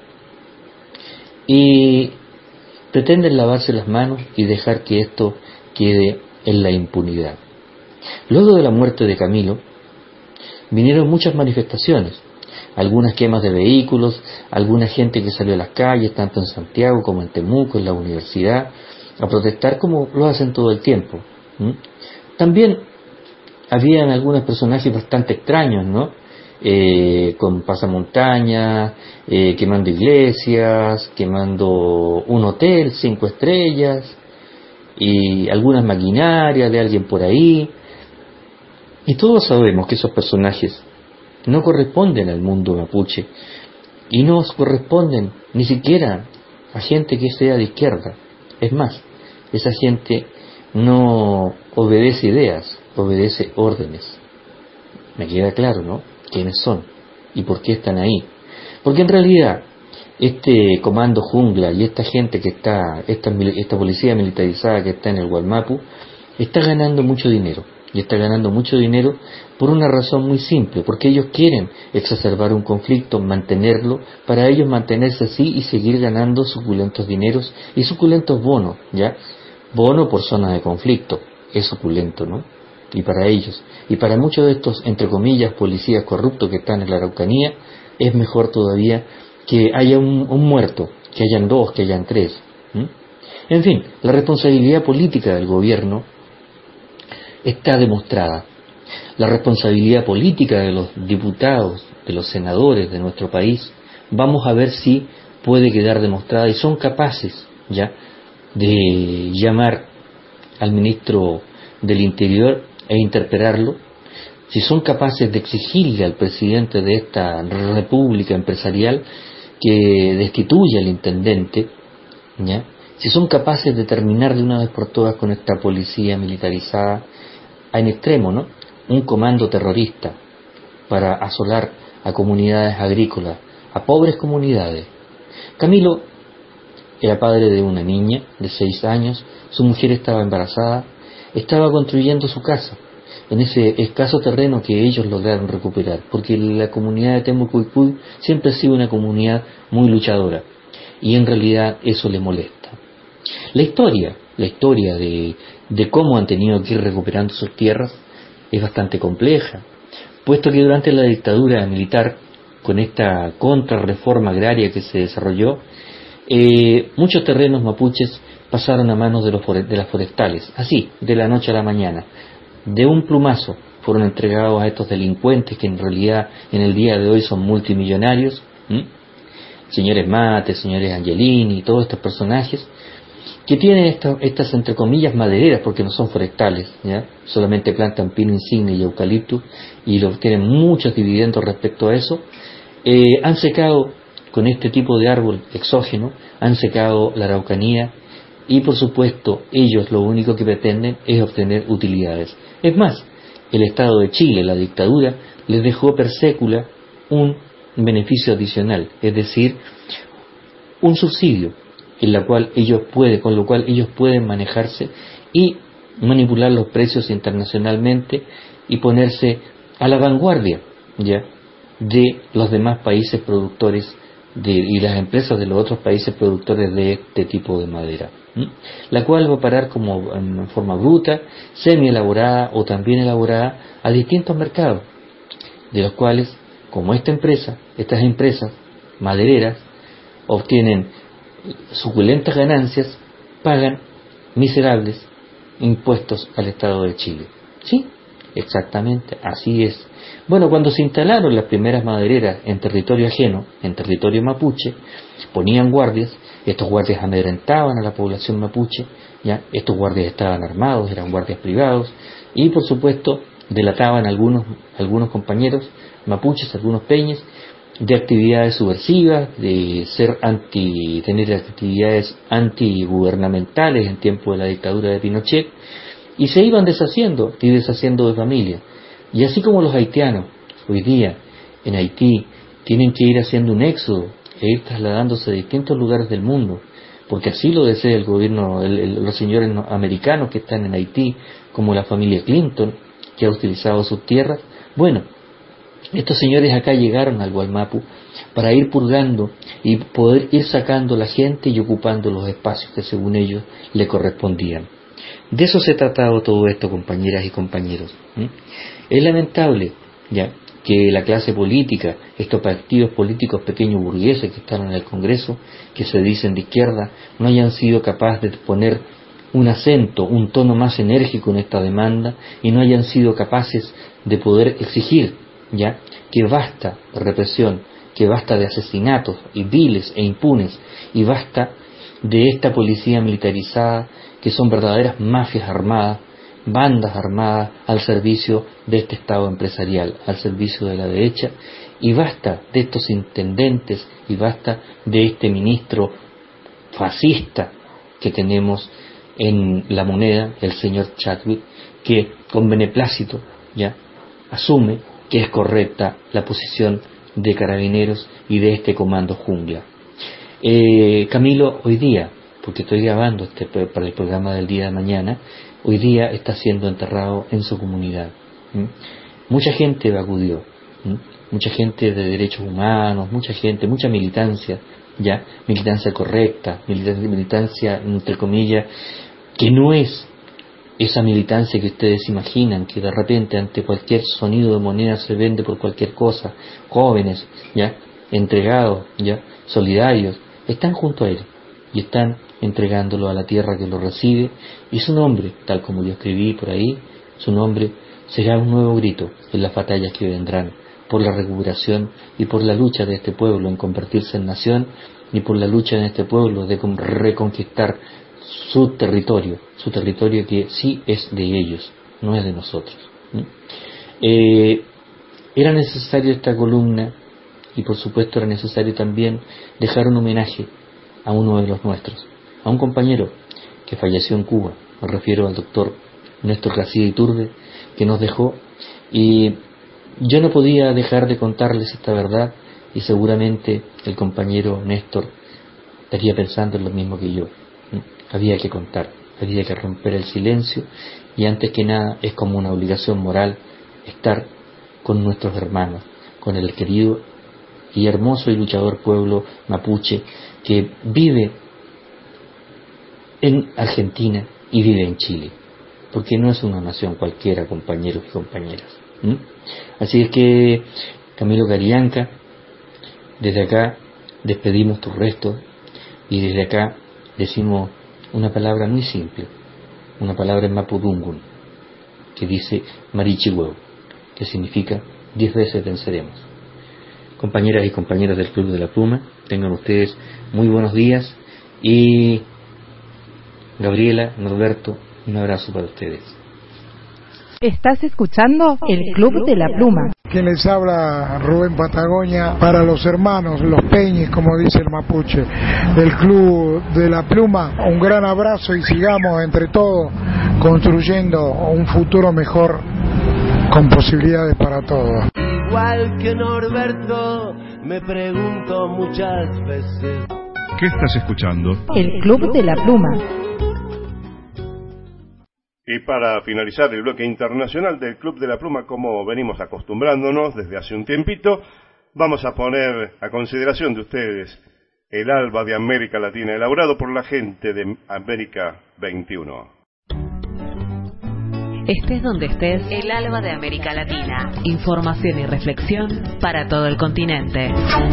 y pretenden lavarse las manos y dejar que esto quede en la impunidad. Luego de la muerte de Camilo vinieron muchas manifestaciones, algunas quemas de vehículos, alguna gente que salió a las calles, tanto en Santiago como en Temuco, en la universidad, a protestar como lo hacen todo el tiempo. ¿Mm? También habían algunos personajes bastante extraños, ¿no? Eh, con pasamontañas, eh, quemando iglesias, quemando un hotel cinco estrellas y algunas maquinarias de alguien por ahí. Y todos sabemos que esos personajes no corresponden al mundo mapuche y no corresponden ni siquiera a gente que sea de izquierda. Es más, esa gente no obedece ideas, obedece órdenes. Me queda claro, ¿no? Quiénes son y por qué están ahí. Porque en realidad este comando jungla y esta gente que está, esta, esta policía militarizada que está en el Gualmapu, está ganando mucho dinero. Y está ganando mucho dinero por una razón muy simple, porque ellos quieren exacerbar un conflicto, mantenerlo, para ellos mantenerse así y seguir ganando suculentos dineros y suculentos bonos, ¿ya? Bono por zona de conflicto, es suculento, ¿no? Y para ellos, y para muchos de estos, entre comillas, policías corruptos que están en la Araucanía, es mejor todavía que haya un, un muerto que hayan dos, que hayan tres. ¿Mm? En fin, la responsabilidad política del gobierno está demostrada. La responsabilidad política de los diputados, de los senadores de nuestro país, vamos a ver si puede quedar demostrada y son capaces ya de llamar al ministro del Interior e interpelarlo, si son capaces de exigirle al presidente de esta república empresarial que destituya al intendente, ¿ya? Si son capaces de terminar de una vez por todas con esta policía militarizada en extremo, ¿no? Un comando terrorista para asolar a comunidades agrícolas, a pobres comunidades. Camilo era padre de una niña de seis años, su mujer estaba embarazada, estaba construyendo su casa en ese escaso terreno que ellos lograron recuperar, porque la comunidad de Temucuicui siempre ha sido una comunidad muy luchadora y en realidad eso le molesta. La historia, la historia de, de cómo han tenido que ir recuperando sus tierras es bastante compleja, puesto que durante la dictadura militar, con esta contrarreforma agraria que se desarrolló, eh, muchos terrenos mapuches pasaron a manos de, los de las forestales, así, de la noche a la mañana. De un plumazo fueron entregados a estos delincuentes que en realidad en el día de hoy son multimillonarios, ¿m? señores Mate, señores Angelini, todos estos personajes que tienen esta, estas entre comillas madereras, porque no son forestales, ¿ya? Solamente plantan pino insigne y eucalipto y lo, tienen muchos dividendos respecto a eso. Eh, han secado con este tipo de árbol exógeno, han secado la Araucanía y por supuesto ellos lo único que pretenden es obtener utilidades. Es más, el Estado de Chile, la dictadura, les dejó per sécula un beneficio adicional, es decir, un subsidio en la cual ellos pueden, con lo cual ellos pueden manejarse y manipular los precios internacionalmente y ponerse a la vanguardia ya de los demás países productores de, y las empresas de los otros países productores de este tipo de madera, ¿m? La cual va a parar como en forma bruta, semi elaborada o también elaborada a distintos mercados, de los cuales, como esta empresa, estas empresas madereras obtienen suculentas ganancias, pagan miserables impuestos al Estado de Chile. ¿Sí? Exactamente, así es. Bueno, cuando se instalaron las primeras madereras en territorio ajeno, en territorio mapuche, ponían guardias, estos guardias amedrentaban a la población mapuche, ya, estos guardias estaban armados, eran guardias privados, y por supuesto delataban a algunos, algunos compañeros mapuches, algunos peñes, de actividades subversivas, de ser anti, tener actividades antigubernamentales en tiempo de la dictadura de Pinochet, y se iban deshaciendo y deshaciendo de familia. Y así como los haitianos hoy día en Haití tienen que ir haciendo un éxodo e ir trasladándose a distintos lugares del mundo, porque así lo desea el gobierno, el, el, los señores americanos que están en Haití, como la familia Clinton, que ha utilizado sus tierras. Bueno, estos señores acá llegaron al Gualmapu para ir purgando y poder ir sacando la gente y ocupando los espacios que según ellos le correspondían. De eso se ha tratado todo esto, compañeras y compañeros. ¿Mm? Es lamentable ya que la clase política, estos partidos políticos pequeños burgueses que están en el Congreso, que se dicen de izquierda, no hayan sido capaces de poner un acento, un tono más enérgico en esta demanda y no hayan sido capaces de poder exigir ya que basta de represión, que basta de asesinatos y viles e impunes y basta de esta policía militarizada que son verdaderas mafias armadas, bandas armadas al servicio de este Estado empresarial, al servicio de la derecha, y basta de estos intendentes y basta de este ministro fascista que tenemos en la moneda, el señor Chadwick, que con beneplácito ya asume que es correcta la posición de Carabineros y de este comando jungla. Eh, Camilo, hoy día, porque estoy grabando este para el programa del día de mañana, hoy día está siendo enterrado en su comunidad. ¿Mm? Mucha gente acudió, ¿Mm? mucha gente de derechos humanos, mucha gente, mucha militancia, ya, militancia correcta, militancia, militancia entre comillas, que no es esa militancia que ustedes imaginan, que de repente ante cualquier sonido de moneda se vende por cualquier cosa, jóvenes, ya, entregados, ya, solidarios, están junto a él y están entregándolo a la tierra que lo recibe, y su nombre, tal como yo escribí por ahí, su nombre será un nuevo grito en las batallas que vendrán, por la recuperación y por la lucha de este pueblo en convertirse en nación, y por la lucha de este pueblo de reconquistar su territorio, su territorio que sí es de ellos, no es de nosotros. Eh, era necesario esta columna, y por supuesto era necesario también dejar un homenaje a uno de los nuestros, a un compañero que falleció en Cuba. Me refiero al doctor Néstor García Iturbe, que nos dejó, y yo no podía dejar de contarles esta verdad, y seguramente el compañero Néstor estaría pensando en lo mismo que yo. Había que contar, había que romper el silencio, y antes que nada es como una obligación moral estar con nuestros hermanos, con el querido y hermoso y luchador pueblo mapuche que vive en Argentina y vive en Chile, porque no es una nación cualquiera, compañeros y compañeras. ¿Mm? Así es que, Camilo Carianca, desde acá despedimos tus restos, y desde acá decimos una palabra muy simple, una palabra en mapudungun, que dice Marichihueu, que significa diez veces venceremos. Compañeras y compañeros del Club de la Pluma, tengan ustedes muy buenos días, y Gabriela, Norberto, un abrazo para ustedes. Estás escuchando el Club de la Pluma. Quien les habla, Rubén Patagonia, para los hermanos, los peñes, como dice el mapuche, del Club de la Pluma, un gran abrazo, y sigamos entre todos construyendo un futuro mejor con posibilidades para todos. Igual que Norberto, me pregunto muchas veces. ¿Qué estás escuchando? El Club de la Pluma. Y para finalizar el bloque internacional del Club de la Pluma, como venimos acostumbrándonos desde hace un tiempito, vamos a poner a consideración de ustedes el Alba de América Latina, elaborado por la gente de América veintiuno. Estés donde estés, el Alba de América Latina. Información y reflexión para todo el continente.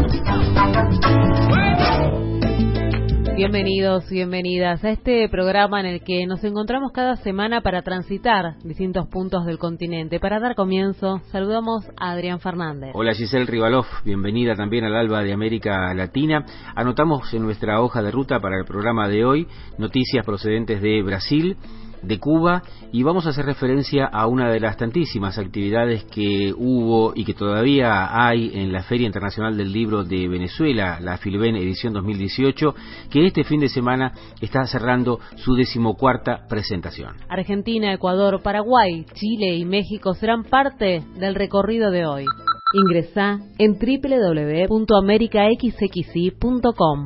Bienvenidos y bienvenidas a este programa en el que nos encontramos cada semana para transitar distintos puntos del continente. Para dar comienzo, saludamos a Adrián Fernández. Hola, Giselle Rivalov, bienvenida también al Alba de América Latina. Anotamos en nuestra hoja de ruta para el programa de hoy noticias procedentes de Brasil, de Cuba, y vamos a hacer referencia a una de las tantísimas actividades que hubo y que todavía hay en la Feria Internacional del Libro de Venezuela, la Filben edición dos mil dieciocho, que este fin de semana está cerrando su decimocuarta presentación. Argentina, Ecuador, Paraguay, Chile y México serán parte del recorrido de hoy. Ingresá en doble u doble u doble u punto america x x i punto com.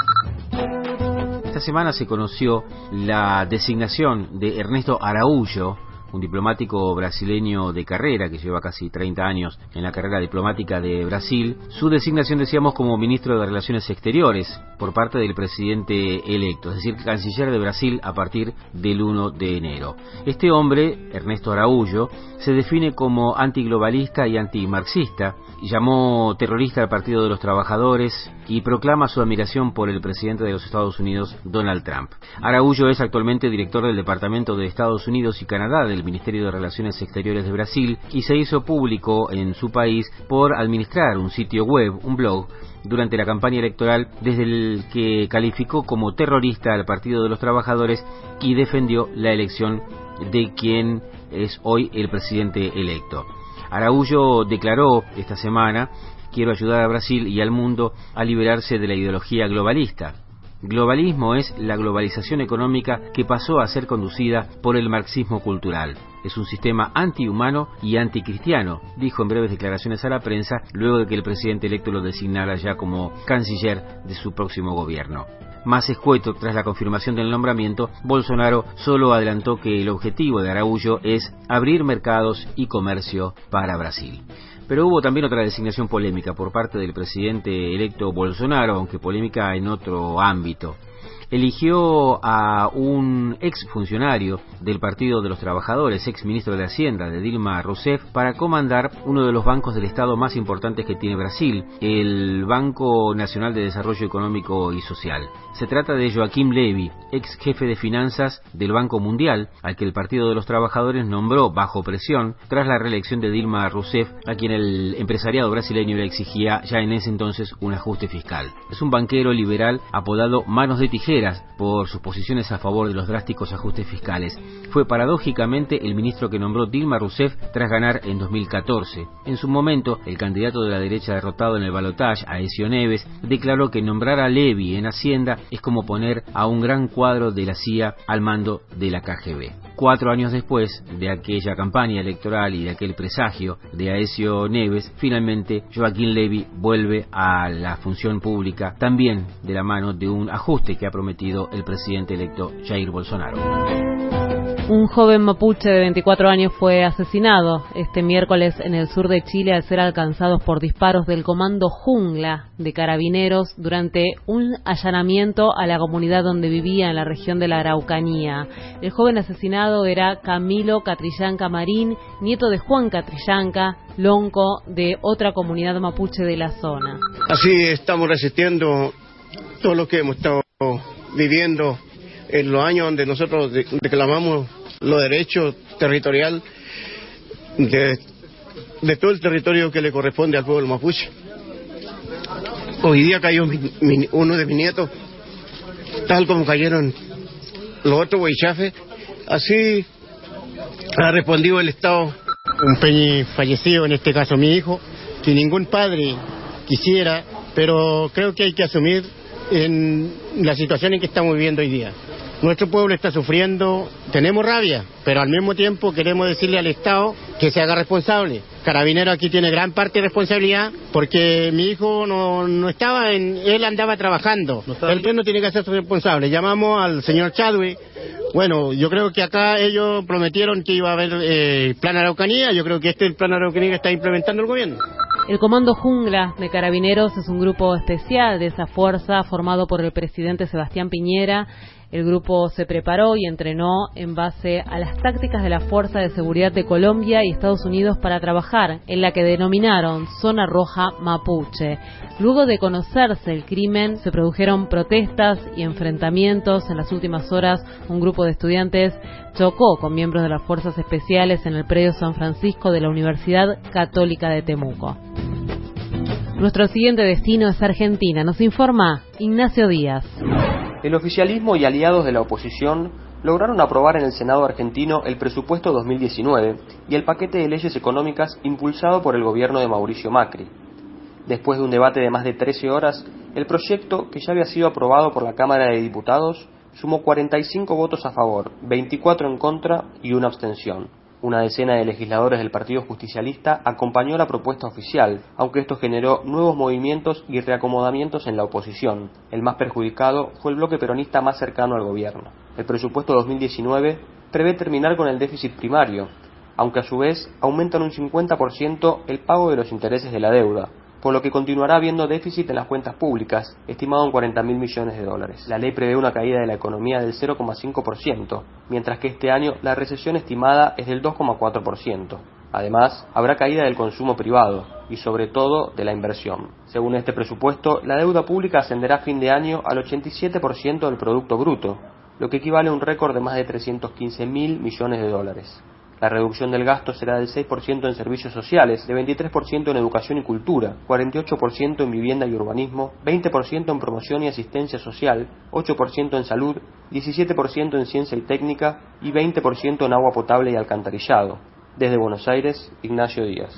Esta semana se conoció la designación de Ernesto Araújo, un diplomático brasileño de carrera que lleva casi treinta años en la carrera diplomática de Brasil. Su designación, decíamos, como ministro de Relaciones Exteriores por parte del presidente electo, es decir, canciller de Brasil a partir del primero de enero. Este hombre, Ernesto Araújo, se define como antiglobalista y antimarxista, llamó terrorista al Partido de los Trabajadores y proclama su admiración por el presidente de los Estados Unidos, Donald Trump. Araújo es actualmente director del Departamento de Estados Unidos y Canadá del Ministerio de Relaciones Exteriores de Brasil, y se hizo público en su país por administrar un sitio web, un blog, durante la campaña electoral, desde el que calificó como terrorista al Partido de los Trabajadores y defendió la elección de quien es hoy el presidente electo. Araújo declaró esta semana: quiero ayudar a Brasil y al mundo a liberarse de la ideología globalista. Globalismo es la globalización económica que pasó a ser conducida por el marxismo cultural. Es un sistema antihumano y anticristiano, dijo en breves declaraciones a la prensa luego de que el presidente electo lo designara ya como canciller de su próximo gobierno. Más escueto, tras la confirmación del nombramiento, Bolsonaro solo adelantó que el objetivo de Araújo es abrir mercados y comercio para Brasil. Pero hubo también otra designación polémica por parte del presidente electo Bolsonaro, aunque polémica en otro ámbito. eligió a un ex funcionario del Partido de los Trabajadores, ex ministro de Hacienda de Dilma Rousseff, para comandar uno de los bancos del Estado más importantes que tiene Brasil, el Banco Nacional de Desarrollo Económico y Social. Se trata de Joaquim Levy, ex jefe de finanzas del Banco Mundial, al que el Partido de los Trabajadores nombró bajo presión tras la reelección de Dilma Rousseff, a quien el empresariado brasileño le exigía ya en ese entonces un ajuste fiscal. Es un banquero liberal apodado Manos de Tijeras por sus posiciones a favor de los drásticos ajustes fiscales. Fue paradójicamente el ministro que nombró Dilma Rousseff tras ganar en dos mil catorce. En su momento, el candidato de la derecha derrotado en el balotaje, Aécio Neves, declaró que nombrar a Levy en Hacienda es como poner a un gran cuadro de la C I A al mando de la K G B. Cuatro años después de aquella campaña electoral y de aquel presagio de Aécio Neves, finalmente Joaquim Levy vuelve a la función pública, también de la mano de un ajuste que ha prometido el presidente electo Jair Bolsonaro. Un joven mapuche de veinticuatro años fue asesinado este miércoles en el sur de Chile al ser alcanzados por disparos del Comando Jungla de Carabineros durante un allanamiento a la comunidad donde vivía en la región de la Araucanía. El joven asesinado era Camilo Catrillanca Marín, nieto de Juan Catrillanca, lonco de otra comunidad mapuche de la zona. Así estamos resistiendo todo lo que hemos estado viviendo en los años donde nosotros reclamamos los derechos territoriales de, de todo el territorio que le corresponde al pueblo mapuche. Hoy día cayó mi, mi, uno de mis nietos, tal como cayeron los otros huichafes. Así ha respondido el Estado. Un peñi fallecido, en este caso mi hijo, que ningún padre quisiera, pero creo que hay que asumir en la situación en que estamos viviendo hoy día. Nuestro pueblo está sufriendo, tenemos rabia, pero al mismo tiempo queremos decirle al Estado que se haga responsable. Carabinero aquí tiene gran parte de responsabilidad porque mi hijo no, no estaba, en, él andaba trabajando. ¿No él no tiene que hacerse responsable. Llamamos al señor Chadwick. Bueno, yo creo que acá ellos prometieron que iba a haber eh, plan Araucanía. Yo creo que este es el plan Araucanía que está implementando el gobierno. El Comando Jungla de Carabineros es un grupo especial de esa fuerza formado por el presidente Sebastián Piñera. El grupo se preparó y entrenó en base a las tácticas de la Fuerza de Seguridad de Colombia y Estados Unidos para trabajar en la que denominaron Zona Roja Mapuche. Luego de conocerse el crimen, se produjeron protestas y enfrentamientos. En las últimas horas, un grupo de estudiantes chocó con miembros de las Fuerzas Especiales en el predio San Francisco de la Universidad Católica de Temuco. Nuestro siguiente destino es Argentina. Nos informa Ignacio Díaz. El oficialismo y aliados de la oposición lograron aprobar en el Senado argentino el presupuesto dos mil diecinueve y el paquete de leyes económicas impulsado por el gobierno de Mauricio Macri. Después de un debate de más de trece horas, el proyecto, que ya había sido aprobado por la Cámara de Diputados, sumó cuarenta y cinco votos a favor, veinticuatro en contra y una abstención. Una decena de legisladores del Partido Justicialista acompañó la propuesta oficial, aunque esto generó nuevos movimientos y reacomodamientos en la oposición. El más perjudicado fue el bloque peronista más cercano al gobierno. El presupuesto dos mil diecinueve prevé terminar con el déficit primario, aunque a su vez aumentan un cincuenta por ciento el pago de los intereses de la deuda, por lo que continuará habiendo déficit en las cuentas públicas, estimado en cuarenta mil millones de dólares. La ley prevé una caída de la economía del cero coma cinco por ciento, mientras que este año la recesión estimada es del dos coma cuatro por ciento. Además, habrá caída del consumo privado y, sobre todo, de la inversión. Según este presupuesto, la deuda pública ascenderá a fin de año al ochenta y siete por ciento del Producto Bruto, lo que equivale a un récord de más de trescientos quince mil millones de dólares. La reducción del gasto será del seis por ciento en servicios sociales, de veintitrés por ciento en educación y cultura, cuarenta y ocho por ciento en vivienda y urbanismo, veinte por ciento en promoción y asistencia social, ocho por ciento en salud, diecisiete por ciento en ciencia y técnica y veinte por ciento en agua potable y alcantarillado. Desde Buenos Aires, Ignacio Díaz.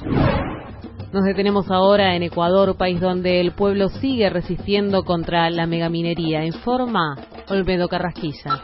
Nos detenemos ahora en Ecuador, país donde el pueblo sigue resistiendo contra la megaminería. Informa Olmedo Carrasquilla.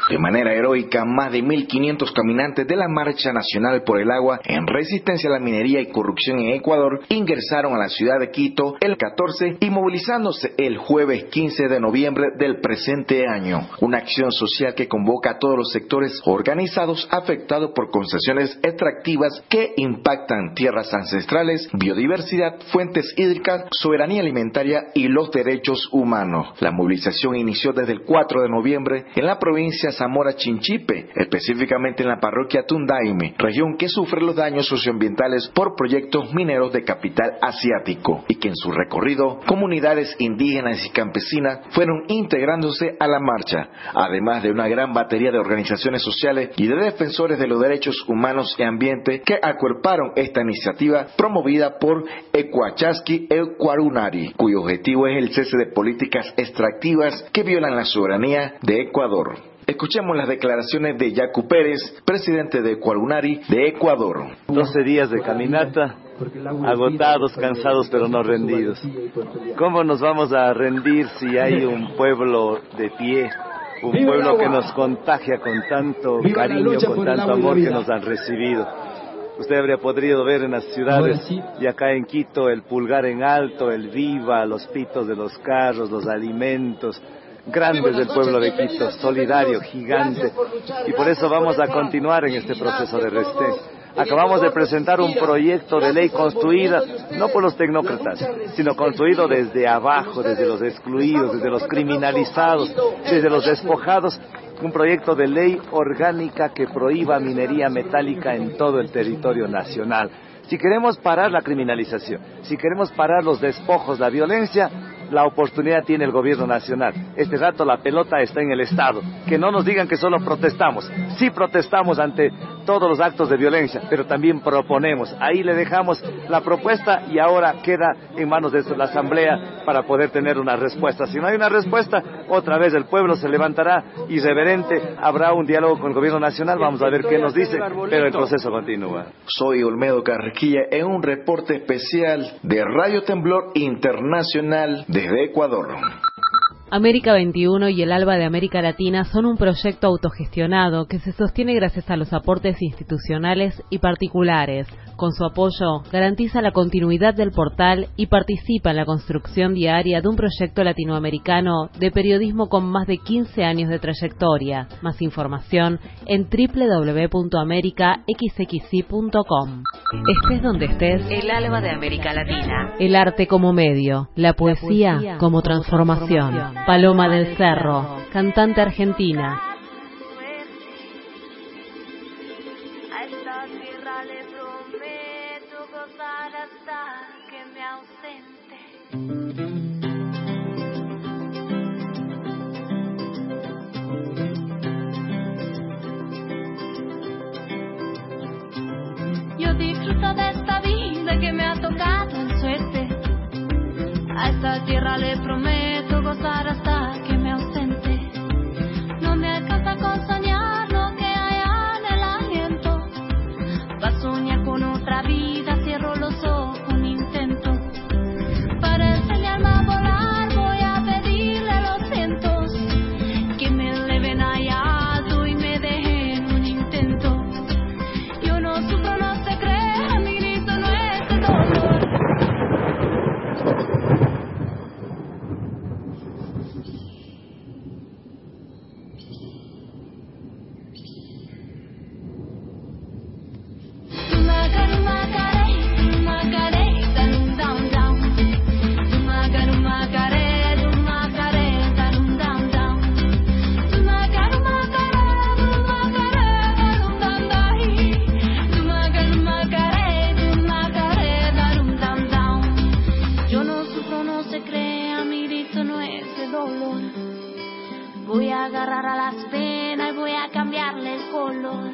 De manera heroica, más de mil quinientos caminantes de la Marcha Nacional por el Agua en resistencia a la minería y corrupción en Ecuador ingresaron a la ciudad de Quito el catorce y movilizándose el jueves quince de noviembre del presente año. Una acción social que convoca a todos los sectores organizados afectados por concesiones extractivas que impactan tierras ancestrales, biodiversidad, fuentes hídricas, soberanía alimentaria y los derechos humanos. La movilización inició desde el cuatro de noviembre en la provincia Zamora Chinchipe, específicamente en la parroquia Tundaime, región que sufre los daños socioambientales por proyectos mineros de capital asiático, y que en su recorrido comunidades indígenas y campesinas fueron integrándose a la marcha, además de una gran batería de organizaciones sociales y de defensores de los derechos humanos y ambiente que acuerparon esta iniciativa promovida por Ecuachaski Ecuarunari, cuyo objetivo es el cese de políticas extractivas que violan la soberanía de Ecuador. Escuchemos las declaraciones de Yacu Pérez, presidente de Ecuarunari de Ecuador. doce días de caminata, agotados, cansados, pero no rendidos. ¿Cómo nos vamos a rendir si hay un pueblo de pie? Un pueblo que nos contagia con tanto cariño, con tanto amor que nos han recibido. Usted habría podido ver en las ciudades y acá en Quito el pulgar en alto, el viva, los pitos de los carros, los alimentos grandes del pueblo de Quito, solidario, gigante. Y por eso vamos a continuar en este proceso de resistencia. Acabamos de presentar un proyecto de ley construida no por los tecnócratas, sino construido desde abajo, desde los excluidos, desde los criminalizados, desde los despojados. Un proyecto de ley orgánica que prohíba minería metálica en todo el territorio nacional. Si queremos parar la criminalización, si queremos parar los despojos, la violencia, la oportunidad tiene el gobierno nacional. Este rato la pelota está en el Estado. Que no nos digan que solo protestamos. Sí protestamos ante todos los actos de violencia, pero también proponemos. Ahí le dejamos la propuesta y ahora queda en manos de la Asamblea para poder tener una respuesta. Si no hay una respuesta, otra vez el pueblo se levantará irreverente, habrá un diálogo con el gobierno nacional, vamos a ver qué nos dice, pero el proceso continúa. Soy Olmedo Carrequilla en un reporte especial de Radio Temblor Internacional desde Ecuador. América veintiuno y el ALBA de América Latina son un proyecto autogestionado que se sostiene gracias a los aportes institucionales y particulares. Con su apoyo, garantiza la continuidad del portal y participa en la construcción diaria de un proyecto latinoamericano de periodismo con más de quince años de trayectoria. Más información en doble u doble u doble u punto america x x i punto com. Estés donde estés, el ALBA de América Latina. El arte como medio, la poesía, la poesía como transformación. transformación. Paloma del Cerro, cantante argentina. Yo disfruto de esta vida que me ha tocado en suerte. A esta tierra le prometo gozar hasta que me ausente. No me alcanza con soñar lo que hay en el aliento. Va a soñar con otra vida, cierro los ojos, un intento. Para enseñarme a volar voy a pedirle a los vientos que me eleven allá alto y me dejen un intento. Yo no sufro, no se crea, mi grito no es de dolor. Voy a agarrar a las penas y voy a cambiarle el color.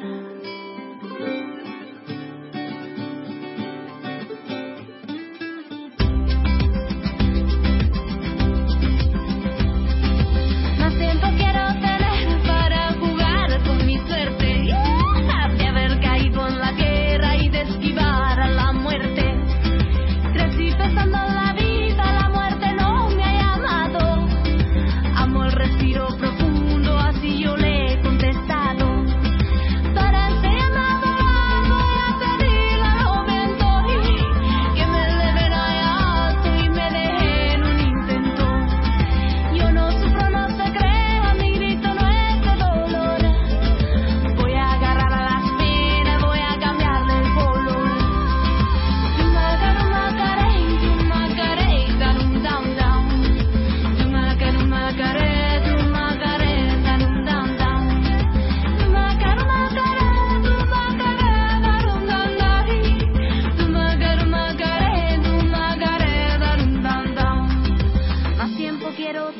Más tiempo quiero tener para jugar con mi suerte, de haber caído en la guerra y de esquivar a la muerte. Crecí pensando en la vida, la muerte no me ha llamado. Amo el respiro profundo, así yo le contesté.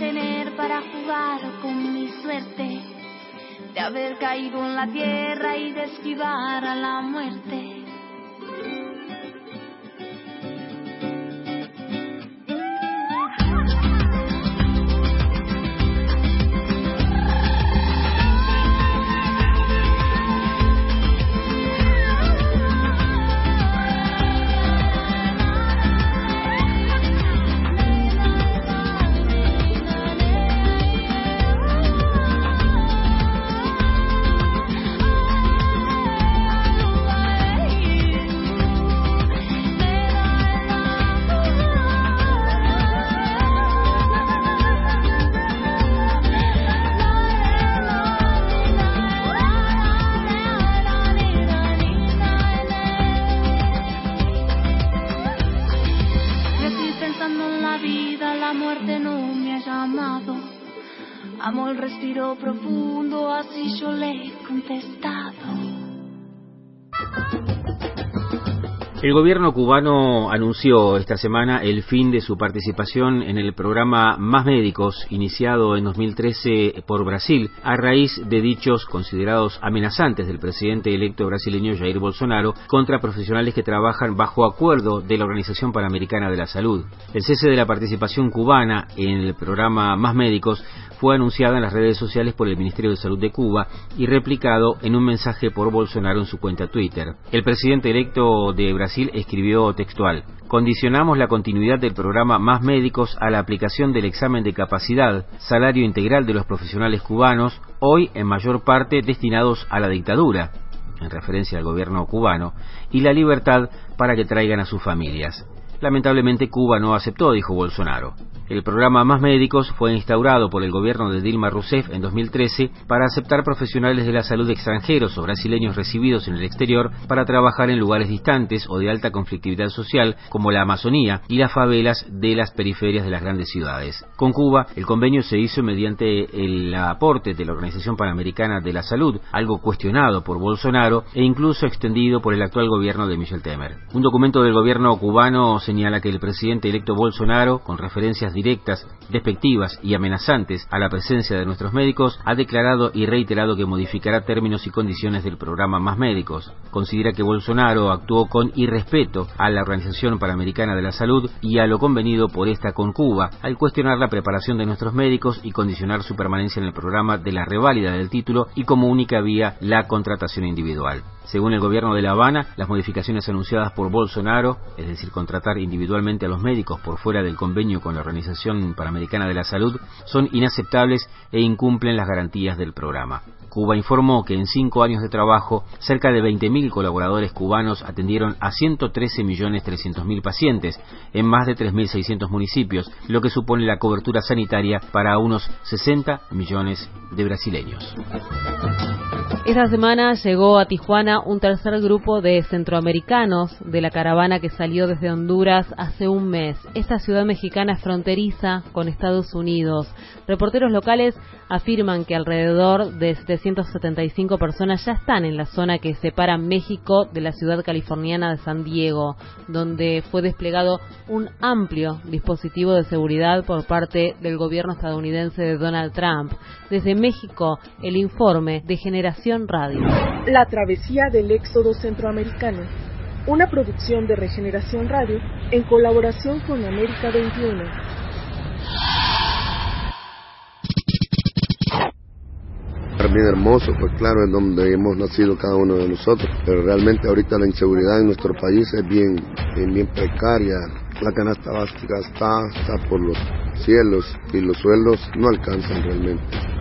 tener para jugar con mi suerte, de haber caído en la tierra y de esquivar a la muerte. Amo el respiro profundo, así yo le he contestado. El gobierno cubano anunció esta semana el fin de su participación en el programa Más Médicos, iniciado en dos mil trece por Brasil, a raíz de dichos considerados amenazantes del presidente electo brasileño Jair Bolsonaro contra profesionales que trabajan bajo acuerdo de la Organización Panamericana de la Salud. El cese de la participación cubana en el programa Más Médicos fue anunciado en las redes sociales por el Ministerio de Salud de Cuba y replicado en un mensaje por Bolsonaro en su cuenta Twitter. El presidente electo de Brasil escribió textual: condicionamos la continuidad del programa Más Médicos a la aplicación del examen de capacidad, salario integral de los profesionales cubanos, hoy en mayor parte destinados a la dictadura, en referencia al gobierno cubano, y la libertad para que traigan a sus familias. Lamentablemente Cuba no aceptó, dijo Bolsonaro. El programa Más Médicos fue instaurado por el gobierno de Dilma Rousseff en dos mil trece para aceptar profesionales de la salud extranjeros o brasileños recibidos en el exterior para trabajar en lugares distantes o de alta conflictividad social como la Amazonía y las favelas de las periferias de las grandes ciudades. Con Cuba, el convenio se hizo mediante el aporte de la Organización Panamericana de la Salud, algo cuestionado por Bolsonaro e incluso extendido por el actual gobierno de Michel Temer. Un documento del gobierno cubano señala que el presidente electo Bolsonaro, con referencias directas, despectivas y amenazantes a la presencia de nuestros médicos, ha declarado y reiterado que modificará términos y condiciones del programa Más Médicos. Considera que Bolsonaro actuó con irrespeto a la Organización Panamericana de la Salud y a lo convenido por esta con Cuba, al cuestionar la preparación de nuestros médicos y condicionar su permanencia en el programa de la reválida del título y como única vía la contratación individual. Según el gobierno de La Habana, las modificaciones anunciadas por Bolsonaro, es decir, contratar individualmente a los médicos por fuera del convenio con la Organización Panamericana de la Salud, son inaceptables e incumplen las garantías del programa. Cuba informó que en cinco años de trabajo, cerca de veinte mil colaboradores cubanos atendieron a ciento trece millones trescientos mil pacientes en más de tres mil seiscientos municipios, lo que supone la cobertura sanitaria para unos sesenta millones de brasileños. Esta semana llegó a Tijuana un tercer grupo de centroamericanos de la caravana que salió desde Honduras hace un mes. Esta ciudad mexicana es fronteriza con Estados Unidos. Reporteros locales afirman que alrededor de setecientas setenta y cinco personas ya están en la zona que separa México de la ciudad californiana de San Diego, donde fue desplegado un amplio dispositivo de seguridad por parte del gobierno estadounidense de Donald Trump. Desde México, el informe de Generación Radio. La travesía del éxodo centroamericano, una producción de Regeneración Radio en colaboración con América veintiuno. Bien hermoso, pues claro, es donde hemos nacido cada uno de nosotros, pero realmente ahorita la inseguridad en nuestro país es bien, bien, bien precaria. La canasta básica está, está por los cielos y los sueldos no alcanzan realmente.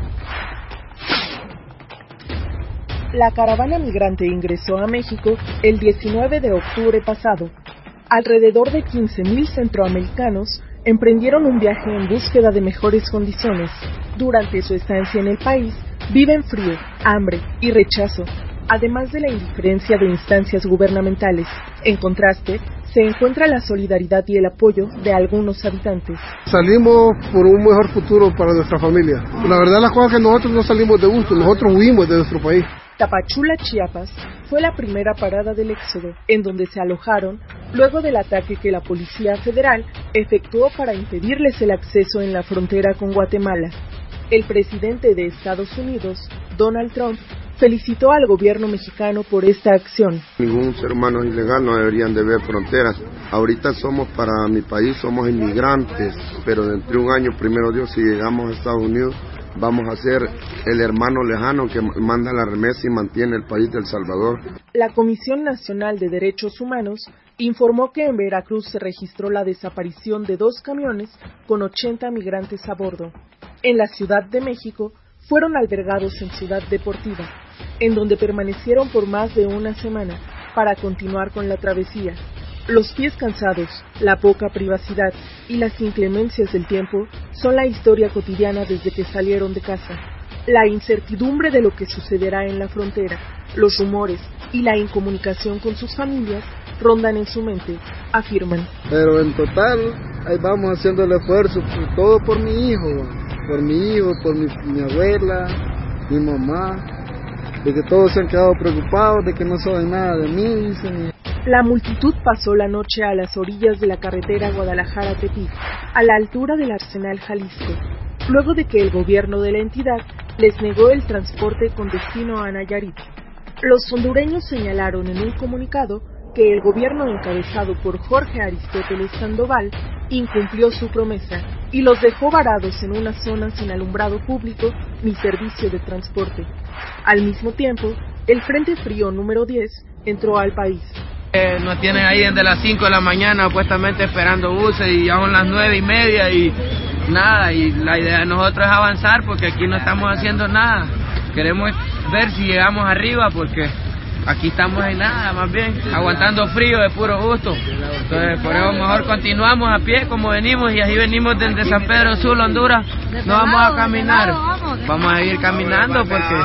La caravana migrante ingresó a México el diecinueve de octubre pasado. Alrededor de quince mil centroamericanos emprendieron un viaje en búsqueda de mejores condiciones. Durante su estancia en el país, viven frío, hambre y rechazo, además de la indiferencia de instancias gubernamentales. En contraste, se encuentra la solidaridad y el apoyo de algunos habitantes. Salimos por un mejor futuro para nuestra familia. La verdad, las cosas que nosotros no salimos de gusto, nosotros huimos de nuestro país. Tapachula, Chiapas, fue la primera parada del éxodo, en donde se alojaron luego del ataque que la Policía Federal efectuó para impedirles el acceso en la frontera con Guatemala. El presidente de Estados Unidos, Donald Trump, felicitó al gobierno mexicano por esta acción. Ningún ser humano es ilegal, no deberían de haber fronteras. Ahorita somos, para mi país, somos inmigrantes, pero dentro de un año, primero Dios, si llegamos a Estados Unidos, vamos a ser el hermano lejano que manda la remesa y mantiene el país de El Salvador. La Comisión Nacional de Derechos Humanos informó que en Veracruz se registró la desaparición de dos camiones con ochenta migrantes a bordo. En la Ciudad de México fueron albergados en Ciudad Deportiva, en donde permanecieron por más de una semana para continuar con la travesía. Los pies cansados, la poca privacidad y las inclemencias del tiempo son la historia cotidiana desde que salieron de casa. La incertidumbre de lo que sucederá en la frontera, los rumores y la incomunicación con sus familias rondan en su mente, afirman. Pero en total, ahí vamos haciendo el esfuerzo, todo por mi hijo, por mi hijo, por mi, mi abuela, mi mamá, de que todos se han quedado preocupados, de que no saben nada de mí, dicen. La multitud pasó la noche a las orillas de la carretera Guadalajara-Tepic, a la altura del Arsenal Jalisco, luego de que el gobierno de la entidad les negó el transporte con destino a Nayarit. Los hondureños señalaron en un comunicado que el gobierno encabezado por Jorge Aristóteles Sandoval incumplió su promesa y los dejó varados en una zona sin alumbrado público ni servicio de transporte. Al mismo tiempo, el Frente Frío número diez entró al país. Eh, nos tienen ahí desde las cinco de la mañana puestamente esperando buses y ya son las nueve y media y nada, y la idea de nosotros es avanzar porque aquí no estamos haciendo nada. Queremos ver si llegamos arriba porque aquí estamos en nada, más bien aguantando frío de puro gusto. Entonces por eso mejor continuamos a pie como venimos, y así venimos desde San Pedro Sula, Honduras. No vamos a caminar, vamos a ir caminando porque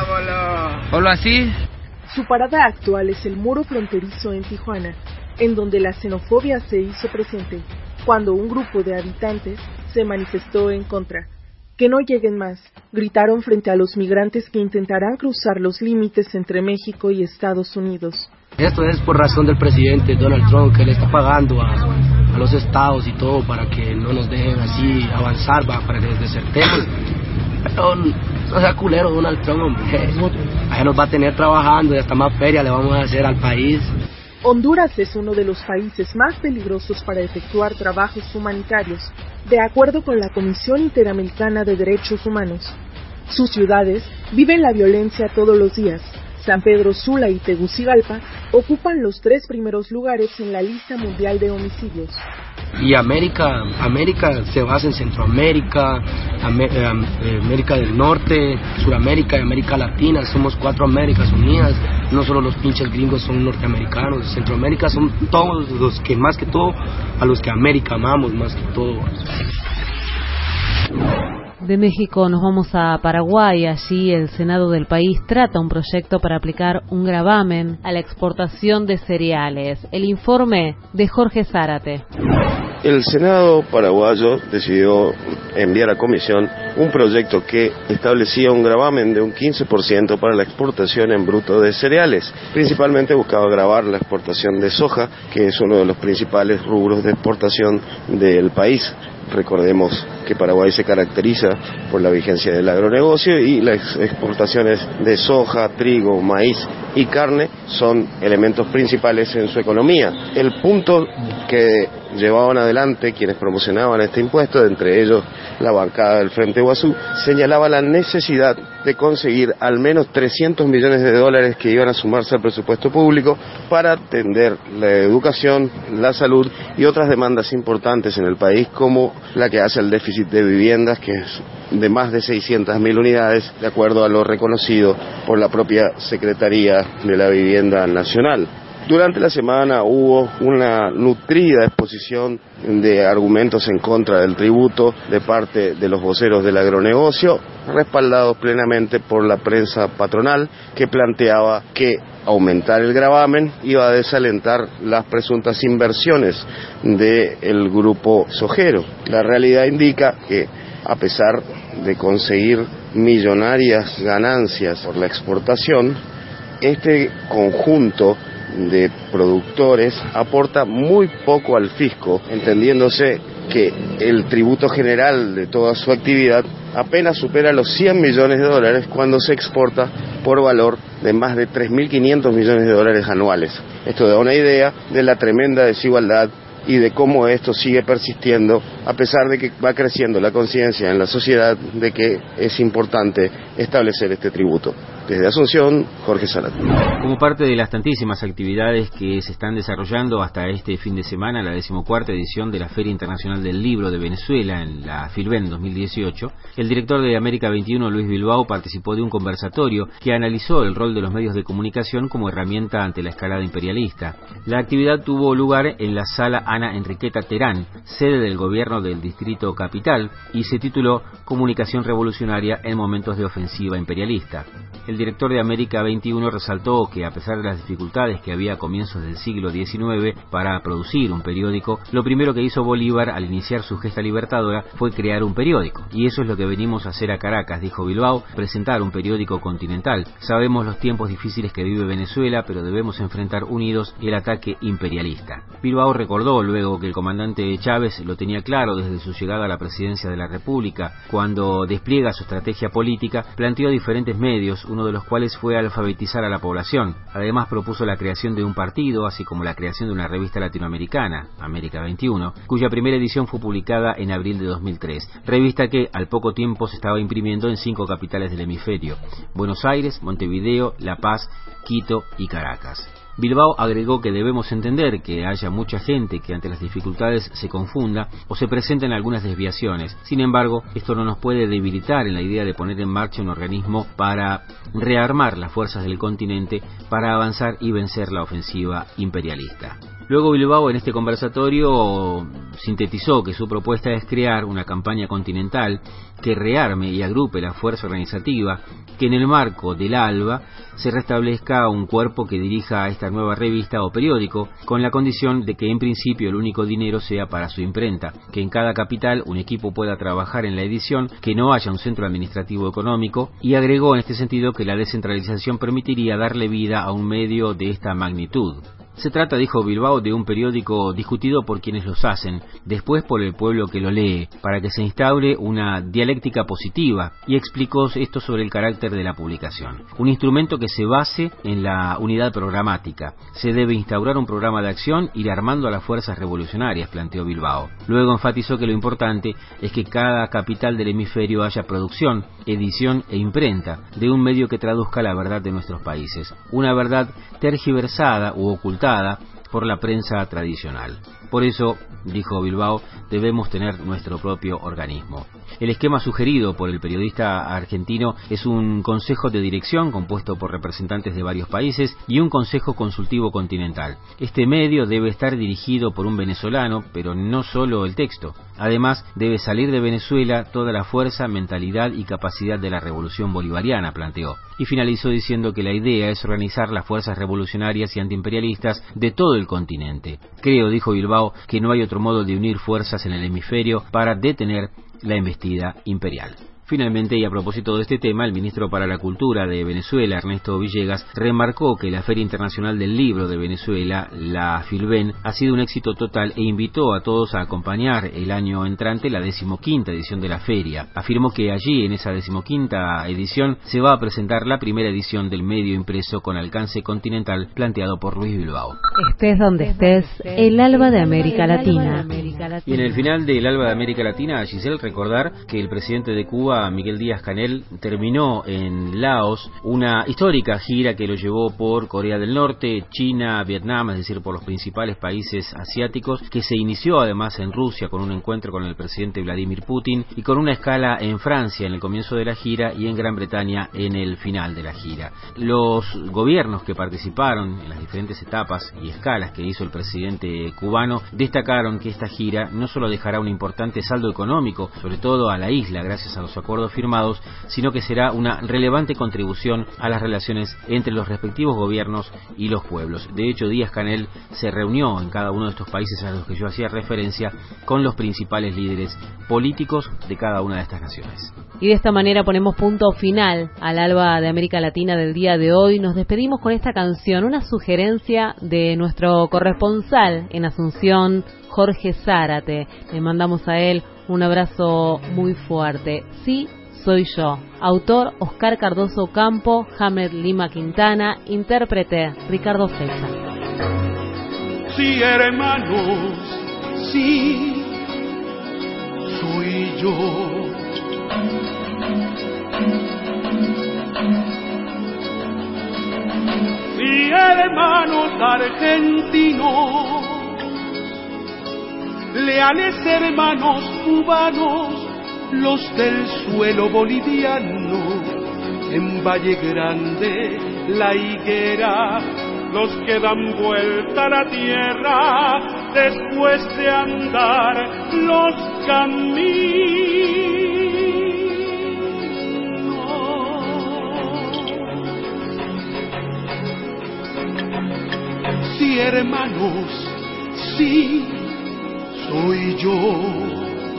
solo así. Su parada actual es el muro fronterizo en Tijuana, en donde la xenofobia se hizo presente cuando un grupo de habitantes se manifestó en contra. Que no lleguen más, gritaron frente a los migrantes que intentarán cruzar los límites entre México y Estados Unidos. Esto es por razón del presidente Donald Trump, que le está pagando a, a los estados y todo para que no nos dejen así avanzar, va, para que desertemos. Pero no sea culero Donald Trump, hombre. Allá nos va a tener trabajando y hasta más feria le vamos a hacer al país. Honduras es uno de los países más peligrosos para efectuar trabajos humanitarios, de acuerdo con la Comisión Interamericana de Derechos Humanos. Sus ciudades viven la violencia todos los días. San Pedro Sula y Tegucigalpa ocupan los tres primeros lugares en la lista mundial de homicidios. Y América, América se basa en Centroamérica, América del Norte, Suramérica y América Latina. Somos cuatro Américas unidas. No solo los pinches gringos son norteamericanos. Centroamérica son todos los que, más que todo, a los que América amamos más que todo. De México nos vamos a Paraguay. Allí el Senado del país trata un proyecto para aplicar un gravamen a la exportación de cereales. El informe de Jorge Zárate. El Senado paraguayo decidió enviar a comisión un proyecto que establecía un gravamen de un quince por ciento para la exportación en bruto de cereales. Principalmente buscaba gravar la exportación de soja, que es uno de los principales rubros de exportación del país. Recordemos que Paraguay se caracteriza por la vigencia del agronegocio y las exportaciones de soja, trigo, maíz y carne son elementos principales en su economía. El punto que llevaban adelante quienes promocionaban este impuesto, entre ellos la bancada del Frente Guazú, señalaba la necesidad de conseguir al menos trescientos millones de dólares que iban a sumarse al presupuesto público para atender la educación, la salud y otras demandas importantes en el país, como la que hace el déficit de viviendas, que es de más de seiscientas mil unidades, de acuerdo a lo reconocido por la propia Secretaría de la Vivienda Nacional. Durante la semana hubo una nutrida exposición de argumentos en contra del tributo de parte de los voceros del agronegocio, respaldados plenamente por la prensa patronal, que planteaba que aumentar el gravamen iba a desalentar las presuntas inversiones del grupo sojero. La realidad indica que, a pesar de conseguir millonarias ganancias por la exportación, este conjunto de productores aporta muy poco al fisco, entendiéndose que el tributo general de toda su actividad apenas supera los cien millones de dólares cuando se exporta por valor de más de tres mil quinientos millones de dólares anuales. Esto da una idea de la tremenda desigualdad y de cómo esto sigue persistiendo a pesar de que va creciendo la conciencia en la sociedad de que es importante establecer este tributo. Desde Asunción, Jorge Salat. Como parte de las tantísimas actividades que se están desarrollando hasta este fin de semana, la decimocuarta edición de la Feria Internacional del Libro de Venezuela, en la Filben dos mil dieciocho, el director de América veintiuno, Luis Bilbao, participó de un conversatorio que analizó el rol de los medios de comunicación como herramienta ante la escalada imperialista. La actividad tuvo lugar en la sala Ana Enriqueta Terán, sede del gobierno del Distrito Capital, y se tituló Comunicación revolucionaria en momentos de ofensiva imperialista. El director de América veintiuno resaltó que, a pesar de las dificultades que había a comienzos del siglo diecinueve para producir un periódico, lo primero que hizo Bolívar al iniciar su gesta libertadora fue crear un periódico. Y eso es lo que venimos a hacer a Caracas, dijo Bilbao, presentar un periódico continental. Sabemos los tiempos difíciles que vive Venezuela, pero debemos enfrentar unidos el ataque imperialista. Bilbao recordó luego que el comandante Chávez lo tenía claro desde su llegada a la presidencia de la República. Cuando despliega su estrategia política, planteó diferentes medios, uno de los cuales fue alfabetizar a la población. Además propuso la creación de un partido, así como la creación de una revista latinoamericana, América veintiuno, cuya primera edición fue publicada en abril de dos mil tres, revista que al poco tiempo se estaba imprimiendo en cinco capitales del hemisferio: Buenos Aires, Montevideo, La Paz, Quito y Caracas. Bilbao agregó que debemos entender que haya mucha gente que ante las dificultades se confunda o se presenten algunas desviaciones. Sin embargo, esto no nos puede debilitar en la idea de poner en marcha un organismo para rearmar las fuerzas del continente para avanzar y vencer la ofensiva imperialista. Luego Bilbao en este conversatorio sintetizó que su propuesta es crear una campaña continental que rearme y agrupe la fuerza organizativa, que en el marco del ALBA se restablezca un cuerpo que dirija esta nueva revista o periódico, con la condición de que en principio el único dinero sea para su imprenta, que en cada capital un equipo pueda trabajar en la edición, que no haya un centro administrativo económico, y agregó en este sentido que la descentralización permitiría darle vida a un medio de esta magnitud. Se trata, dijo Bilbao, de un periódico discutido por quienes los hacen, después por el pueblo que lo lee, para que se instaure una dialéctica positiva, y explicó esto sobre el carácter de la publicación. Un instrumento que se base en la unidad programática. Se debe instaurar un programa de acción, ir armando a las fuerzas revolucionarias, planteó Bilbao. Luego enfatizó que lo importante es que cada capital del hemisferio haya producción, edición e imprenta de un medio que traduzca la verdad de nuestros países, una verdad tergiversada u ocultada por la prensa tradicional. Por eso, dijo Bilbao, debemos tener nuestro propio organismo. El esquema sugerido por el periodista argentino es un consejo de dirección compuesto por representantes de varios países y un consejo consultivo continental. Este medio debe estar dirigido por un venezolano, pero no solo el texto. Además, debe salir de Venezuela toda la fuerza, mentalidad y capacidad de la revolución bolivariana, planteó. Y finalizó diciendo que la idea es organizar las fuerzas revolucionarias y antiimperialistas de todo el continente. Creo, dijo Bilbao, que no hay otro modo de unir fuerzas en el hemisferio para detener la embestida imperial. Finalmente, y a propósito de este tema, el ministro para la Cultura de Venezuela, Ernesto Villegas, remarcó que la Feria Internacional del Libro de Venezuela, la Filben, ha sido un éxito total e invitó a todos a acompañar el año entrante la decimoquinta edición de la feria. Afirmó que allí, en esa decimoquinta edición, se va a presentar la primera edición del medio impreso con alcance continental planteado por Luis Bilbao. Estés donde estés, el Alba de América Latina. Y en el final del Alba de América Latina, Giselle, recordar que el presidente de Cuba, Miguel Díaz-Canel, terminó en Laos una histórica gira que lo llevó por Corea del Norte, China, Vietnam, es decir, por los principales países asiáticos, que se inició además en Rusia con un encuentro con el presidente Vladimir Putin y con una escala en Francia en el comienzo de la gira y en Gran Bretaña en el final de la gira. Los gobiernos que participaron en las diferentes etapas y escalas que hizo el presidente cubano destacaron que esta gira no solo dejará un importante saldo económico, sobre todo a la isla, gracias a los acuerdos acuerdos firmados, sino que será una relevante contribución a las relaciones entre los respectivos gobiernos y los pueblos. De hecho, Díaz-Canel se reunió en cada uno de estos países a los que yo hacía referencia con los principales líderes políticos de cada una de estas naciones. Y de esta manera ponemos punto final al Alba de América Latina del día de hoy. Nos despedimos con esta canción, una sugerencia de nuestro corresponsal en Asunción, Jorge Zárate. Le mandamos a él un abrazo muy fuerte. Sí, soy yo. Autor, Oscar Cardoso Campo, Hamed Lima Quintana. Intérprete, Ricardo Fecha. Sí, hermanos, sí, soy yo. Sí, hermanos argentinos, leales hermanos cubanos, los del suelo boliviano, en Valle Grande, la higuera, los que dan vuelta a la tierra después de andar los caminos. Sí, hermanos, sí, soy yo.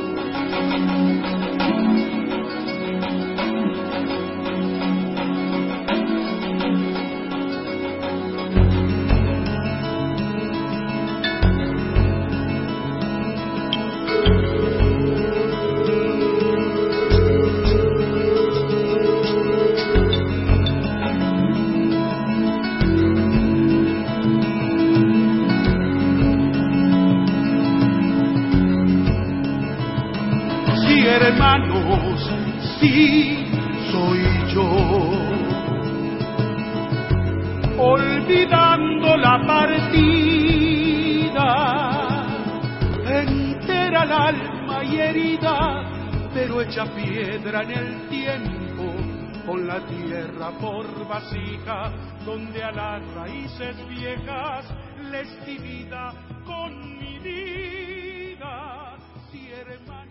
Hermanos, sí, soy yo. Olvidando la partida, entera el alma y herida, pero hecha piedra en el tiempo, con la tierra por vasija, donde a las raíces viejas les di vida con mi vida. Sí, hermano.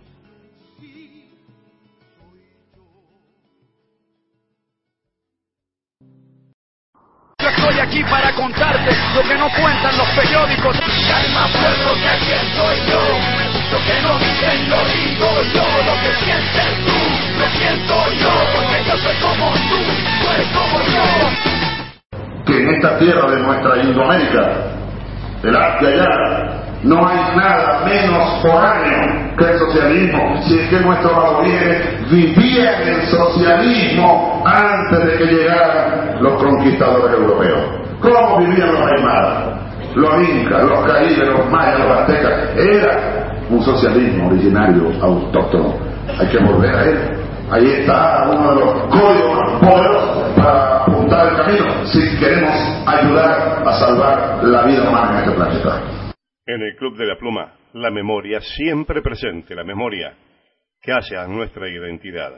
Yo estoy aquí para contarte lo que no cuentan los periódicos. Calma, pueblo, que aquí estoy yo. Lo que no dicen lo digo yo. Lo que sientes tú, lo siento yo. Porque yo soy como tú, tú eres como yo. Que en esta tierra de nuestra Indoamérica, del arte allá, no hay nada menos foráneo que el socialismo, si es que nuestros aborígenes vivían el socialismo antes de que llegaran los conquistadores europeos. ¿Cómo vivían los aymaras, los incas, los caíbes, los mayas, los aztecas? Era un socialismo originario, autóctono. Hay que volver a él. Ahí está uno de los códigos más poderosos para apuntar el camino si queremos ayudar a salvar la vida humana en este planeta. En el Club de la Pluma, la memoria siempre presente, la memoria que hace a nuestra identidad.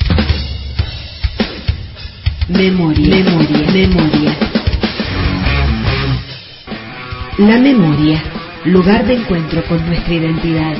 Memoria, memoria, memoria. La memoria, lugar de encuentro con nuestra identidad.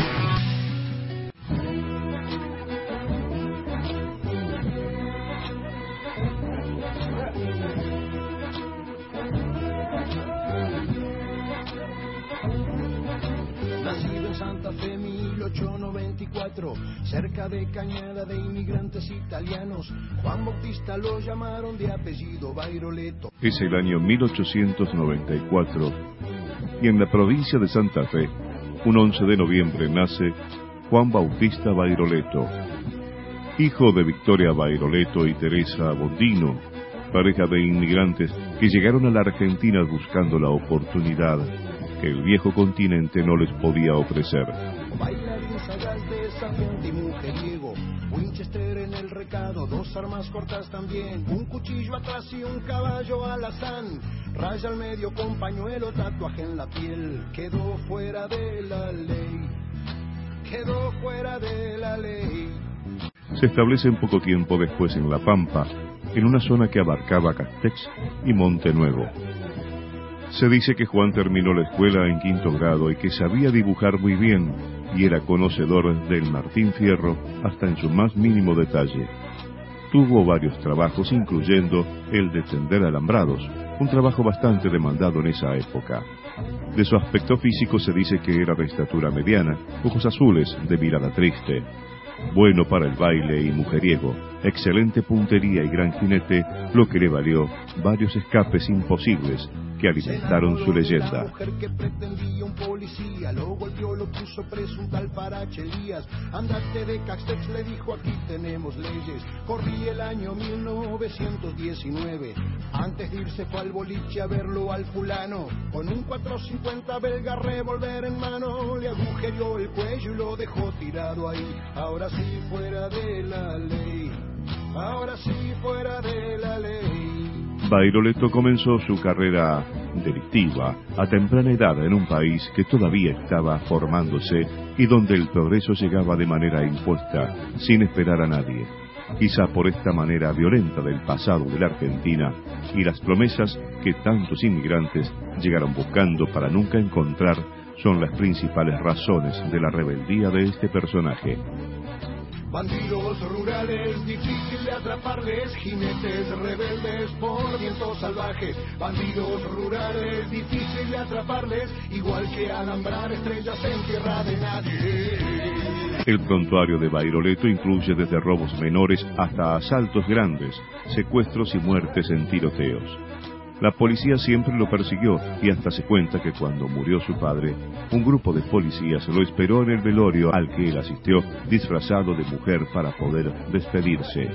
Cerca de Cañada de inmigrantes italianos, Juan Bautista lo llamaron de apellido Bairoleto. Es el año mil ochocientos noventa y cuatro y en la provincia de Santa Fe, un once de noviembre, nace Juan Bautista Bairoleto, hijo de Victoria Bairoleto y Teresa Bondino, pareja de inmigrantes que llegaron a la Argentina buscando la oportunidad que el viejo continente no les podía ofrecer. Bailarín sagaz, desafiante y mujeriego, Winchester en el recado, dos armas cortas también, un cuchillo atrás y un caballo alazán, raya al medio con pañuelo, tatuaje en la piel, quedó fuera de la ley, quedó fuera de la ley. Se establece en poco tiempo después en La Pampa, en una zona que abarcaba Castex y Monte Nuevo. Se dice que Juan terminó la escuela en quinto grado y que sabía dibujar muy bien, y era conocedor del Martín Fierro hasta en su más mínimo detalle. Tuvo varios trabajos, incluyendo el de tender alambrados, un trabajo bastante demandado en esa época. De su aspecto físico se dice que era de estatura mediana, ojos azules, de mirada triste. Bueno para el baile y mujeriego, excelente puntería y gran jinete, lo que le valió varios escapes imposibles que alimentaron su leyenda. Mujer que pretendía un policía, lo golpeó, lo puso preso un tal Parache Elías. Andate de Castex, le dijo, aquí tenemos leyes. Corría el año mil novecientos diecinueve. Antes de irse fue al boliche a verlo al fulano. Con un cuatrocientos cincuenta belga revólver en mano, le agujereó el cuello y lo dejó tirado ahí. Ahora sí fuera de la ley, ahora sí fuera de la ley. Bairoleto comenzó su carrera delictiva a temprana edad en un país que todavía estaba formándose y donde el progreso llegaba de manera impuesta, sin esperar a nadie. Quizá por esta manera violenta del pasado de la Argentina y las promesas que tantos inmigrantes llegaron buscando para nunca encontrar son las principales razones de la rebeldía de este personaje. Bandidos rurales, difícil de atraparles, jinetes rebeldes por vientos salvajes. Bandidos rurales, difícil de atraparles, igual que alambrar estrellas en tierra de nadie. El prontuario de Bairoleto incluye desde robos menores hasta asaltos grandes, secuestros y muertes en tiroteos. La policía siempre lo persiguió y hasta se cuenta que cuando murió su padre, un grupo de policías lo esperó en el velorio al que él asistió disfrazado de mujer para poder despedirse.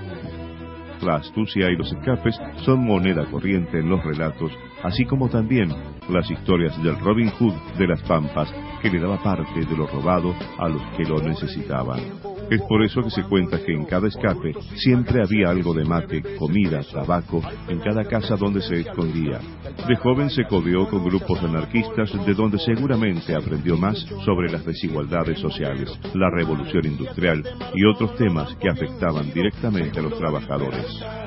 La astucia y los escapes son moneda corriente en los relatos, así como también las historias del Robin Hood de las Pampas, que le daba parte de lo robado a los que lo necesitaban. Es por eso que se cuenta que en cada escape siempre había algo de mate, comida, tabaco, en cada casa donde se escondía. De joven se codeó con grupos anarquistas de donde seguramente aprendió más sobre las desigualdades sociales, la revolución industrial y otros temas que afectaban directamente a los trabajadores.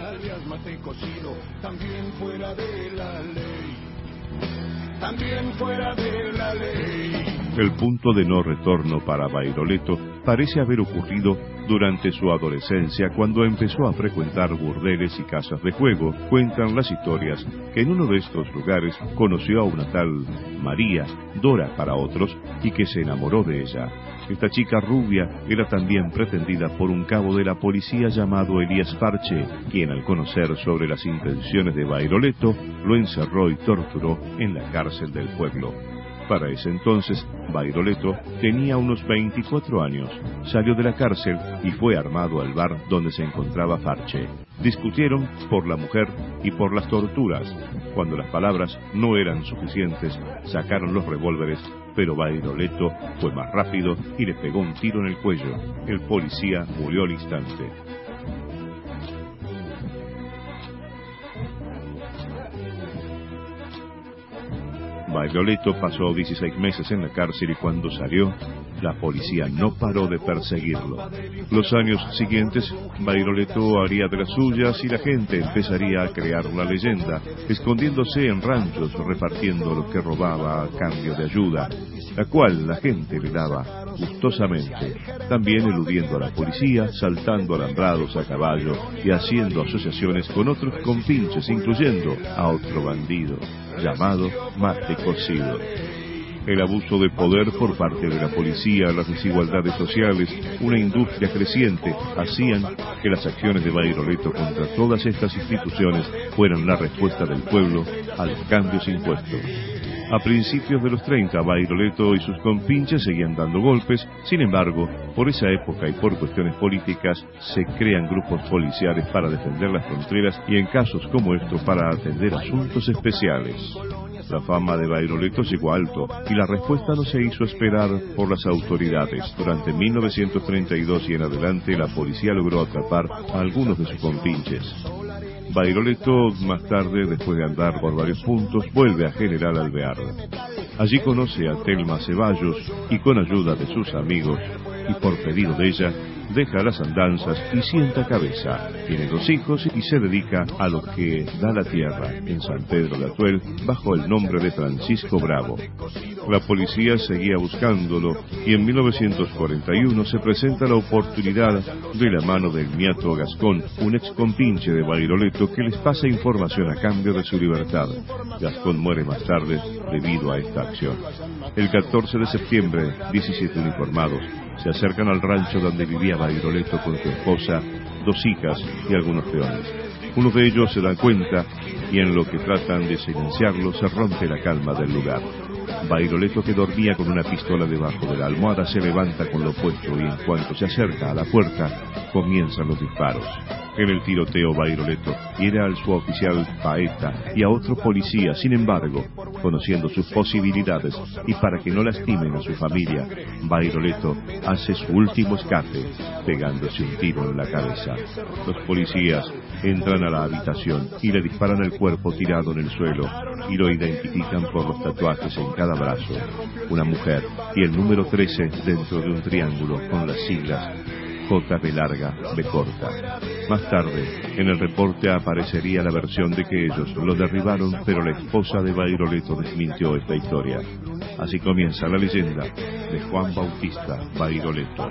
También fuera de la ley, también fuera de la ley. El punto de no retorno para Bairoleto parece haber ocurrido durante su adolescencia, cuando empezó a frecuentar burdeles y casas de juego. Cuentan las historias que en uno de estos lugares conoció a una tal María, Dora para otros, y que se enamoró de ella. Esta chica rubia era también pretendida por un cabo de la policía llamado Elías Parche, quien al conocer sobre las intenciones de Bairoleto, lo encerró y torturó en la cárcel del pueblo. Para ese entonces, Bairoleto tenía unos veinticuatro años. Salió de la cárcel y fue armado al bar donde se encontraba Parche. Discutieron por la mujer y por las torturas. Cuando las palabras no eran suficientes, sacaron los revólveres, pero Bairoleto fue más rápido y le pegó un tiro en el cuello. El policía murió al instante. Bairoleto pasó dieciséis meses en la cárcel y cuando salió, la policía no paró de perseguirlo. Los años siguientes, Bairoleto haría de las suyas y la gente empezaría a crear una leyenda, escondiéndose en ranchos, repartiendo lo que robaba a cambio de ayuda, la cual la gente le daba gustosamente, también eludiendo a la policía, saltando alambrados a caballo y haciendo asociaciones con otros compinches, incluyendo a otro bandido llamado Mate Cocido. El abuso de poder por parte de la policía, las desigualdades sociales, una industria creciente, hacían que las acciones de Bairoleto contra todas estas instituciones fueran la respuesta del pueblo a los cambios impuestos. A principios de los treinta, Bairoleto y sus compinches seguían dando golpes. Sin embargo, por esa época y por cuestiones políticas, se crean grupos policiales para defender las fronteras y en casos como estos para atender asuntos especiales. La fama de Bairoleto llegó alto y la respuesta no se hizo esperar por las autoridades. Durante mil novecientos treinta y dos y en adelante, la policía logró atrapar a algunos de sus compinches. Bairoleto, más tarde, después de andar por varios puntos, vuelve a General Alvear. Allí conoce a Telma Ceballos y con ayuda de sus amigos y por pedido de ella, deja las andanzas y sienta cabeza. Tiene dos hijos y se dedica a lo que da la tierra en San Pedro de Atuel bajo el nombre de Francisco Bravo. La policía seguía buscándolo y en mil novecientos cuarenta y uno se presenta la oportunidad de la mano del Niato Gascón, un ex compinche de Bairoleto que les pasa información a cambio de su libertad. Gascón muere más tarde debido a esta acción. El catorce de septiembre, diecisiete uniformados se acercan al rancho donde vivía Bairoleto con su esposa, dos hijas y algunos peones. Uno de ellos se da cuenta y en lo que tratan de silenciarlo se rompe la calma del lugar. Bairoleto, que dormía con una pistola debajo de la almohada, se levanta con lo puesto y en cuanto se acerca a la puerta comienzan los disparos. En el tiroteo Bairoleto hiere al suboficial Paeta y a otro policía. Sin embargo, conociendo sus posibilidades y para que no lastimen a su familia, Bairoleto hace su último escape pegándose un tiro en la cabeza. Los policías entran a la habitación y le disparan el cuerpo tirado en el suelo y lo identifican por los tatuajes en cada brazo, una mujer y el número trece dentro de un triángulo con las siglas J B larga, B corta. Más tarde, en el reporte aparecería la versión de que ellos lo derribaron, pero la esposa de Bairoleto desmintió esta historia. Así comienza la leyenda de Juan Bautista Bairoleto.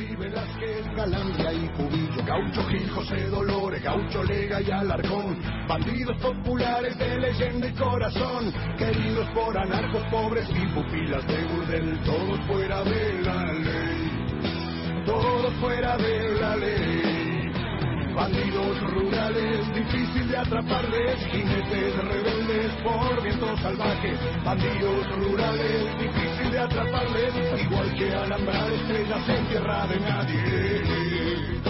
Gaucho Gil, José Dolores, Gaucho Lega y Alarcón, bandidos populares de leyenda y corazón, queridos por anarcos pobres y pupilas de burdel, todos fuera de la ley, todos fuera de la ley. Bandidos rurales, difícil de atraparles, jinetes rebeldes por viento salvaje. Bandidos rurales, difícil de atraparles, igual que alambrar estrellas en tierra de nadie.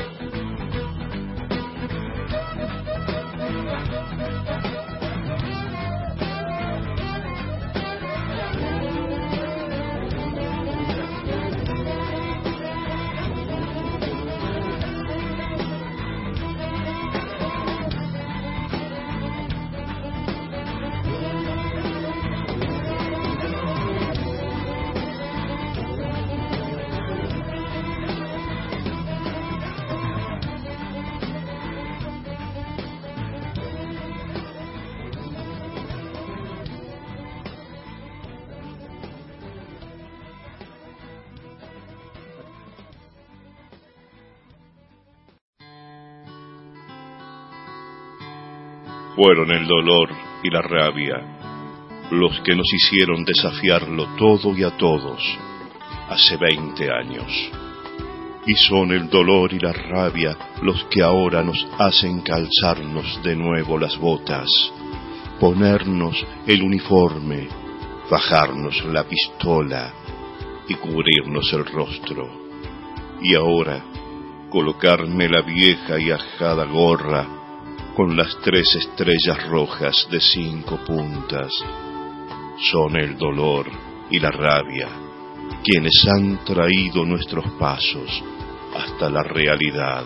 Fueron el dolor y la rabia los que nos hicieron desafiarlo todo y a todos hace veinte años. Y son el dolor y la rabia los que ahora nos hacen calzarnos de nuevo las botas, ponernos el uniforme, bajarnos la pistola y cubrirnos el rostro. Y ahora colocarme la vieja y ajada gorra con las tres estrellas rojas de cinco puntas. Son el dolor y la rabia quienes han traído nuestros pasos hasta la realidad.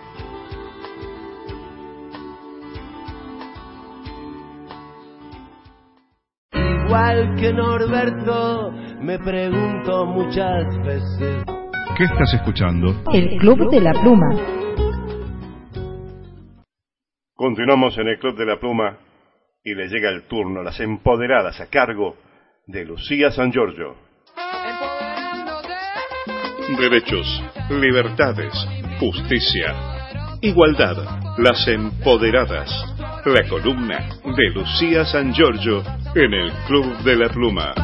Igual que Norberto, me pregunto muchas veces. ¿Qué estás escuchando? El Club de la Pluma. Continuamos en el Club de la Pluma y le llega el turno a las empoderadas a cargo de Lucía San Giorgio. Derechos, libertades, justicia, igualdad, las empoderadas. La columna de Lucía San Giorgio en el Club de la Pluma.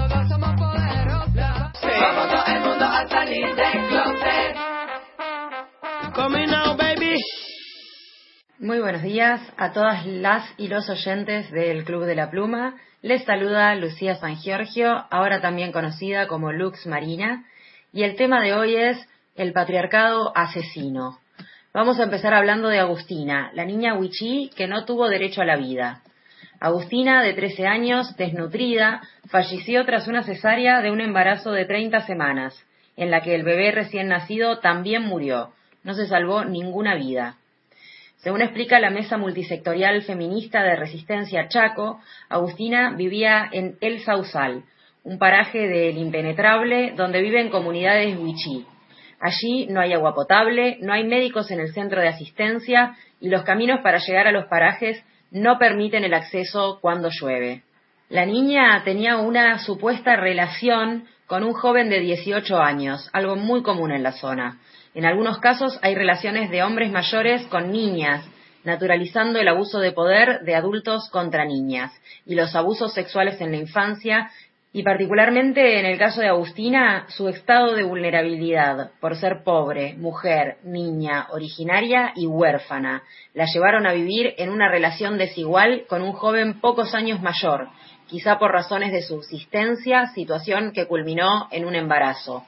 Vamos todo el mundo a salir del closet. Come now, baby. Muy buenos días a todas las y los oyentes del Club de la Pluma. Les saluda Lucía San Giorgio, ahora también conocida como Lux Marina, y el tema de hoy es el patriarcado asesino. Vamos a empezar hablando de Agustina, la niña wichí que no tuvo derecho a la vida. Agustina, de trece años, desnutrida, falleció tras una cesárea de un embarazo de treinta semanas, en la que el bebé recién nacido también murió. No se salvó ninguna vida. Según explica la Mesa Multisectorial Feminista de Resistencia Chaco, Agustina vivía en El Sausal, un paraje del Impenetrable donde viven comunidades wichí. Allí no hay agua potable, no hay médicos en el centro de asistencia y los caminos para llegar a los parajes no permiten el acceso cuando llueve. La niña tenía una supuesta relación con un joven de dieciocho años, algo muy común en la zona. En algunos casos hay relaciones de hombres mayores con niñas, naturalizando el abuso de poder de adultos contra niñas y los abusos sexuales en la infancia, y particularmente en el caso de Agustina, su estado de vulnerabilidad por ser pobre, mujer, niña, originaria y huérfana, la llevaron a vivir en una relación desigual con un joven pocos años mayor, quizá por razones de subsistencia, situación que culminó en un embarazo.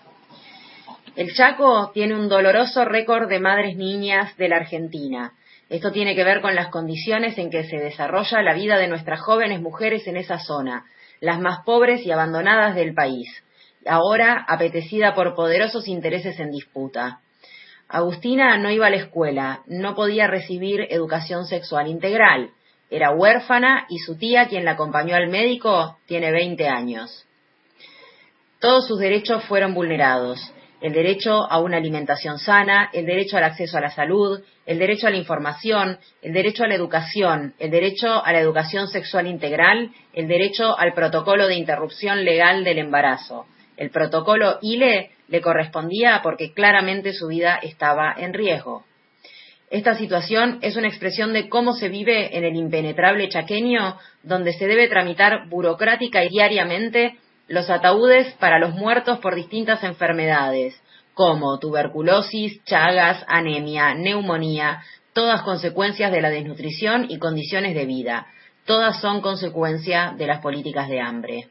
El Chaco tiene un doloroso récord de madres niñas de la Argentina. Esto tiene que ver con las condiciones en que se desarrolla la vida de nuestras jóvenes mujeres en esa zona, las más pobres y abandonadas del país, ahora apetecida por poderosos intereses en disputa. Agustina no iba a la escuela, no podía recibir educación sexual integral, era huérfana y su tía, quien la acompañó al médico, tiene veinte años. Todos sus derechos fueron vulnerados. El derecho a una alimentación sana, el derecho al acceso a la salud, el derecho a la información, el derecho a la educación, el derecho a la educación sexual integral, el derecho al protocolo de interrupción legal del embarazo. El protocolo I L E le correspondía porque claramente su vida estaba en riesgo. Esta situación es una expresión de cómo se vive en el impenetrable chaqueño, donde se debe tramitar burocrática y diariamente los ataúdes para los muertos por distintas enfermedades, como tuberculosis, chagas, anemia, neumonía, todas consecuencias de la desnutrición y condiciones de vida. Todas son consecuencia de las políticas de hambre.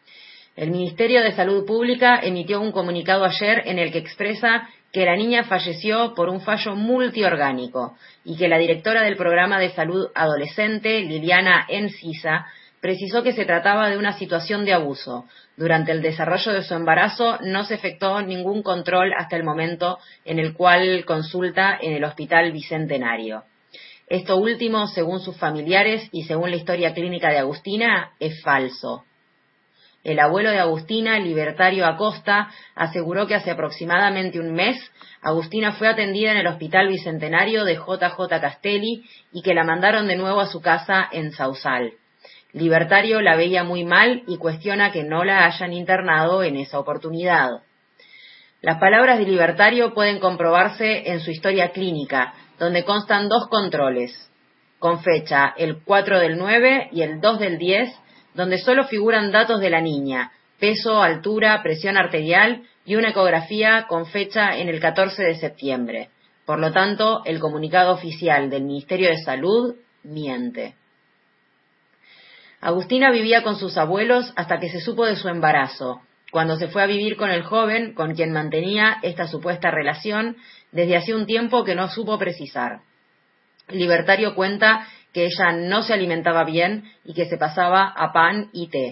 El Ministerio de Salud Pública emitió un comunicado ayer en el que expresa que la niña falleció por un fallo multiorgánico y que la directora del Programa de Salud Adolescente, Liliana Encisa, precisó que se trataba de una situación de abuso. Durante el desarrollo de su embarazo no se efectuó ningún control hasta el momento en el cual consulta en el Hospital Bicentenario. Esto último, según sus familiares y según la historia clínica de Agustina, es falso. El abuelo de Agustina, Libertario Acosta, aseguró que hace aproximadamente un mes Agustina fue atendida en el Hospital Bicentenario de J J Castelli y que la mandaron de nuevo a su casa en Sausal. Libertario la veía muy mal y cuestiona que no la hayan internado en esa oportunidad. Las palabras de Libertario pueden comprobarse en su historia clínica, donde constan dos controles, con fecha el cuatro del nueve y el dos del diez, donde solo figuran datos de la niña, peso, altura, presión arterial y una ecografía con fecha en el catorce de septiembre. Por lo tanto, el comunicado oficial del Ministerio de Salud miente. Agustina vivía con sus abuelos hasta que se supo de su embarazo, cuando se fue a vivir con el joven con quien mantenía esta supuesta relación desde hacía un tiempo que no supo precisar. Libertario cuenta que ella no se alimentaba bien y que se pasaba a pan y té.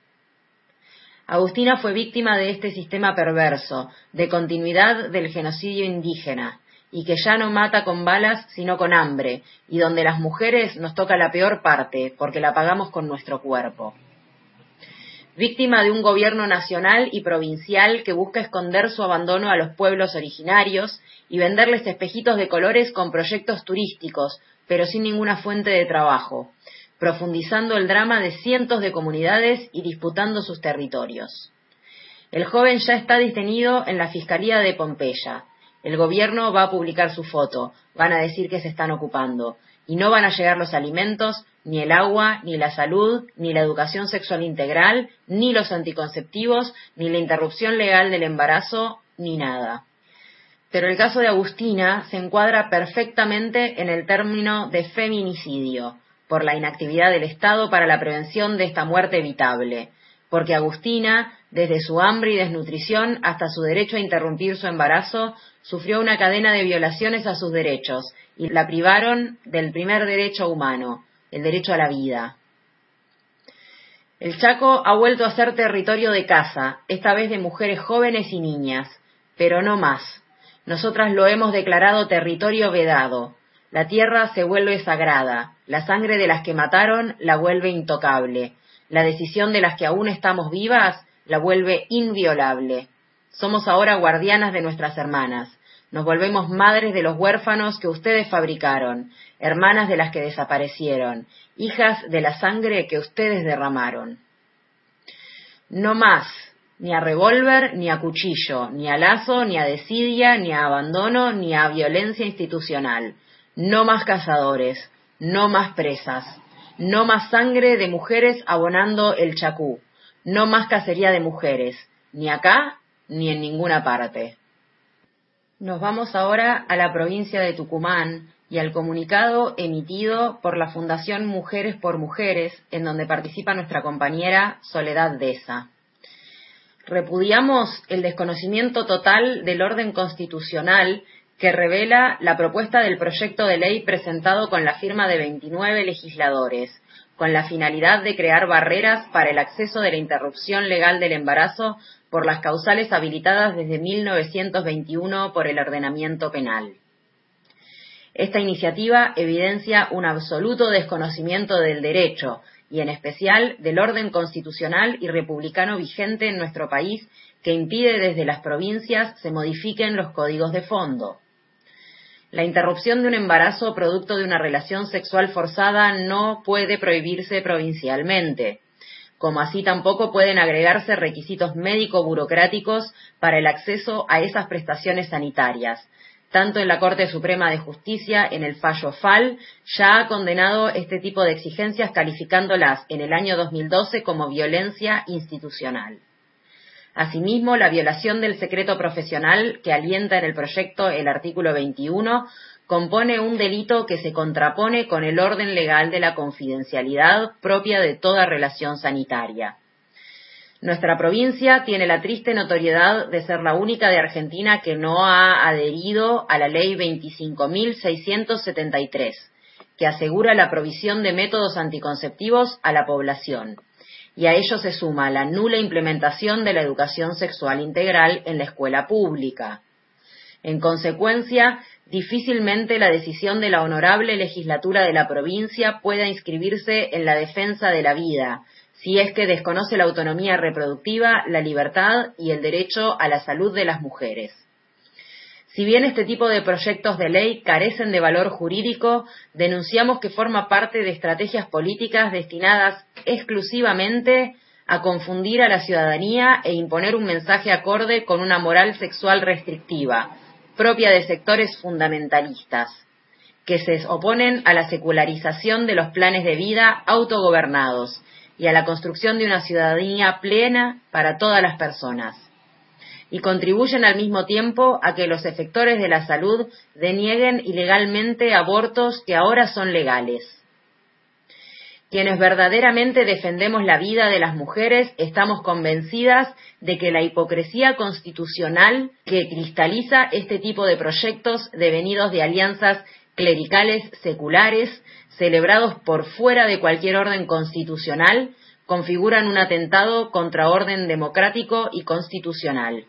Agustina fue víctima de este sistema perverso, de continuidad del genocidio indígena, y que ya no mata con balas sino con hambre, y donde las mujeres nos toca la peor parte, porque la pagamos con nuestro cuerpo. Víctima de un gobierno nacional y provincial que busca esconder su abandono a los pueblos originarios y venderles espejitos de colores con proyectos turísticos, pero sin ninguna fuente de trabajo, profundizando el drama de cientos de comunidades y disputando sus territorios. El joven ya está detenido en la Fiscalía de Pompeya. El gobierno va a publicar su foto, van a decir que se están ocupando, y no van a llegar los alimentos, ni el agua, ni la salud, ni la educación sexual integral, ni los anticonceptivos, ni la interrupción legal del embarazo, ni nada. Pero el caso de Agustina se encuadra perfectamente en el término de feminicidio, por la inactividad del Estado para la prevención de esta muerte evitable, porque Agustina, desde su hambre y desnutrición hasta su derecho a interrumpir su embarazo, sufrió una cadena de violaciones a sus derechos y la privaron del primer derecho humano, el derecho a la vida. El Chaco ha vuelto a ser territorio de caza, esta vez de mujeres jóvenes y niñas, pero no más. Nosotras lo hemos declarado territorio vedado. La tierra se vuelve sagrada, la sangre de las que mataron la vuelve intocable, la decisión de las que aún estamos vivas la vuelve inviolable. Somos ahora guardianas de nuestras hermanas. Nos volvemos madres de los huérfanos que ustedes fabricaron, hermanas de las que desaparecieron, hijas de la sangre que ustedes derramaron. No más, ni a revólver, ni a cuchillo, ni a lazo, ni a desidia, ni a abandono, ni a violencia institucional. No más cazadores, no más presas, no más sangre de mujeres abonando el chacú, no más cacería de mujeres, ni acá ni en ninguna parte. Nos vamos ahora a la provincia de Tucumán y al comunicado emitido por la Fundación Mujeres por Mujeres, en donde participa nuestra compañera Soledad Deza. Repudiamos el desconocimiento total del orden constitucional que revela la propuesta del proyecto de ley presentado con la firma de veintinueve legisladores, con la finalidad de crear barreras para el acceso de la interrupción legal del embarazo por las causales habilitadas desde mil novecientos veintiuno por el ordenamiento penal. Esta iniciativa evidencia un absoluto desconocimiento del derecho y en especial del orden constitucional y republicano vigente en nuestro país, que impide desde las provincias se modifiquen los códigos de fondo. La interrupción de un embarazo producto de una relación sexual forzada no puede prohibirse provincialmente, como así tampoco pueden agregarse requisitos médico-burocráticos para el acceso a esas prestaciones sanitarias. Tanto en la Corte Suprema de Justicia, en el fallo F A L, ya ha condenado este tipo de exigencias calificándolas en el año dos mil doce como violencia institucional. Asimismo, la violación del secreto profesional que alienta en el proyecto el artículo veintiuno compone un delito que se contrapone con el orden legal de la confidencialidad propia de toda relación sanitaria. Nuestra provincia tiene la triste notoriedad de ser la única de Argentina que no ha adherido a la ley veinticinco mil seiscientos setenta y tres, que asegura la provisión de métodos anticonceptivos a la población. Y a ello se suma la nula implementación de la educación sexual integral en la escuela pública. En consecuencia, difícilmente la decisión de la honorable legislatura de la provincia pueda inscribirse en la defensa de la vida, si es que desconoce la autonomía reproductiva, la libertad y el derecho a la salud de las mujeres. Si bien este tipo de proyectos de ley carecen de valor jurídico, denunciamos que forma parte de estrategias políticas destinadas exclusivamente a confundir a la ciudadanía e imponer un mensaje acorde con una moral sexual restrictiva, propia de sectores fundamentalistas, que se oponen a la secularización de los planes de vida autogobernados y a la construcción de una ciudadanía plena para todas las personas, y contribuyen al mismo tiempo a que los efectores de la salud denieguen ilegalmente abortos que ahora son legales. Quienes verdaderamente defendemos la vida de las mujeres estamos convencidas de que la hipocresía constitucional que cristaliza este tipo de proyectos devenidos de alianzas clericales seculares, celebrados por fuera de cualquier orden constitucional, configuran un atentado contra orden democrático y constitucional.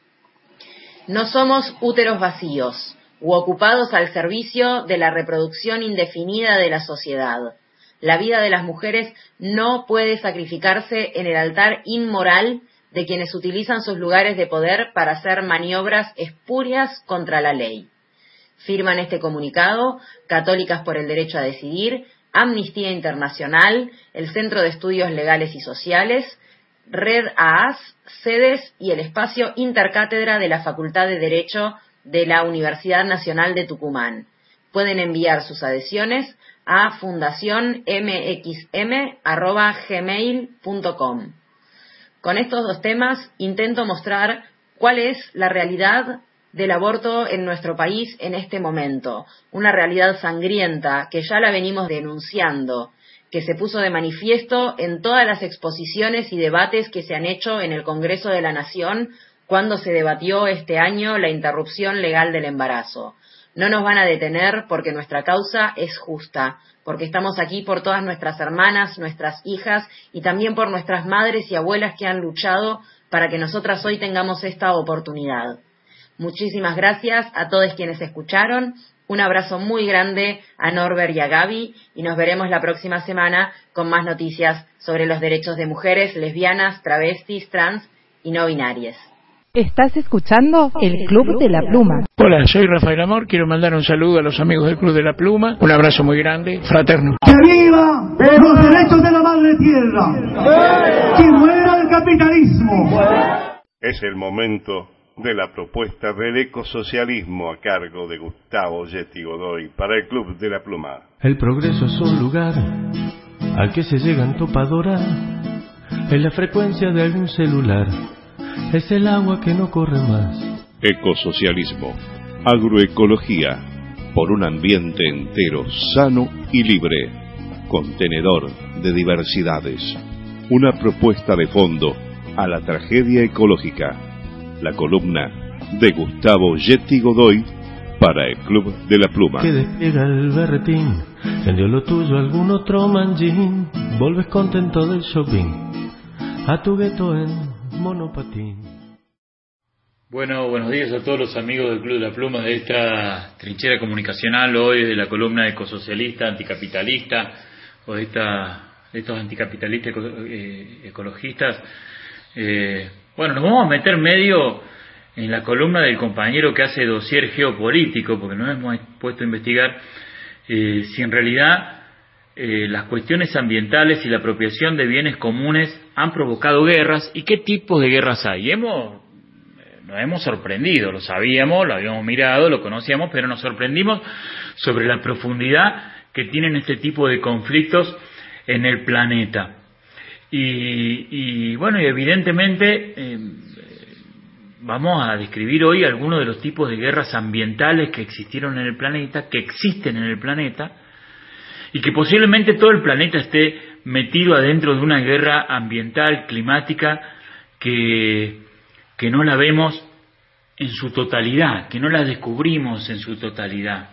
No somos úteros vacíos u ocupados al servicio de la reproducción indefinida de la sociedad. La vida de las mujeres no puede sacrificarse en el altar inmoral de quienes utilizan sus lugares de poder para hacer maniobras espurias contra la ley. Firman este comunicado Católicas por el Derecho a Decidir, Amnistía Internacional, el Centro de Estudios Legales y Sociales, Red A A S, SEDES y el Espacio Intercátedra de la Facultad de Derecho de la Universidad Nacional de Tucumán. Pueden enviar sus adhesiones a fundación m x m arroba gmail punto com. Con estos dos temas intento mostrar cuál es la realidad del aborto en nuestro país en este momento, una realidad sangrienta que ya la venimos denunciando, que se puso de manifiesto en todas las exposiciones y debates que se han hecho en el Congreso de la Nación cuando se debatió este año la interrupción legal del embarazo. No nos van a detener porque nuestra causa es justa, porque estamos aquí por todas nuestras hermanas, nuestras hijas y también por nuestras madres y abuelas que han luchado para que nosotras hoy tengamos esta oportunidad. Muchísimas gracias a todos quienes escucharon. Un abrazo muy grande a Norbert y a Gaby y nos veremos la próxima semana con más noticias sobre los derechos de mujeres, lesbianas, travestis, trans y no binarias. Estás escuchando el Club de la Pluma. Hola, soy Rafael Amor. Quiero mandar un saludo a los amigos del Club de la Pluma. Un abrazo muy grande, fraterno. ¡Que viva los derechos de la madre tierra! ¡Que muera el capitalismo! Es el momento de la propuesta del ecosocialismo a cargo de Gustavo Yeti Godoy para el Club de la Pluma. El progreso es un lugar al que se llega en topadora, en la frecuencia de algún celular. Es el agua que no corre más. Ecosocialismo, agroecología, por un ambiente entero, sano y libre, contenedor de diversidades. Una propuesta de fondo a la tragedia ecológica. La columna de Gustavo Yeti Godoy para el Club de la Pluma. Que despliega el berretín, vendió lo tuyo algún otro manjín, volves contento del shopping, a tu gueto en monopatín. Bueno, buenos días a todos los amigos del Club de la Pluma de esta trinchera comunicacional hoy de la columna ecosocialista, anticapitalista o de, esta, de estos anticapitalistas eco, eh, ecologistas. Eh, bueno, nos vamos a meter medio en la columna del compañero que hace dossier geopolítico, porque nos hemos puesto a investigar eh, si en realidad Eh, las cuestiones ambientales y la apropiación de bienes comunes han provocado guerras y qué tipos de guerras hay. Y hemos, eh, nos hemos sorprendido, lo sabíamos, lo habíamos mirado, lo conocíamos, pero nos sorprendimos sobre la profundidad que tienen este tipo de conflictos en el planeta. Y, y bueno, y evidentemente eh, vamos a describir hoy algunos de los tipos de guerras ambientales que existieron en el planeta, que existen en el planeta, y que posiblemente todo el planeta esté metido adentro de una guerra ambiental, climática, que, que no la vemos en su totalidad, que no la descubrimos en su totalidad.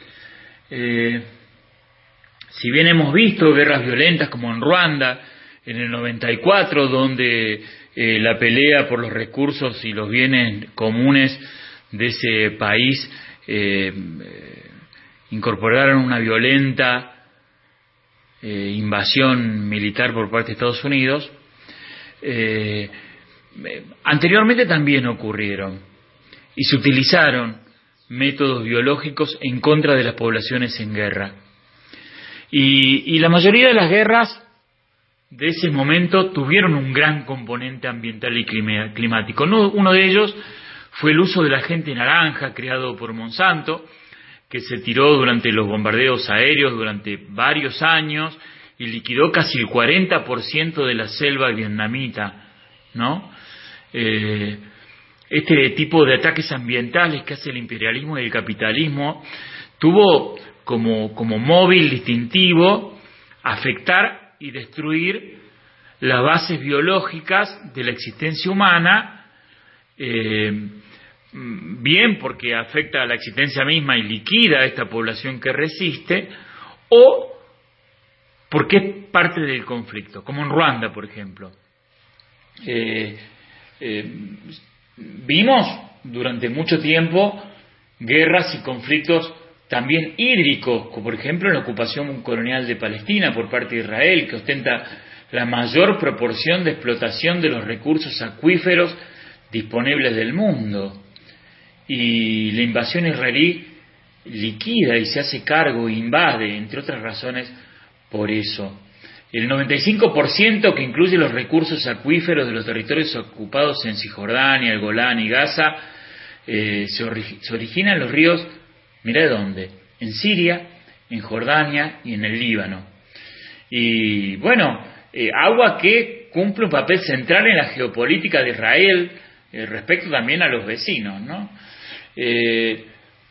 Eh, si bien hemos visto guerras violentas como en Ruanda, en el noventa y cuatro, donde eh, la pelea por los recursos y los bienes comunes de ese país eh, eh, incorporaron una violenta Eh, invasión militar por parte de Estados Unidos, eh, anteriormente también ocurrieron y se utilizaron métodos biológicos en contra de las poblaciones en guerra. Y, y la mayoría de las guerras de ese momento tuvieron un gran componente ambiental y climático. Uno de ellos fue el uso del agente naranja creado por Monsanto, que se tiró durante los bombardeos aéreos durante varios años y liquidó casi el cuarenta por ciento de la selva vietnamita, ¿no? Eh, este tipo de ataques ambientales que hace el imperialismo y el capitalismo tuvo como, como móvil distintivo afectar y destruir las bases biológicas de la existencia humana, eh, bien porque afecta a la existencia misma y liquida a esta población que resiste, o porque es parte del conflicto, como en Ruanda, por ejemplo. Eh, eh, vimos durante mucho tiempo guerras y conflictos también hídricos, como por ejemplo en la ocupación colonial de Palestina por parte de Israel, que ostenta la mayor proporción de explotación de los recursos acuíferos disponibles del mundo. Y la invasión israelí liquida y se hace cargo e invade, entre otras razones, por eso. El noventa y cinco por ciento que incluye los recursos acuíferos de los territorios ocupados en Cisjordania, el Golán y Gaza, eh, se, ori- se origina en los ríos, mirá de dónde, en Siria, en Jordania y en el Líbano. Y bueno, eh, agua que cumple un papel central en la geopolítica de Israel, eh, respecto también a los vecinos, ¿no? Eh,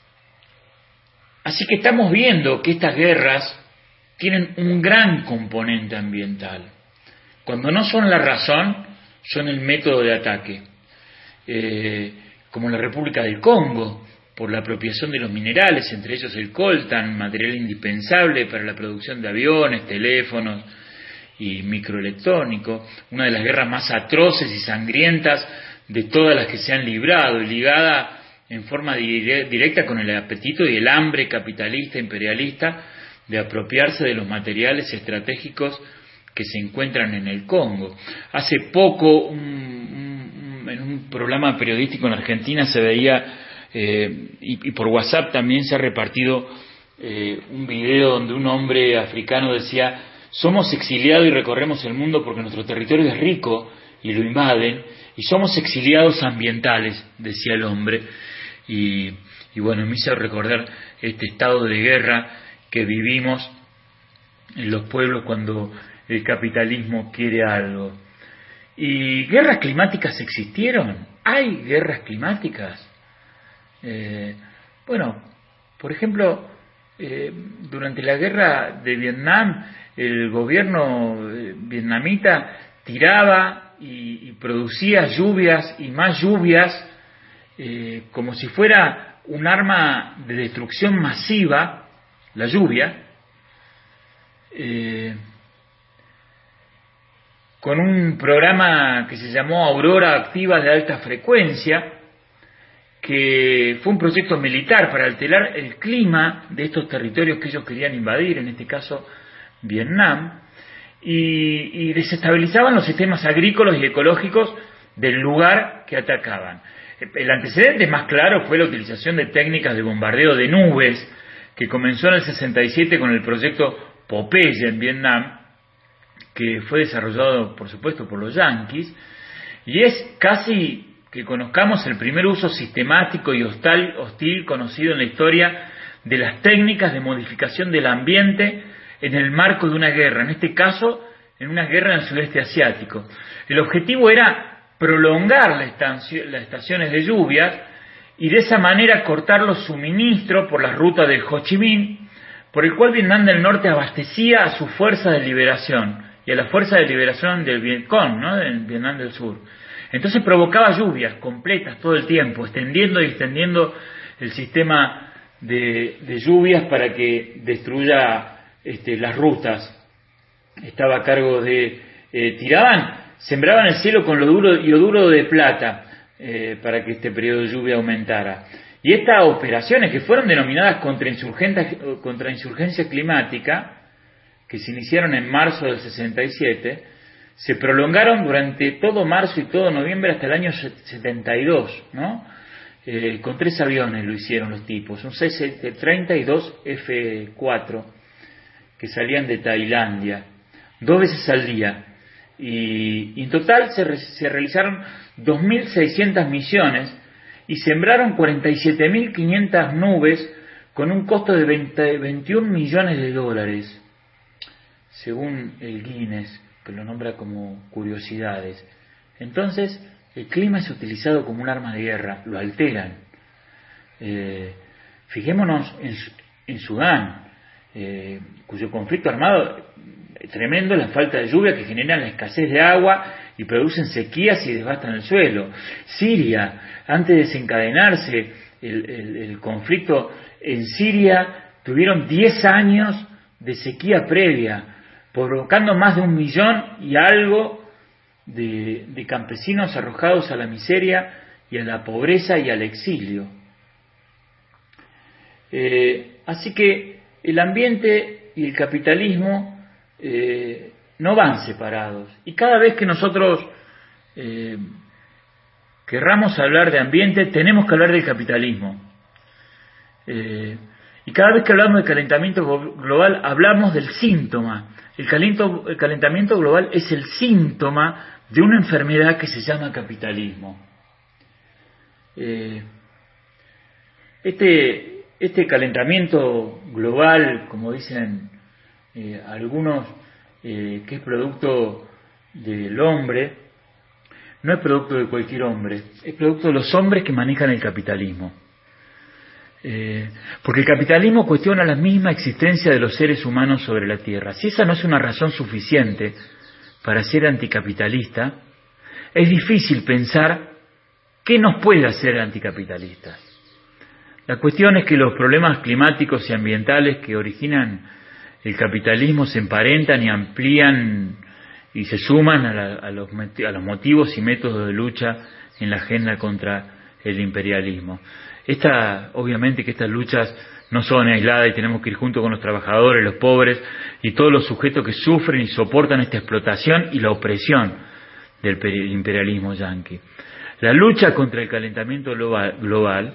así que estamos viendo que estas guerras tienen un gran componente ambiental. Cuando no son la razón, son el método de ataque. Eh, como en la República del Congo, por la apropiación de los minerales, entre ellos el coltan, material indispensable para la producción de aviones, teléfonos y microelectrónicos, una de las guerras más atroces y sangrientas de todas las que se han librado, ligada en forma dire- directa con el apetito y el hambre capitalista imperialista de apropiarse de los materiales estratégicos que se encuentran en el Congo. Hace poco, un, un, en un programa periodístico en Argentina se veía, eh, y, y por WhatsApp también se ha repartido eh, un video donde un hombre africano decía: somos exiliados y recorremos el mundo porque nuestro territorio es rico y lo invaden, y somos exiliados ambientales, decía el hombre. Y, y bueno, me hizo recordar este estado de guerra que vivimos en los pueblos cuando el capitalismo quiere algo. ¿Y guerras climáticas existieron? ¿Hay guerras climáticas? Eh, bueno, por ejemplo, eh, durante la guerra de Vietnam, el gobierno eh, vietnamita tiraba y, y producía lluvias y más lluvias, eh, como si fuera un arma de destrucción masiva, la lluvia, eh, con un programa que se llamó Aurora Activa de Alta Frecuencia, que fue un proyecto militar para alterar el clima de estos territorios que ellos querían invadir, en este caso Vietnam, y, y desestabilizaban los sistemas agrícolas y ecológicos del lugar que atacaban. El antecedente más claro fue la utilización de técnicas de bombardeo de nubes, que comenzó en el sesenta y siete con el proyecto Popeye en Vietnam, que fue desarrollado, por supuesto, por los yanquis, y es casi que conozcamos el primer uso sistemático y hostil, hostil conocido en la historia de las técnicas de modificación del ambiente en el marco de una guerra, en este caso, en una guerra en el sudeste asiático. El objetivo era prolongar la estancia, las estaciones de lluvias y de esa manera cortar los suministros por la ruta de Ho Chi Minh, por el cual Vietnam del Norte abastecía a su fuerza de liberación y a la fuerza de liberación del Vietcong, ¿no?, del Vietnam del Sur. Entonces provocaba lluvias completas todo el tiempo, extendiendo y extendiendo el sistema de, de lluvias para que destruya este, las rutas. Estaba a cargo de... Eh, tiraban, sembraban el cielo con lo duro, ioduro de plata eh, para que este periodo de lluvia aumentara. Y estas operaciones, que fueron denominadas contrainsurgencia climática, que se iniciaron en marzo del sesenta y siete, se prolongaron durante todo marzo y todo noviembre hasta el año setenta y dos, ¿no? Eh, con tres aviones lo hicieron los tipos, un C C treinta y dos F cuatro, que salían de Tailandia, dos veces al día. Y, y en total se, re, se realizaron dos mil seiscientas misiones y sembraron cuarenta y siete mil quinientas nubes con un costo de veinte, veintiún millones de dólares, según el Guinness, que lo nombra como curiosidades. Entonces, el clima es utilizado como un arma de guerra, lo alteran. Eh, fijémonos en, en Sudán, eh, cuyo conflicto armado tremendo, la falta de lluvia que genera la escasez de agua y producen sequías y devastan el suelo. Siria, antes de desencadenarse el, el, el conflicto en Siria, tuvieron diez años de sequía previa, provocando más de un millón y algo de, de campesinos arrojados a la miseria y a la pobreza y al exilio. Eh, así que el ambiente y el capitalismo eh, no van separados. Y cada vez que nosotros eh, querramos hablar de ambiente, tenemos que hablar del capitalismo. Eh, y cada vez que hablamos del calentamiento global, hablamos del síntoma. El, calento, el calentamiento global es el síntoma de una enfermedad que se llama capitalismo. Eh, este, este calentamiento global, como dicen eh, algunos, eh, que es producto del hombre, no es producto de cualquier hombre, es producto de los hombres que manejan el capitalismo. Eh, porque el capitalismo cuestiona la misma existencia de los seres humanos sobre la Tierra. Si esa no es una razón suficiente para ser anticapitalista, es difícil pensar qué nos puede hacer anticapitalistas. La cuestión es que los problemas climáticos y ambientales que originan el capitalismo se emparentan y amplían y se suman a, la, a, los, a los motivos y métodos de lucha en la agenda contra el imperialismo. Esta, obviamente que estas luchas no son aisladas y tenemos que ir junto con los trabajadores, los pobres y todos los sujetos que sufren y soportan esta explotación y la opresión del imperialismo yanqui. La lucha contra el calentamiento global, global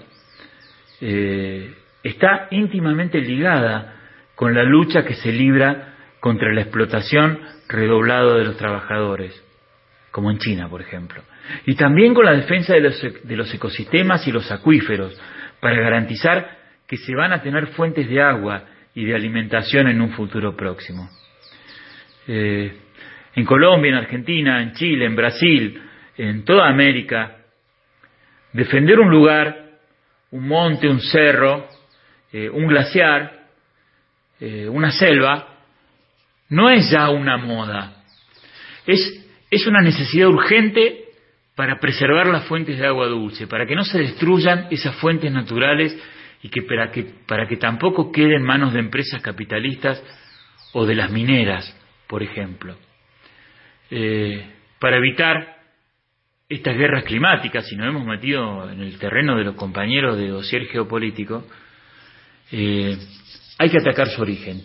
eh, está íntimamente ligada con la lucha que se libra contra la explotación redoblada de los trabajadores, como en China, por ejemplo, y también con la defensa de los, de los ecosistemas y los acuíferos, para garantizar que se van a tener fuentes de agua y de alimentación en un futuro próximo. Eh, en Colombia, en Argentina, en Chile, en Brasil, en toda América, defender un lugar, un monte, un cerro, eh, un glaciar, eh, una selva, no es ya una moda, es, es una necesidad urgente para preservar las fuentes de agua dulce, para que no se destruyan esas fuentes naturales y que para que, para que tampoco quede en manos de empresas capitalistas o de las mineras, por ejemplo. Eh, para evitar estas guerras climáticas, si nos hemos metido en el terreno de los compañeros de dossier geopolítico, eh, hay que atacar su origen.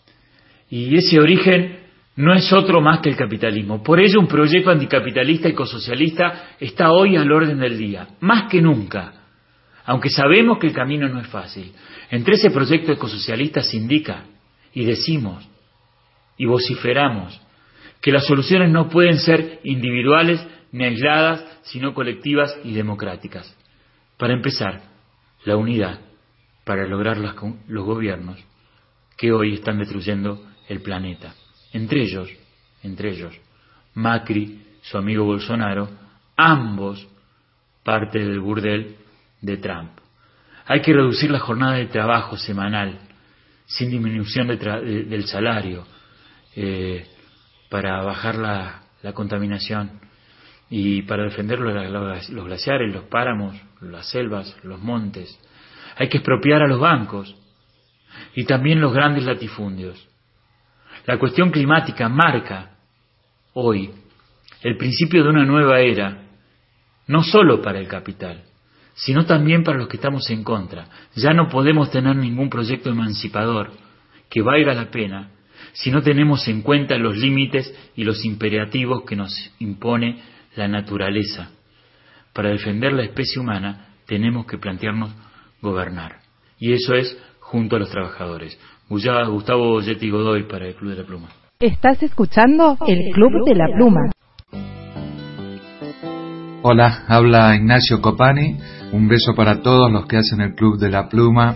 Y ese origen no es otro más que el capitalismo. Por ello, un proyecto anticapitalista y ecosocialista está hoy al orden del día, más que nunca, aunque sabemos que el camino no es fácil. Entre ese proyecto ecosocialista se indica, y decimos, y vociferamos, que las soluciones no pueden ser individuales ni aisladas, sino colectivas y democráticas. Para empezar, la unidad para lograr las, los gobiernos que hoy están destruyendo el planeta. Entre ellos, entre ellos, Macri, su amigo Bolsonaro, ambos parte del burdel de Trump. Hay que reducir la jornada de trabajo semanal, sin disminución de tra- de, del salario, eh, para bajar la, la contaminación y para defender los, los glaciares, los páramos, las selvas, los montes. Hay que expropiar a los bancos y también los grandes latifundios. La cuestión climática marca hoy el principio de una nueva era, no solo para el capital, sino también para los que estamos en contra. Ya no podemos tener ningún proyecto emancipador que valga la pena si no tenemos en cuenta los límites y los imperativos que nos impone la naturaleza. Para defender la especie humana tenemos que plantearnos gobernar. Y eso es junto a los trabajadores. Gustavo Yeti Godoy para el Club de la Pluma. Estás escuchando el Club de la Pluma. Hola, habla Ignacio Copani. Un beso para todos los que hacen el Club de la Pluma.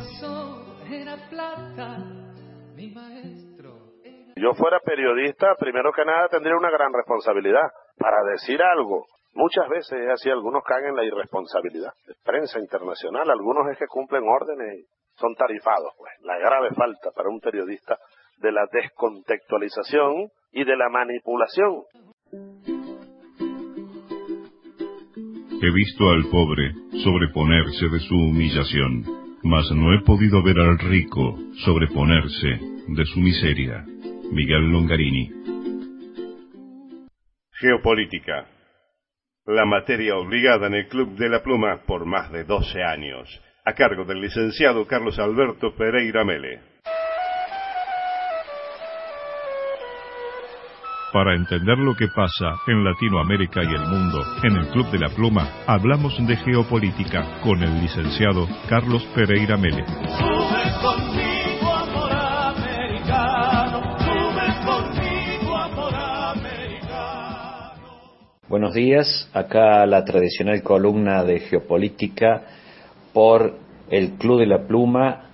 Si yo fuera periodista, primero que nada tendría una gran responsabilidad para decir algo. Muchas veces es así, algunos caen en la irresponsabilidad. Prensa internacional, algunos es que cumplen órdenes y son tarifados, pues. La grave falta para un periodista de la descontextualización y de la manipulación. He visto al pobre sobreponerse de su humillación, mas no he podido ver al rico sobreponerse de su miseria. Miguel Longarini. Geopolítica. La materia obligada en el Club de la Pluma por más de doce años, a cargo del licenciado Carlos Alberto Pereira Mele. Para entender lo que pasa en Latinoamérica y el mundo, en el Club de la Pluma hablamos de geopolítica con el licenciado Carlos Pereira Mele. Sube conmigo, amor americano, sube conmigo, amor americano. Buenos días, acá la tradicional columna de geopolítica por el Club de la Pluma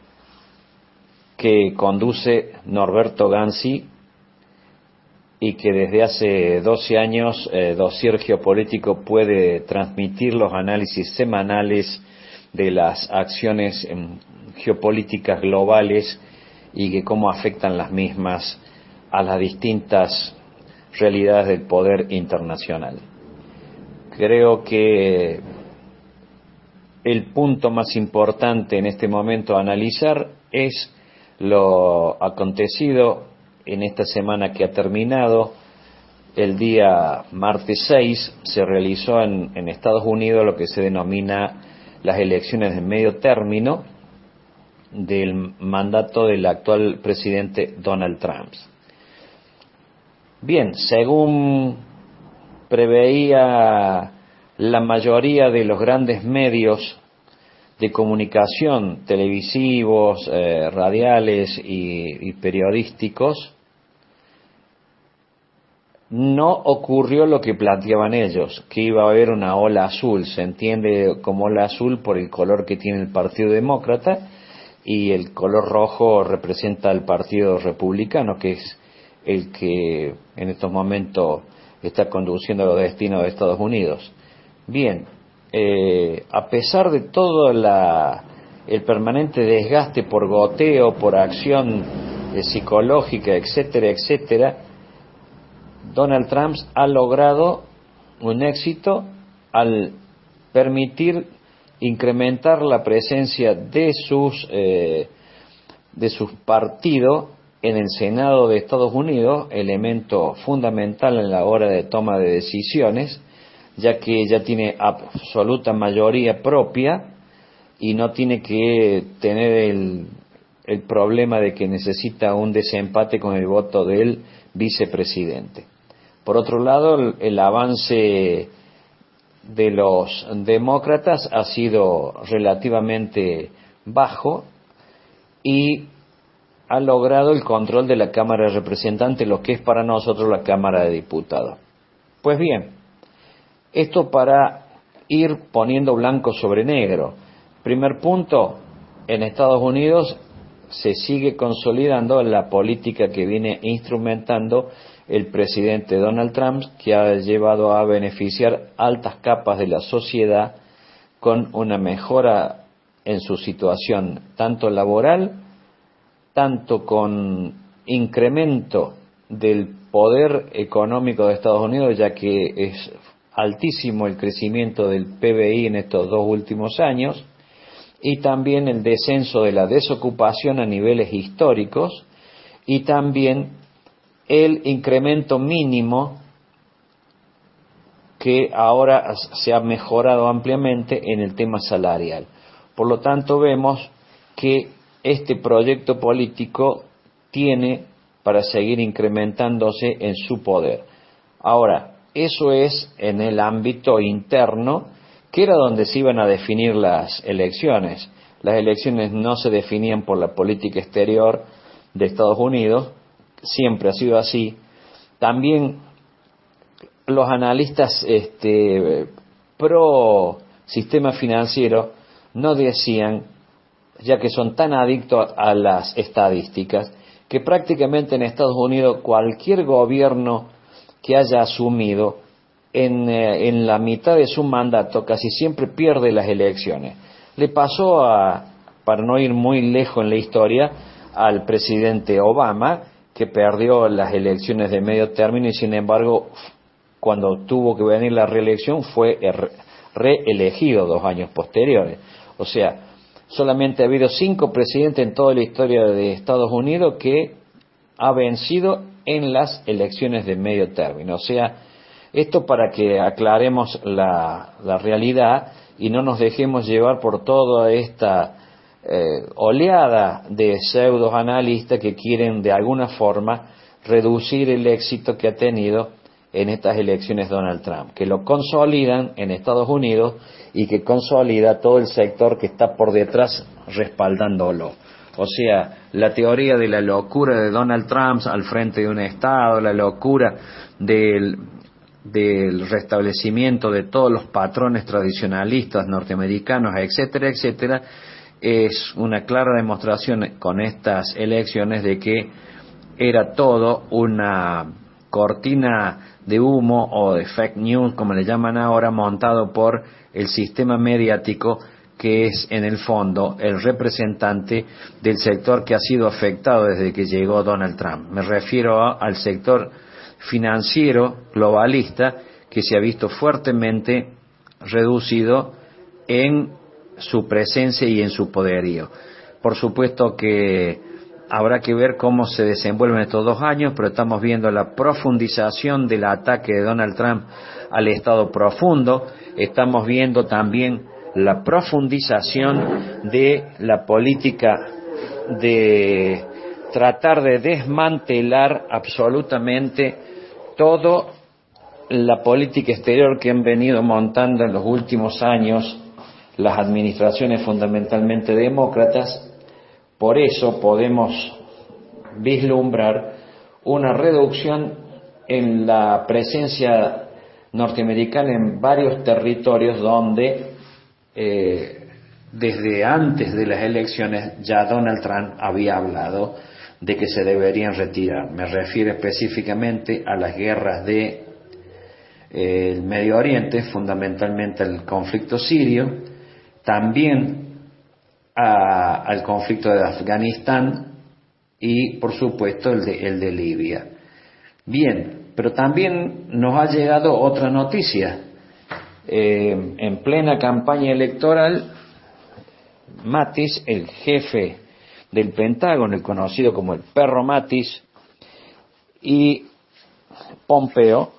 que conduce Norberto Ganzi y que desde hace doce años eh, Dossier Geopolítico puede transmitir los análisis semanales de las acciones eh, geopolíticas globales y que cómo afectan las mismas a las distintas realidades del poder internacional. Creo que el punto más importante en este momento a analizar es lo acontecido en esta semana que ha terminado. El día martes seis se realizó en, en Estados Unidos lo que se denomina las elecciones de medio término del mandato del actual presidente Donald Trump. Bien, según preveía la mayoría de los grandes medios de comunicación, televisivos, eh, radiales y, y periodísticos, no ocurrió lo que planteaban ellos, que iba a haber una ola azul. Se entiende como ola azul por el color que tiene el Partido Demócrata, y el color rojo representa al Partido Republicano, que es el que en estos momentos está conduciendo los destinos de Estados Unidos. Bien, eh, a pesar de todo la, el permanente desgaste por goteo, por acción eh, psicológica, etcétera, etcétera, Donald Trump ha logrado un éxito al permitir incrementar la presencia de sus eh, de sus partidos en el Senado de Estados Unidos, elemento fundamental en la hora de toma de decisiones, ya que ya tiene absoluta mayoría propia y no tiene que tener el, el problema de que necesita un desempate con el voto del vicepresidente. Por otro lado, el, el avance de los demócratas ha sido relativamente bajo y ha logrado el control de la Cámara de Representantes, lo que es para nosotros la Cámara de Diputados. Pues bien, esto para ir poniendo blanco sobre negro. Primer punto, en Estados Unidos se sigue consolidando la política que viene instrumentando el presidente Donald Trump, que ha llevado a beneficiar altas capas de la sociedad con una mejora en su situación tanto laboral, tanto con incremento del poder económico de Estados Unidos, ya que es altísimo el crecimiento del P B I en estos dos últimos años, y también el descenso de la desocupación a niveles históricos, y también el incremento mínimo que ahora se ha mejorado ampliamente en el tema salarial. Por lo tanto, vemos que este proyecto político tiene para seguir incrementándose en su poder. Ahora, eso es en el ámbito interno, que era donde se iban a definir las elecciones. Las elecciones no se definían por la política exterior de Estados Unidos, siempre ha sido así. También los analistas este, pro sistema financiero no decían, ya que son tan adictos a las estadísticas, que prácticamente en Estados Unidos cualquier gobierno que haya asumido en, eh, en la mitad de su mandato casi siempre pierde las elecciones. Le pasó a, para no ir muy lejos en la historia, al presidente Obama, que perdió las elecciones de medio término y sin embargo cuando tuvo que venir la reelección fue reelegido dos años posteriores. O sea, solamente ha habido cinco presidentes en toda la historia de Estados Unidos que ha vencido en las elecciones de medio término. O sea, esto para que aclaremos la, la realidad y no nos dejemos llevar por toda esta eh, oleada de pseudoanalistas que quieren de alguna forma reducir el éxito que ha tenido en estas elecciones Donald Trump, que lo consolidan en Estados Unidos y que consolida todo el sector que está por detrás respaldándolo. O sea, la teoría de la locura de Donald Trump al frente de un Estado, la locura del, del restablecimiento de todos los patrones tradicionalistas norteamericanos, etcétera, etcétera, es una clara demostración con estas elecciones de que era todo una cortina de humo o de fake news, como le llaman ahora, montado por el sistema mediático que es en el fondo el representante del sector que ha sido afectado desde que llegó Donald Trump. Me refiero a, al sector financiero globalista que se ha visto fuertemente reducido en su presencia y en su poderío. Por supuesto que habrá que ver cómo se desenvuelven estos dos años, pero estamos viendo la profundización del ataque de Donald Trump al Estado profundo, estamos viendo también la profundización de la política de tratar de desmantelar absolutamente todo la política exterior que han venido montando en los últimos años las administraciones fundamentalmente demócratas. Por eso podemos vislumbrar una reducción en la presencia norteamericana en varios territorios donde eh, desde antes de las elecciones ya Donald Trump había hablado de que se deberían retirar. Me refiero específicamente a las guerras de eh, el Medio Oriente, fundamentalmente al conflicto sirio, también a, al conflicto de Afganistán y por supuesto el de, el de Libia. Bien, pero también nos ha llegado otra noticia. Eh, en plena campaña electoral, Mattis, el jefe del Pentágono, el conocido como el perro Mattis, y Pompeo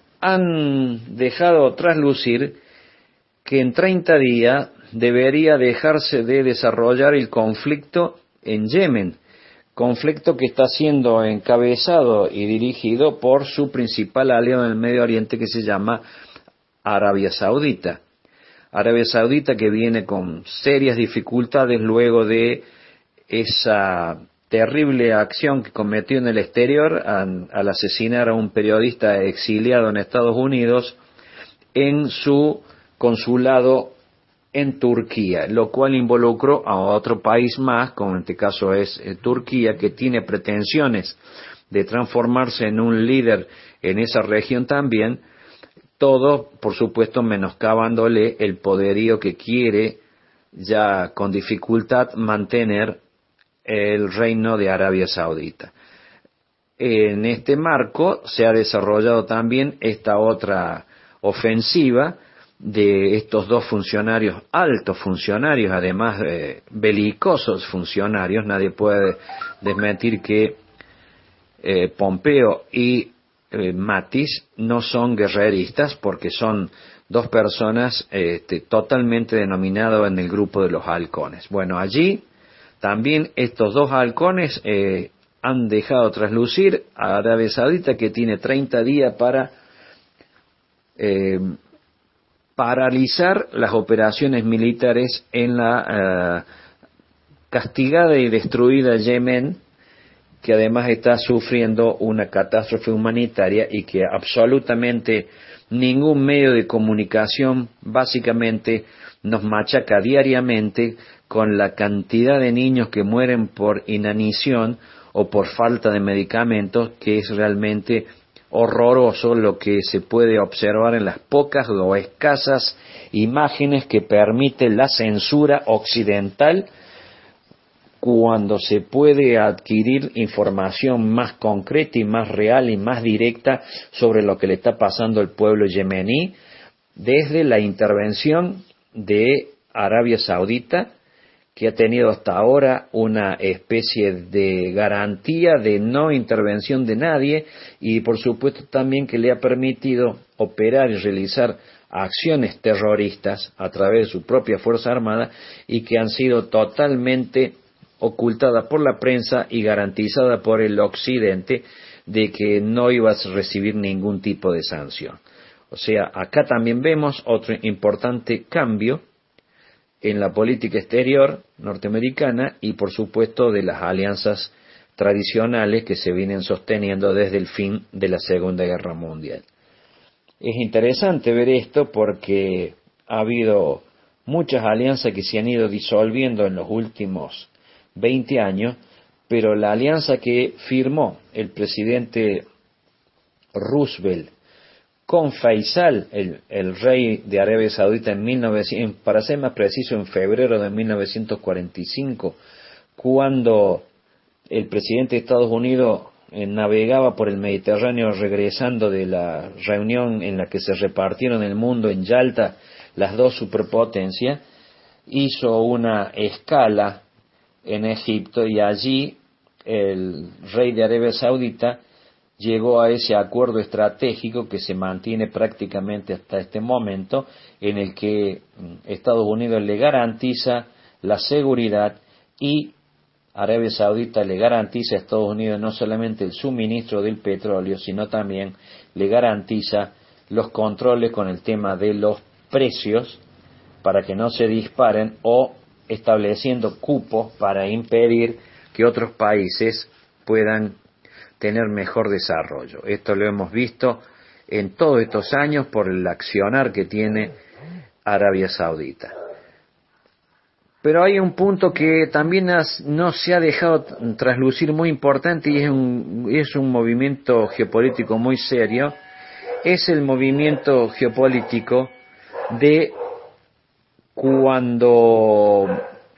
han dejado traslucir que en treinta días debería dejarse de desarrollar el conflicto en Yemen, conflicto que está siendo encabezado y dirigido por su principal aliado en el Medio Oriente, que se llama Arabia Saudita. Arabia Saudita que viene con serias dificultades luego de esa terrible acción que cometió en el exterior al, al asesinar a un periodista exiliado en Estados Unidos en su consulado en Turquía, lo cual involucró a otro país más, como en este caso es eh, Turquía, que tiene pretensiones de transformarse en un líder en esa región también, todo, por supuesto, menoscabándole el poderío que quiere ya con dificultad mantener el reino de Arabia Saudita. En este marco se ha desarrollado también esta otra ofensiva de estos dos funcionarios, altos funcionarios, además eh, belicosos funcionarios. Nadie puede desmentir que eh, Pompeo y eh, Mattis no son guerreristas, porque son dos personas este, totalmente denominadas en el grupo de los halcones. Bueno, allí también estos dos halcones eh, han dejado traslucir a Arabia Saudita, que tiene treinta días para eh, paralizar las operaciones militares en la uh, castigada y destruida Yemen, que además está sufriendo una catástrofe humanitaria y que absolutamente ningún medio de comunicación básicamente nos machaca diariamente con la cantidad de niños que mueren por inanición o por falta de medicamentos, que es realmente horroroso lo que se puede observar en las pocas o escasas imágenes que permite la censura occidental cuando se puede adquirir información más concreta y más real y más directa sobre lo que le está pasando al pueblo yemení desde la intervención de Arabia Saudita, que ha tenido hasta ahora una especie de garantía de no intervención de nadie, y por supuesto también que le ha permitido operar y realizar acciones terroristas a través de su propia Fuerza Armada, y que han sido totalmente ocultadas por la prensa y garantizadas por el Occidente de que no iba a recibir ningún tipo de sanción. O sea, acá también vemos otro importante cambio en la política exterior norteamericana y por supuesto de las alianzas tradicionales que se vienen sosteniendo desde el fin de la Segunda Guerra Mundial. Es interesante ver esto porque ha habido muchas alianzas que se han ido disolviendo en los últimos veinte años, pero la alianza que firmó el presidente Roosevelt con Faisal, el, el rey de Arabia Saudita, en mil novecientos, para ser más preciso, en febrero de mil novecientos cuarenta y cinco, cuando el presidente de Estados Unidos eh, navegaba por el Mediterráneo regresando de la reunión en la que se repartieron el mundo en Yalta las dos superpotencias, hizo una escala en Egipto y allí el rey de Arabia Saudita llegó a ese acuerdo estratégico que se mantiene prácticamente hasta este momento, en el que Estados Unidos le garantiza la seguridad y Arabia Saudita le garantiza a Estados Unidos no solamente el suministro del petróleo, sino también le garantiza los controles con el tema de los precios para que no se disparen, o estableciendo cupos para impedir que otros países puedan tener mejor desarrollo. Esto lo hemos visto en todos estos años por el accionar que tiene Arabia Saudita. Pero hay un punto que también has, no se ha dejado traslucir, muy importante, y es un, es un movimiento geopolítico muy serio. Es el movimiento geopolítico de cuando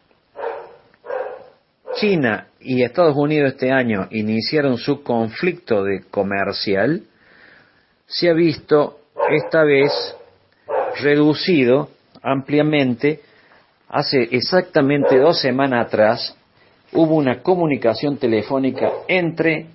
China y Estados Unidos este año iniciaron su conflicto de comercial. Se ha visto esta vez reducido ampliamente. Hace exactamente dos semanas atrás hubo una comunicación telefónica entre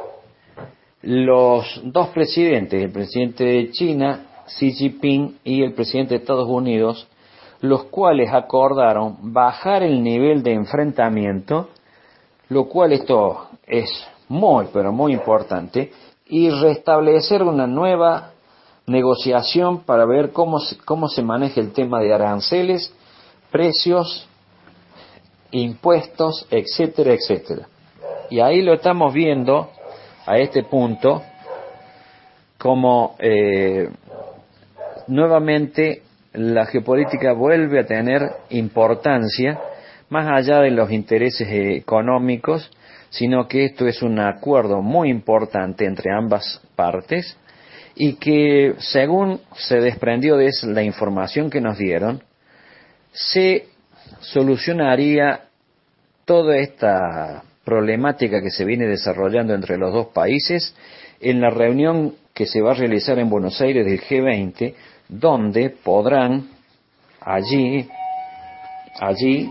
los dos presidentes, el presidente de China, Xi Jinping, y el presidente de Estados Unidos, los cuales acordaron bajar el nivel de enfrentamiento, lo cual esto es muy, pero muy importante, y restablecer una nueva negociación para ver cómo, cómo se maneja el tema de aranceles, precios, impuestos, etcétera, etcétera. Y ahí lo estamos viendo, a este punto, como eh, nuevamente la geopolítica vuelve a tener importancia, más allá de los intereses económicos, sino que esto es un acuerdo muy importante entre ambas partes, y que, según se desprendió de la información que nos dieron, se solucionaría toda esta problemática que se viene desarrollando entre los dos países en la reunión que se va a realizar en Buenos Aires del G veinte, donde podrán allí, allí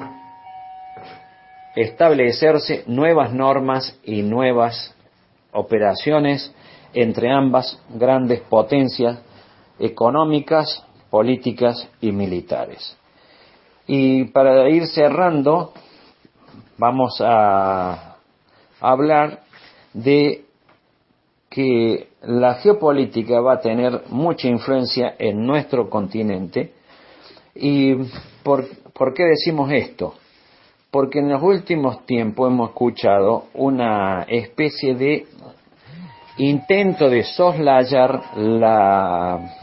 establecerse nuevas normas y nuevas operaciones entre ambas grandes potencias económicas, políticas y militares. Y para ir cerrando, vamos a hablar de que la geopolítica va a tener mucha influencia en nuestro continente. ¿Y por, por qué decimos esto? Porque en los últimos tiempos hemos escuchado una especie de intento de soslayar la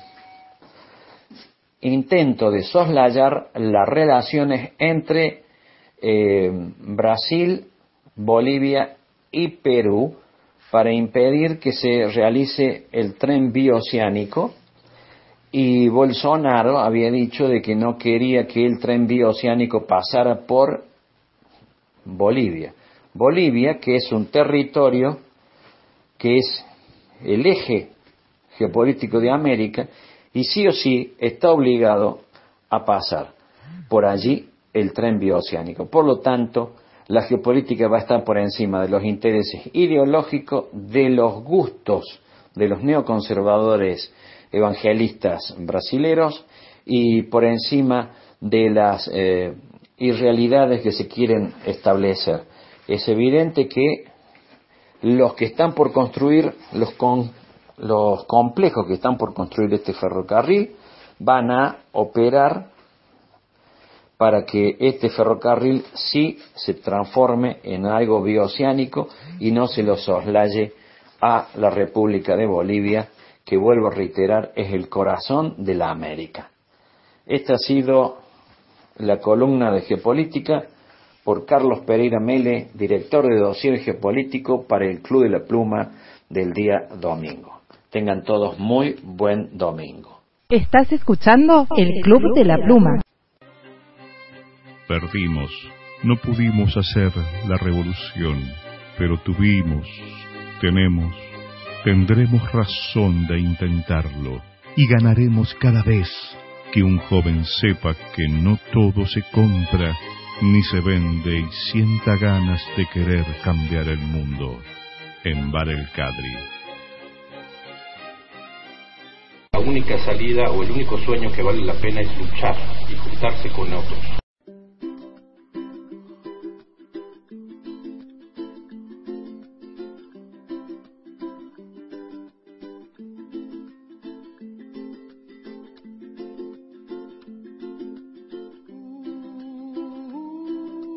intento de soslayar las relaciones entre eh, Brasil, Bolivia y Perú para impedir que se realice el tren bioceánico, y Bolsonaro había dicho de que no quería que el tren bioceánico pasara por Bolivia. Bolivia, que es un territorio que es el eje geopolítico de América, y sí o sí está obligado a pasar por allí el tren bioceánico. Por lo tanto, la geopolítica va a estar por encima de los intereses ideológicos, de los gustos de los neoconservadores evangelistas brasileros, y por encima de las eh, irrealidades que se quieren establecer. Es evidente que los que están por construir, los, con, los complejos que están por construir este ferrocarril, van a operar para que este ferrocarril sí se transforme en algo bioceánico y no se lo soslaye a la República de Bolivia, que, vuelvo a reiterar, es el corazón de la América. Esta ha sido la columna de Geopolítica por Carlos Pereira Mele, director de Dossier Geopolítico para el Club de la Pluma del día domingo. Tengan todos muy buen domingo. Estás escuchando el Club de la Pluma. Perdimos, no pudimos hacer la revolución, pero tuvimos, tenemos, tendremos razón de intentarlo y ganaremos cada vez que un joven sepa que no todo se compra ni se vende y sienta ganas de querer cambiar el mundo. En Bar El Cadri. La única salida o el único sueño que vale la pena es luchar y juntarse con otros.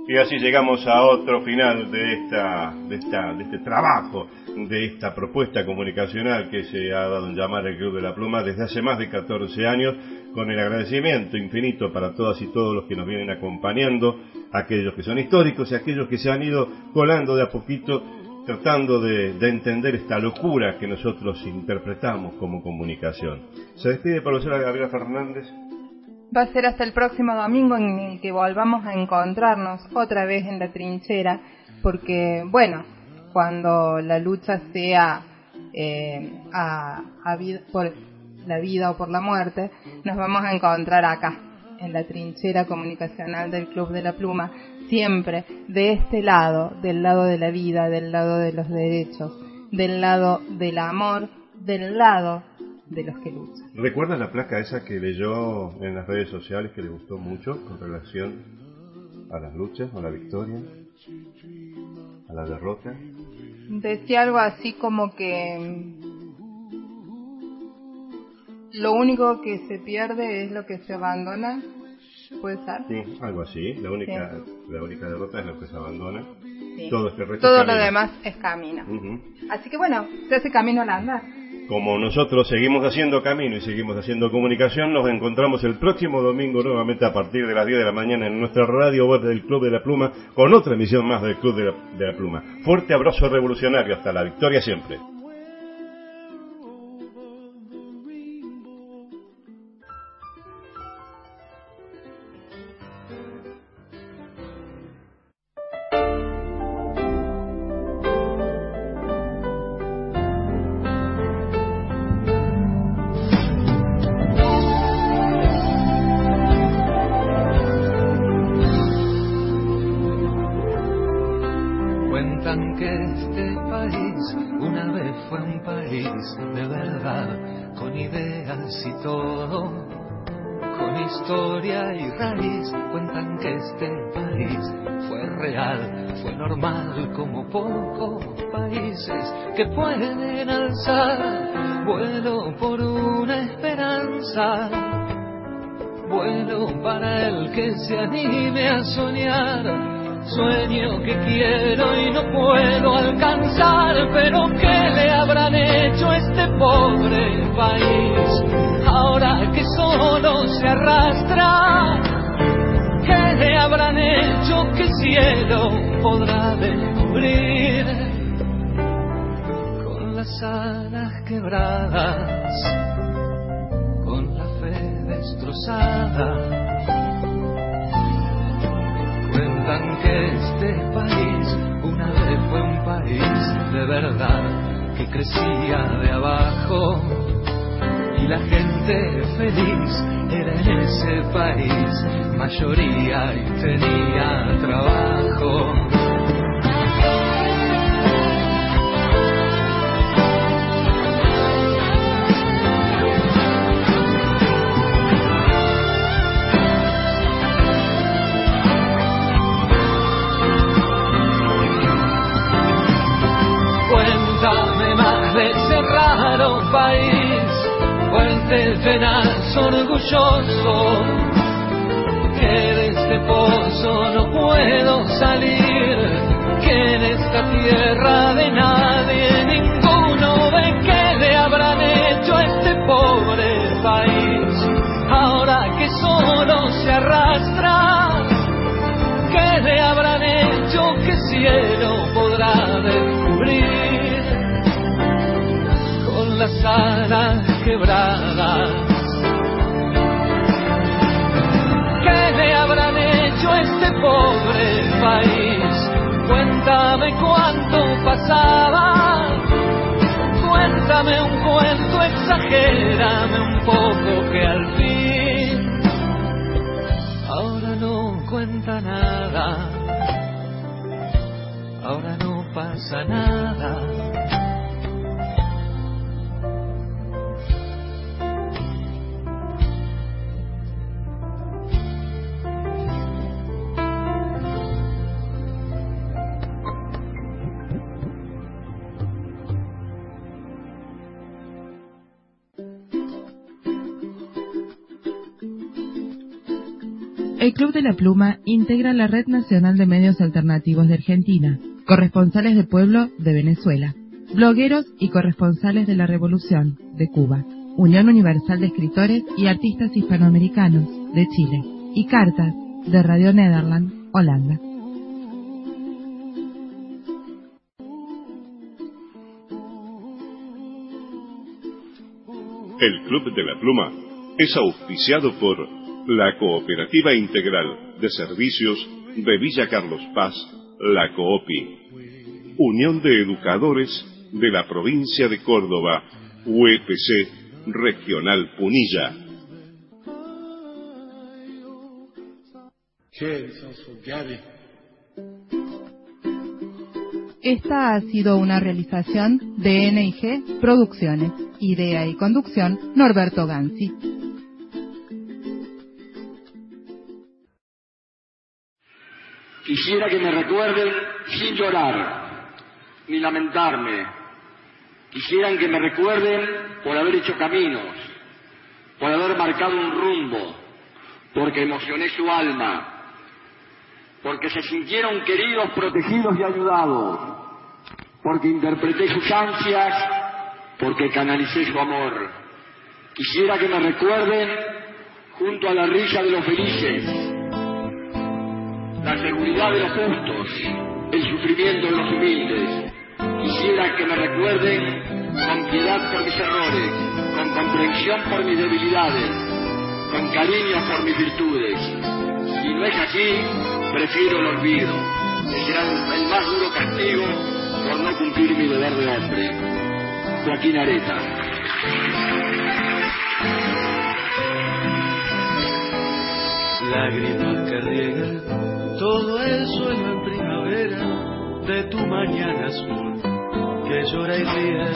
Y así llegamos a otro final de esta, de esta, de este trabajo, de esta propuesta comunicacional que se ha dado en llamar el Club de la Pluma desde hace más de catorce años, con el agradecimiento infinito para todas y todos los que nos vienen acompañando, aquellos que son históricos y aquellos que se han ido colando de a poquito, tratando de, de entender esta locura que nosotros interpretamos como comunicación. Se despide profesora Gabriela Fernández. Va a ser hasta el próximo domingo en el que volvamos a encontrarnos otra vez en la trinchera, porque, bueno, cuando la lucha sea eh, a, a vid- por la vida o por la muerte, nos vamos a encontrar acá, en la trinchera comunicacional del Club de la Pluma, siempre de este lado, del lado de la vida, del lado de los derechos, del lado del amor, del lado de los que luchan. ¿Recuerdas la placa esa que leyó en las redes sociales que le gustó mucho con relación a las luchas, a la victoria, a la derrota? Decía algo así como que lo único que se pierde es lo que se abandona, ¿puede ser? Sí, algo así. La única, sí. la única derrota es lo que se abandona. Sí. Todo, este resto Todo es lo demás es camino. Uh-huh. Así que bueno, se hace camino al andar. Como nosotros seguimos haciendo camino y seguimos haciendo comunicación, nos encontramos el próximo domingo nuevamente a partir de las diez de la mañana en nuestra radio web del Club de la Pluma con otra emisión más del Club de la, de la Pluma. Fuerte abrazo revolucionario, hasta la victoria siempre. Que pueden alzar vuelo por una esperanza, vuelo para el que se anime a soñar, sueño que quiero y no puedo alcanzar, pero ¿qué le habrán hecho a este pobre país ahora que solo se arrastra? ¿Qué le habrán hecho que el cielo podrá descubrir? Las alas quebradas, con la fe destrozada, cuentan que este país una vez fue un país de verdad, que crecía de abajo y la gente feliz era en ese país mayoría y tenía trabajo. Cuéntame más de ese raro país, fuerte, tenaz, orgulloso, que de este pozo no puedo salir, que en esta tierra de nadie ninguno ve. ¿Qué le habrán hecho a este pobre país ahora que solo se arrastra? ¿Qué le habrán hecho que el cielo podrá descubrir? Con las alas quebradas, ¿qué le habrán hecho a este pobre país? Cuéntame cuánto pasaba, cuéntame un cuento, exagérame un poco que al fin ahora no cuenta nada, ahora no pasa nada. El Club de la Pluma integra la Red Nacional de Medios Alternativos de Argentina, corresponsales de pueblo de Venezuela, blogueros y corresponsales de la Revolución de Cuba, Unión Universal de Escritores y Artistas Hispanoamericanos de Chile y Cartas de Radio Nederland, Holanda. El Club de la Pluma es auspiciado por la Cooperativa Integral de Servicios de Villa Carlos Paz, la COOPI, Unión de Educadores de la Provincia de Córdoba, U E P C Regional Punilla. Esta ha sido una realización de N I G Producciones. Idea y conducción, Norberto Gansi. Quisiera que me recuerden sin llorar, ni lamentarme. Quisieran que me recuerden por haber hecho caminos, por haber marcado un rumbo, porque emocioné su alma, porque se sintieron queridos, protegidos y ayudados, porque interpreté sus ansias, porque canalicé su amor. Quisiera que me recuerden junto a la risa de los felices, la seguridad de los justos, el sufrimiento de los humildes. Quisiera que me recuerden con piedad por mis errores, con comprensión por mis debilidades, con cariño por mis virtudes. Si no es así, prefiero el olvido, que será el más duro castigo por no cumplir mi deber de hombre. Joaquín Areta. Lágrimas que riegan todo el suelo en primavera de tu mañana azul que llora y ríe.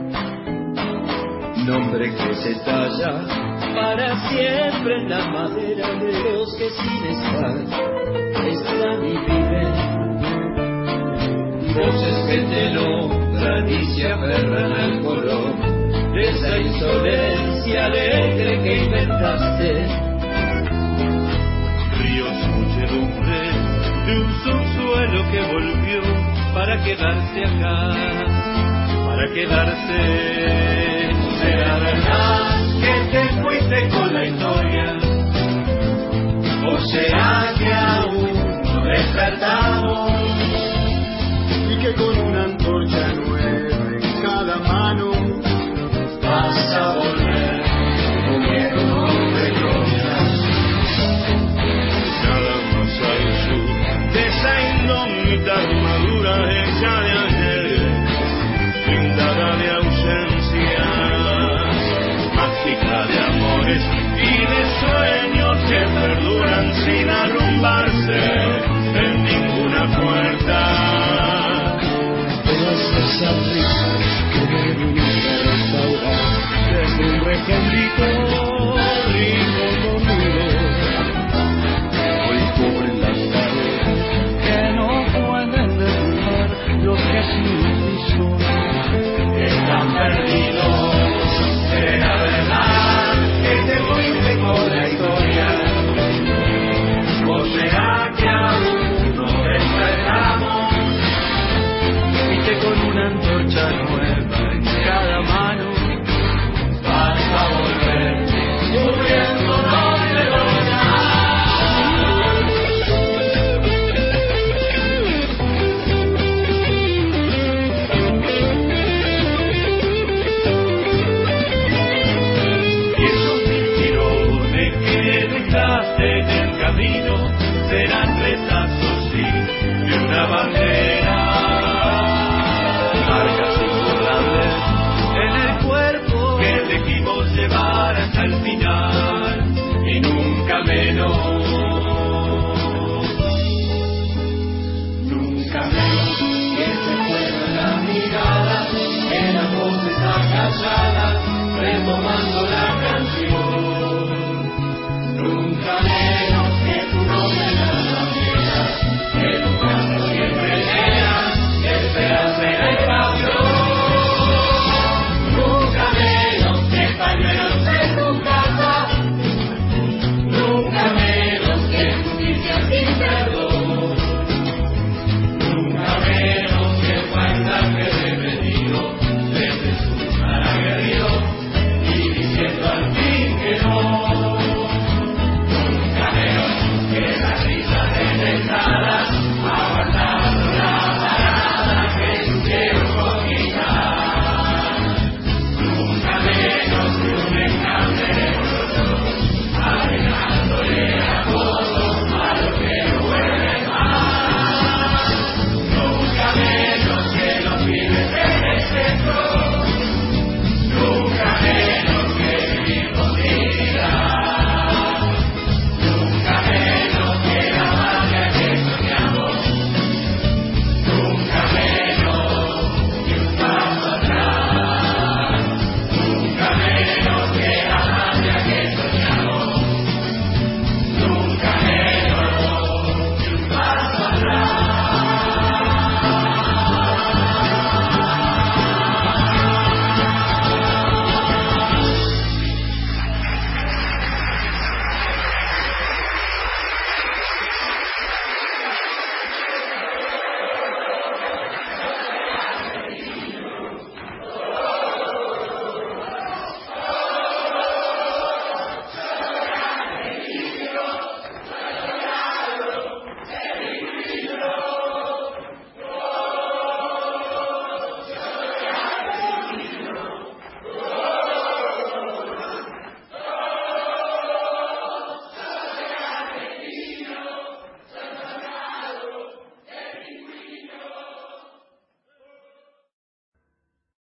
Nombre que se talla para siempre en la madera de los que sin estar están y viven. Voces que te nombran y se aferran al color de esa insolencia alegre que inventaste. Ríos, muchedumbre de un subsuelo que volvió para quedarse acá, para quedarse. ¿Será verdad que te fuiste con la historia? ¿O será que aún no despertamos? Y que con una antorcha nueva en cada mano vas a volver con miedo de gloria. Nada más al sur de esa indómita armadura hecha de ayer, pintada de ausencia, mágica de amores y de sueños que perduran sin arrumbarse en ninguna puerta. Esas risas que me viniste a restaurar desde un recóndito rico dormido, hoy cubren las paredes que no pueden derrumbar los que sin ti son están perdidos. Será verdad que te fuiste con la historia, o será que aún no despertamos y que con una antorcha nueva en cada mano vas a volver cubriéndonos de gloria. Y esos mil tirones que dejaste en el camino serán retazos, sí, de una bandera. Marcas imborrables en el cuerpo que elegimos llevar hasta el final y nunca menos, nunca menos que se fueron las miradas, que las voces acalladas retomando